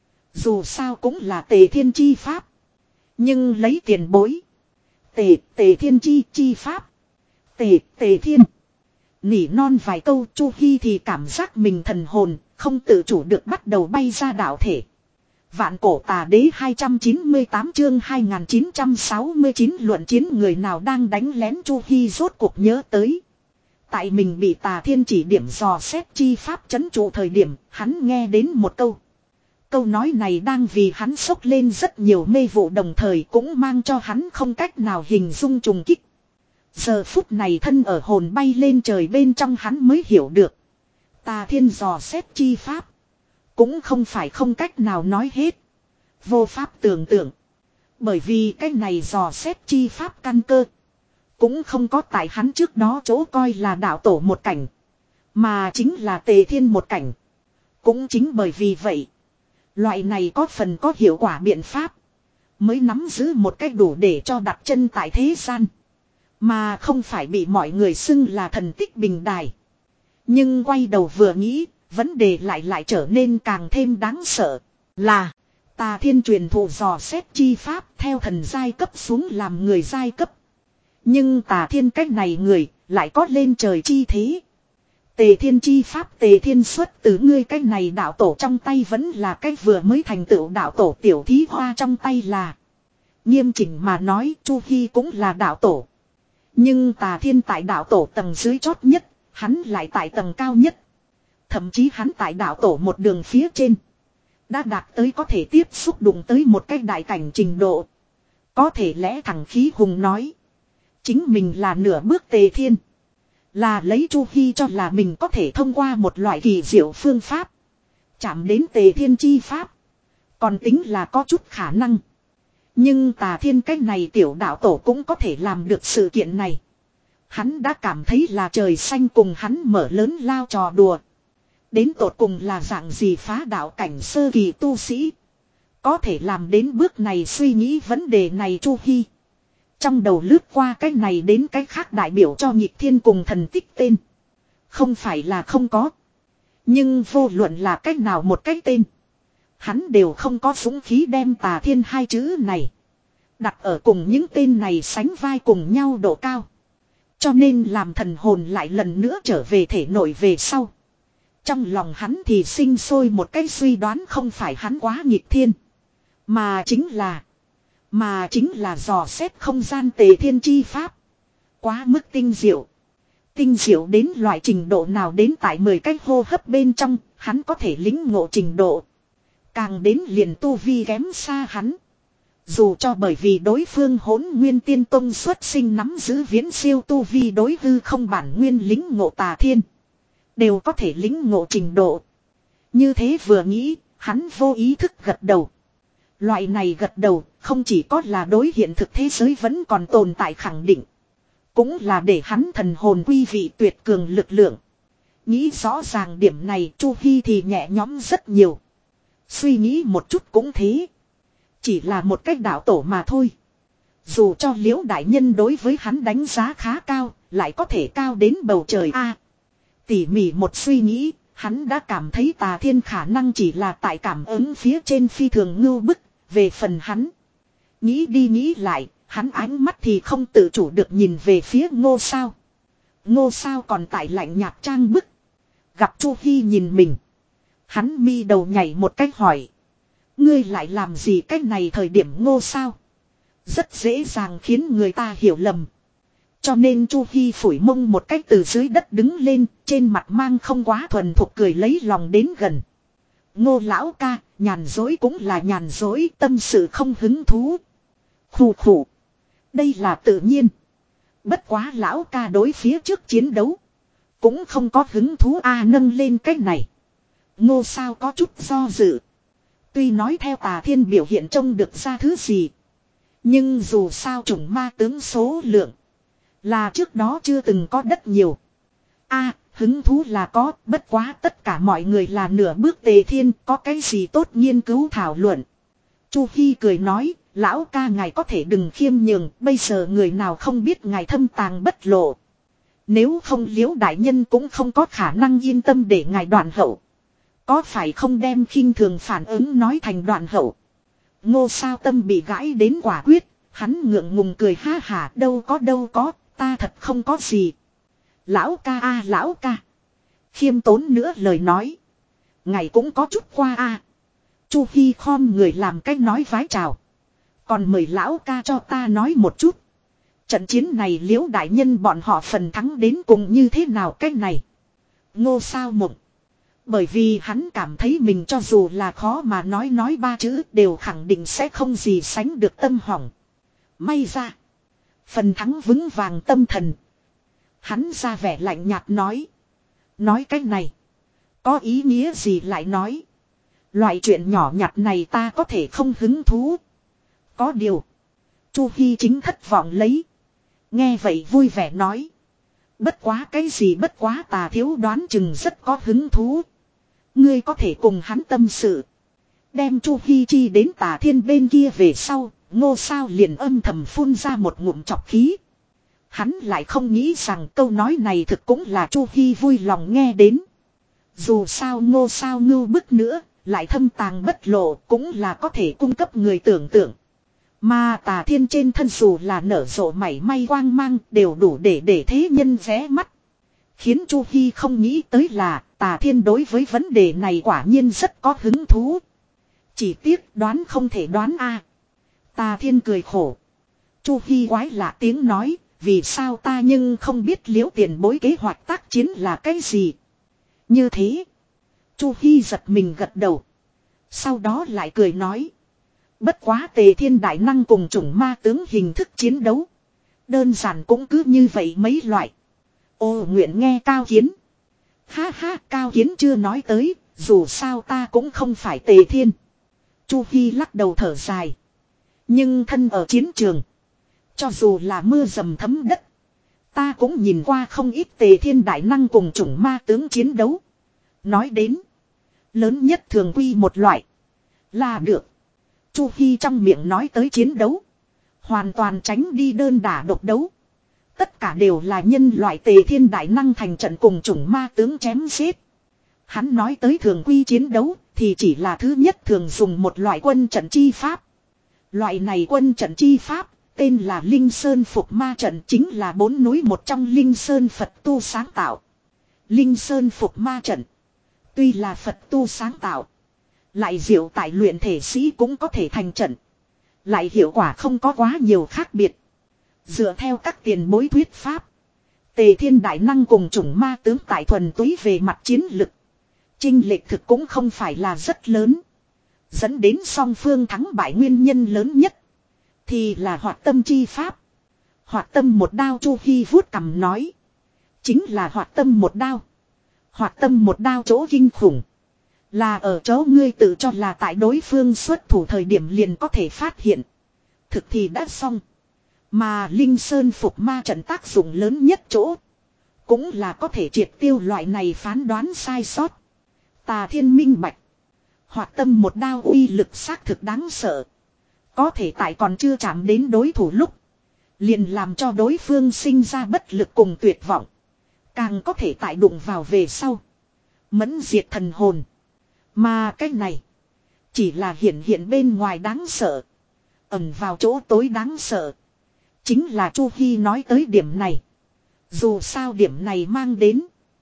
Dù sao cũng là Tề Thiên chi pháp. Nhưng lấy tiền bối. Tề, Tề Thiên chi, chi pháp. Tề, Tề Thiên. Nỉ non vài câu Chu Hi thì cảm giác mình thần hồn, không tự chủ được bắt đầu bay ra đạo thể. Vạn cổ tà đế hai trăm chín mươi tám chương hai nghìn chín trăm sáu mươi chín luận chiến người nào đang đánh lén. Chu Hi rốt cuộc nhớ tới. Tại mình bị Tà Thiên chỉ điểm dò xét chi pháp chấn trụ thời điểm, hắn nghe đến một câu. Câu nói này đang vì hắn sốc lên rất nhiều mê vụ, đồng thời cũng mang cho hắn không cách nào hình dung trùng kích. Giờ phút này thân ở hồn bay lên trời bên trong hắn mới hiểu được. Tà Thiên dò xét chi pháp. Cũng không phải không cách nào nói hết. Vô pháp tưởng tượng. Bởi vì cái này dò xét chi pháp căn cơ. Cũng không có tại hắn trước đó chỗ coi là đạo tổ một cảnh. Mà chính là Tề Thiên một cảnh. Cũng chính bởi vì vậy. Loại này có phần có hiệu quả biện pháp. Mới nắm giữ một cách đủ để cho đặt chân tại thế gian. Mà không phải bị mọi người xưng là thần tích bình đài. Nhưng quay đầu vừa nghĩ. Vấn đề lại lại trở nên càng thêm đáng sợ. Là. Tà Thiên truyền thụ dò xét chi pháp theo thần giai cấp xuống làm người giai cấp. Nhưng Tà Thiên cách này người lại có lên trời chi thế. Tề Thiên chi pháp Tề Thiên xuất từ ngươi cách này đạo tổ trong tay vẫn là cách vừa mới thành tựu đạo tổ tiểu thí hoa trong tay là. Nghiêm chỉnh mà nói Chu Hi cũng là đạo tổ. Nhưng Tà Thiên tại đạo tổ tầng dưới chót nhất, hắn lại tại tầng cao nhất. Thậm chí hắn tại đạo tổ một đường phía trên. Đã đạt tới có thể tiếp xúc đụng tới một cái đại cảnh trình độ. Có thể lẽ thằng khí hùng nói. Chính mình là nửa bước Tề Thiên. Là lấy Chu Hi cho là mình có thể thông qua một loại kỳ diệu phương pháp. Chạm đến Tề Thiên chi pháp. Còn tính là có chút khả năng. Nhưng Tà Thiên cái này tiểu đạo tổ cũng có thể làm được sự kiện này. Hắn đã cảm thấy là trời xanh cùng hắn mở lớn lao trò đùa. Đến tột cùng là dạng gì phá đạo cảnh sơ kỳ tu sĩ. Có thể làm đến bước này suy nghĩ vấn đề này Chu Hi. Trong đầu lướt qua cái này đến cái khác đại biểu cho nhịp thiên cùng thần tích tên. Không phải là không có. Nhưng vô luận là cách nào một cái tên. Hắn đều không có dũng khí đem Tà Thiên hai chữ này. Đặt ở cùng những tên này sánh vai cùng nhau độ cao. Cho nên làm thần hồn lại lần nữa trở về thể nội về sau. Trong lòng hắn thì sinh sôi một cái suy đoán không phải hắn quá nghịch thiên. Mà chính là. Mà chính là dò xét không gian Tề Thiên chi pháp. Quá mức tinh diệu. Tinh diệu đến loại trình độ nào đến tại mười cái hô hấp bên trong, hắn có thể lĩnh ngộ trình độ. Càng đến liền tu vi kém xa hắn. Dù cho bởi vì đối phương Hỗn Nguyên Tiên Tông xuất sinh nắm giữ viễn siêu tu vi đối hư không bản nguyên lĩnh ngộ Tà Thiên. Đều có thể lĩnh ngộ trình độ. Như thế vừa nghĩ, hắn vô ý thức gật đầu. Loại này gật đầu không chỉ có là đối hiện thực thế giới vẫn còn tồn tại khẳng định. Cũng là để hắn thần hồn quy vị tuyệt cường lực lượng. Nghĩ rõ ràng điểm này Chu Hi thì nhẹ nhõm rất nhiều. Suy nghĩ một chút cũng thế. Chỉ là một cách đạo tổ mà thôi. Dù cho Liễu đại nhân đối với hắn đánh giá khá cao, lại có thể cao đến bầu trời a. À, tỉ mỉ một suy nghĩ, hắn đã cảm thấy Tà Thiên khả năng chỉ là tại cảm ứng phía trên phi thường ngưu bức, về phần hắn. Nghĩ đi nghĩ lại, hắn ánh mắt thì không tự chủ được nhìn về phía Ngô Sao. Ngô Sao còn tại lạnh nhạt trang bức. Gặp Chu Hi nhìn mình. Hắn mi đầu nhảy một cách hỏi. Ngươi lại làm gì cách này thời điểm Ngô Sao? Rất dễ dàng khiến người ta hiểu lầm. Cho nên Chu Hi phủi mông một cách từ dưới đất đứng lên, trên mặt mang không quá thuần thục cười lấy lòng đến gần. Ngô lão ca, nhàn dối cũng là nhàn dối, tâm sự không hứng thú. Khủ khủ. Đây là tự nhiên. Bất quá lão ca đối phía trước chiến đấu. Cũng không có hứng thú a à, nâng lên cách này. Ngô Sao có chút do dự. Tuy nói theo Tà Thiên biểu hiện trông được ra thứ gì. Nhưng dù sao chủng ma tướng số lượng. Là trước đó chưa từng có đất nhiều. A à, hứng thú là có, bất quá tất cả mọi người là nửa bước Tề Thiên, có cái gì tốt nghiên cứu thảo luận. Chu Hi cười nói, lão ca ngài có thể đừng khiêm nhường, bây giờ người nào không biết ngài thâm tàng bất lộ. Nếu không Liễu đại nhân cũng không có khả năng yên tâm để ngài đoạn hậu. Có phải không đem khinh thường phản ứng nói thành đoạn hậu. Ngô Sao tâm bị gãi đến quả quyết, hắn ngượng ngùng cười ha hả, đâu có đâu có, ta thật không có gì. Lão ca a à, lão ca. Khiêm tốn nữa lời nói. Ngài cũng có chút qua a. À. Chu Hi khom người làm cách nói vái chào. Còn mời lão ca cho ta nói một chút. Trận chiến này Liễu đại nhân bọn họ phần thắng đến cùng như thế nào cách này. Ngô Sao mộng. Bởi vì hắn cảm thấy mình cho dù là khó mà nói nói ba chữ đều khẳng định sẽ không gì sánh được tâm hỏng. May ra. Phần thắng vững vàng tâm thần. Hắn ra vẻ lạnh nhạt nói. Nói cách này. Có ý nghĩa gì lại nói. Loại chuyện nhỏ nhặt này ta có thể không hứng thú. Có điều. Chu Hi chính thất vọng lấy. Nghe vậy vui vẻ nói. Bất quá cái gì bất quá Tà thiếu đoán chừng rất có hứng thú. Ngươi có thể cùng hắn tâm sự. Đem Chu Hi chi đến Tà Thiên bên kia về sau. Ngô Sao liền âm thầm phun ra một ngụm chọc khí. Hắn lại không nghĩ rằng câu nói này thực cũng là Chu Hi vui lòng nghe đến. Dù sao Ngô Sao ngưu bức nữa, lại thâm tàng bất lộ cũng là có thể cung cấp người tưởng tượng. Mà Tà Thiên trên thân dù là nở rộ mảy may quang mang đều đủ để để thế nhân ghé mắt. Khiến Chu Hi không nghĩ tới là Tà Thiên đối với vấn đề này quả nhiên rất có hứng thú. Chỉ tiếc đoán không thể đoán a. Tà Thiên cười khổ. Chu Hi quái lạ tiếng nói, vì sao ta nhưng không biết Liễu tiền bối kế hoạch tác chiến là cái gì. Như thế. Chu Hi giật mình gật đầu. Sau đó lại cười nói. Bất quá Tề Thiên đại năng cùng chủng ma tướng hình thức chiến đấu. Đơn giản cũng cứ như vậy mấy loại. Ô nguyện nghe Cao Kiến. Ha ha, Cao Kiến chưa nói tới, dù sao ta cũng không phải Tề Thiên. Chu Hi lắc đầu thở dài. Nhưng thân ở chiến trường. Cho dù là mưa dầm thấm đất. Ta cũng nhìn qua không ít Tề Thiên đại năng cùng chủng ma tướng chiến đấu. Nói đến. Lớn nhất thường quy một loại. Là được. Chu Hi trong miệng nói tới chiến đấu. Hoàn toàn tránh đi đơn đả độc đấu. Tất cả đều là nhân loại Tề Thiên đại năng thành trận cùng chủng ma tướng chém giết. Hắn nói tới thường quy chiến đấu thì chỉ là thứ nhất thường dùng một loại quân trận chi pháp. Loại này quân trận chi pháp tên là Linh Sơn Phục Ma trận, chính là bốn núi một trong Linh Sơn Phật tu sáng tạo. Linh Sơn Phục Ma trận tuy là Phật tu sáng tạo, lại diệu tại luyện thể sĩ cũng có thể thành trận. Lại hiệu quả không có quá nhiều khác biệt. Dựa theo các tiền bối thuyết pháp, Tề Thiên đại năng cùng chủng ma tướng tại thuần túy về mặt chiến lực, chênh lệch thực cũng không phải là rất lớn. Dẫn đến song phương thắng bại nguyên nhân lớn nhất thì là hoạt tâm chi pháp. Hoạt tâm một đao, Chu Hi vuốt cằm nói. Chính là hoạt tâm một đao. Hoạt tâm một đao chỗ kinh khủng là ở chỗ ngươi tự cho là tại đối phương xuất thủ thời điểm liền có thể phát hiện. Thực thì đã xong. Mà Linh Sơn Phục Ma trận tác dụng lớn nhất chỗ cũng là có thể triệt tiêu loại này phán đoán sai sót. Tà Thiên minh bạch. Hoạt tâm một đao uy lực xác thực đáng sợ. Có thể tại còn chưa chạm đến đối thủ lúc liền làm cho đối phương sinh ra bất lực cùng tuyệt vọng. Càng có thể tại đụng vào về sau mẫn diệt thần hồn. Mà cái này chỉ là hiện hiện bên ngoài đáng sợ, ẩn vào chỗ tối đáng sợ. Chính là Chu Hi nói tới điểm này. Dù sao điểm này mang đến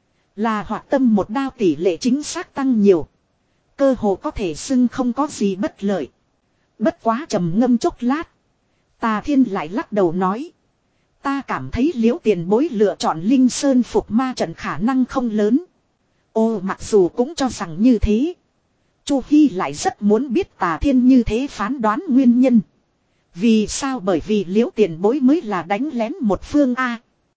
là hoạt tâm một đao tỷ lệ chính xác tăng nhiều. Cơ hồ có thể xưng không có gì bất lợi. Bất quá trầm ngâm chốc lát, Tà Thiên lại lắc đầu nói. Ta cảm thấy Liễu tiền bối lựa chọn Linh Sơn Phục Ma trận khả năng không lớn. Ô, mặc dù cũng cho rằng như thế, Chu Hi lại rất muốn biết Tà Thiên như thế phán đoán nguyên nhân. Vì sao? Bởi vì Liễu tiền bối mới là đánh lén một phương A.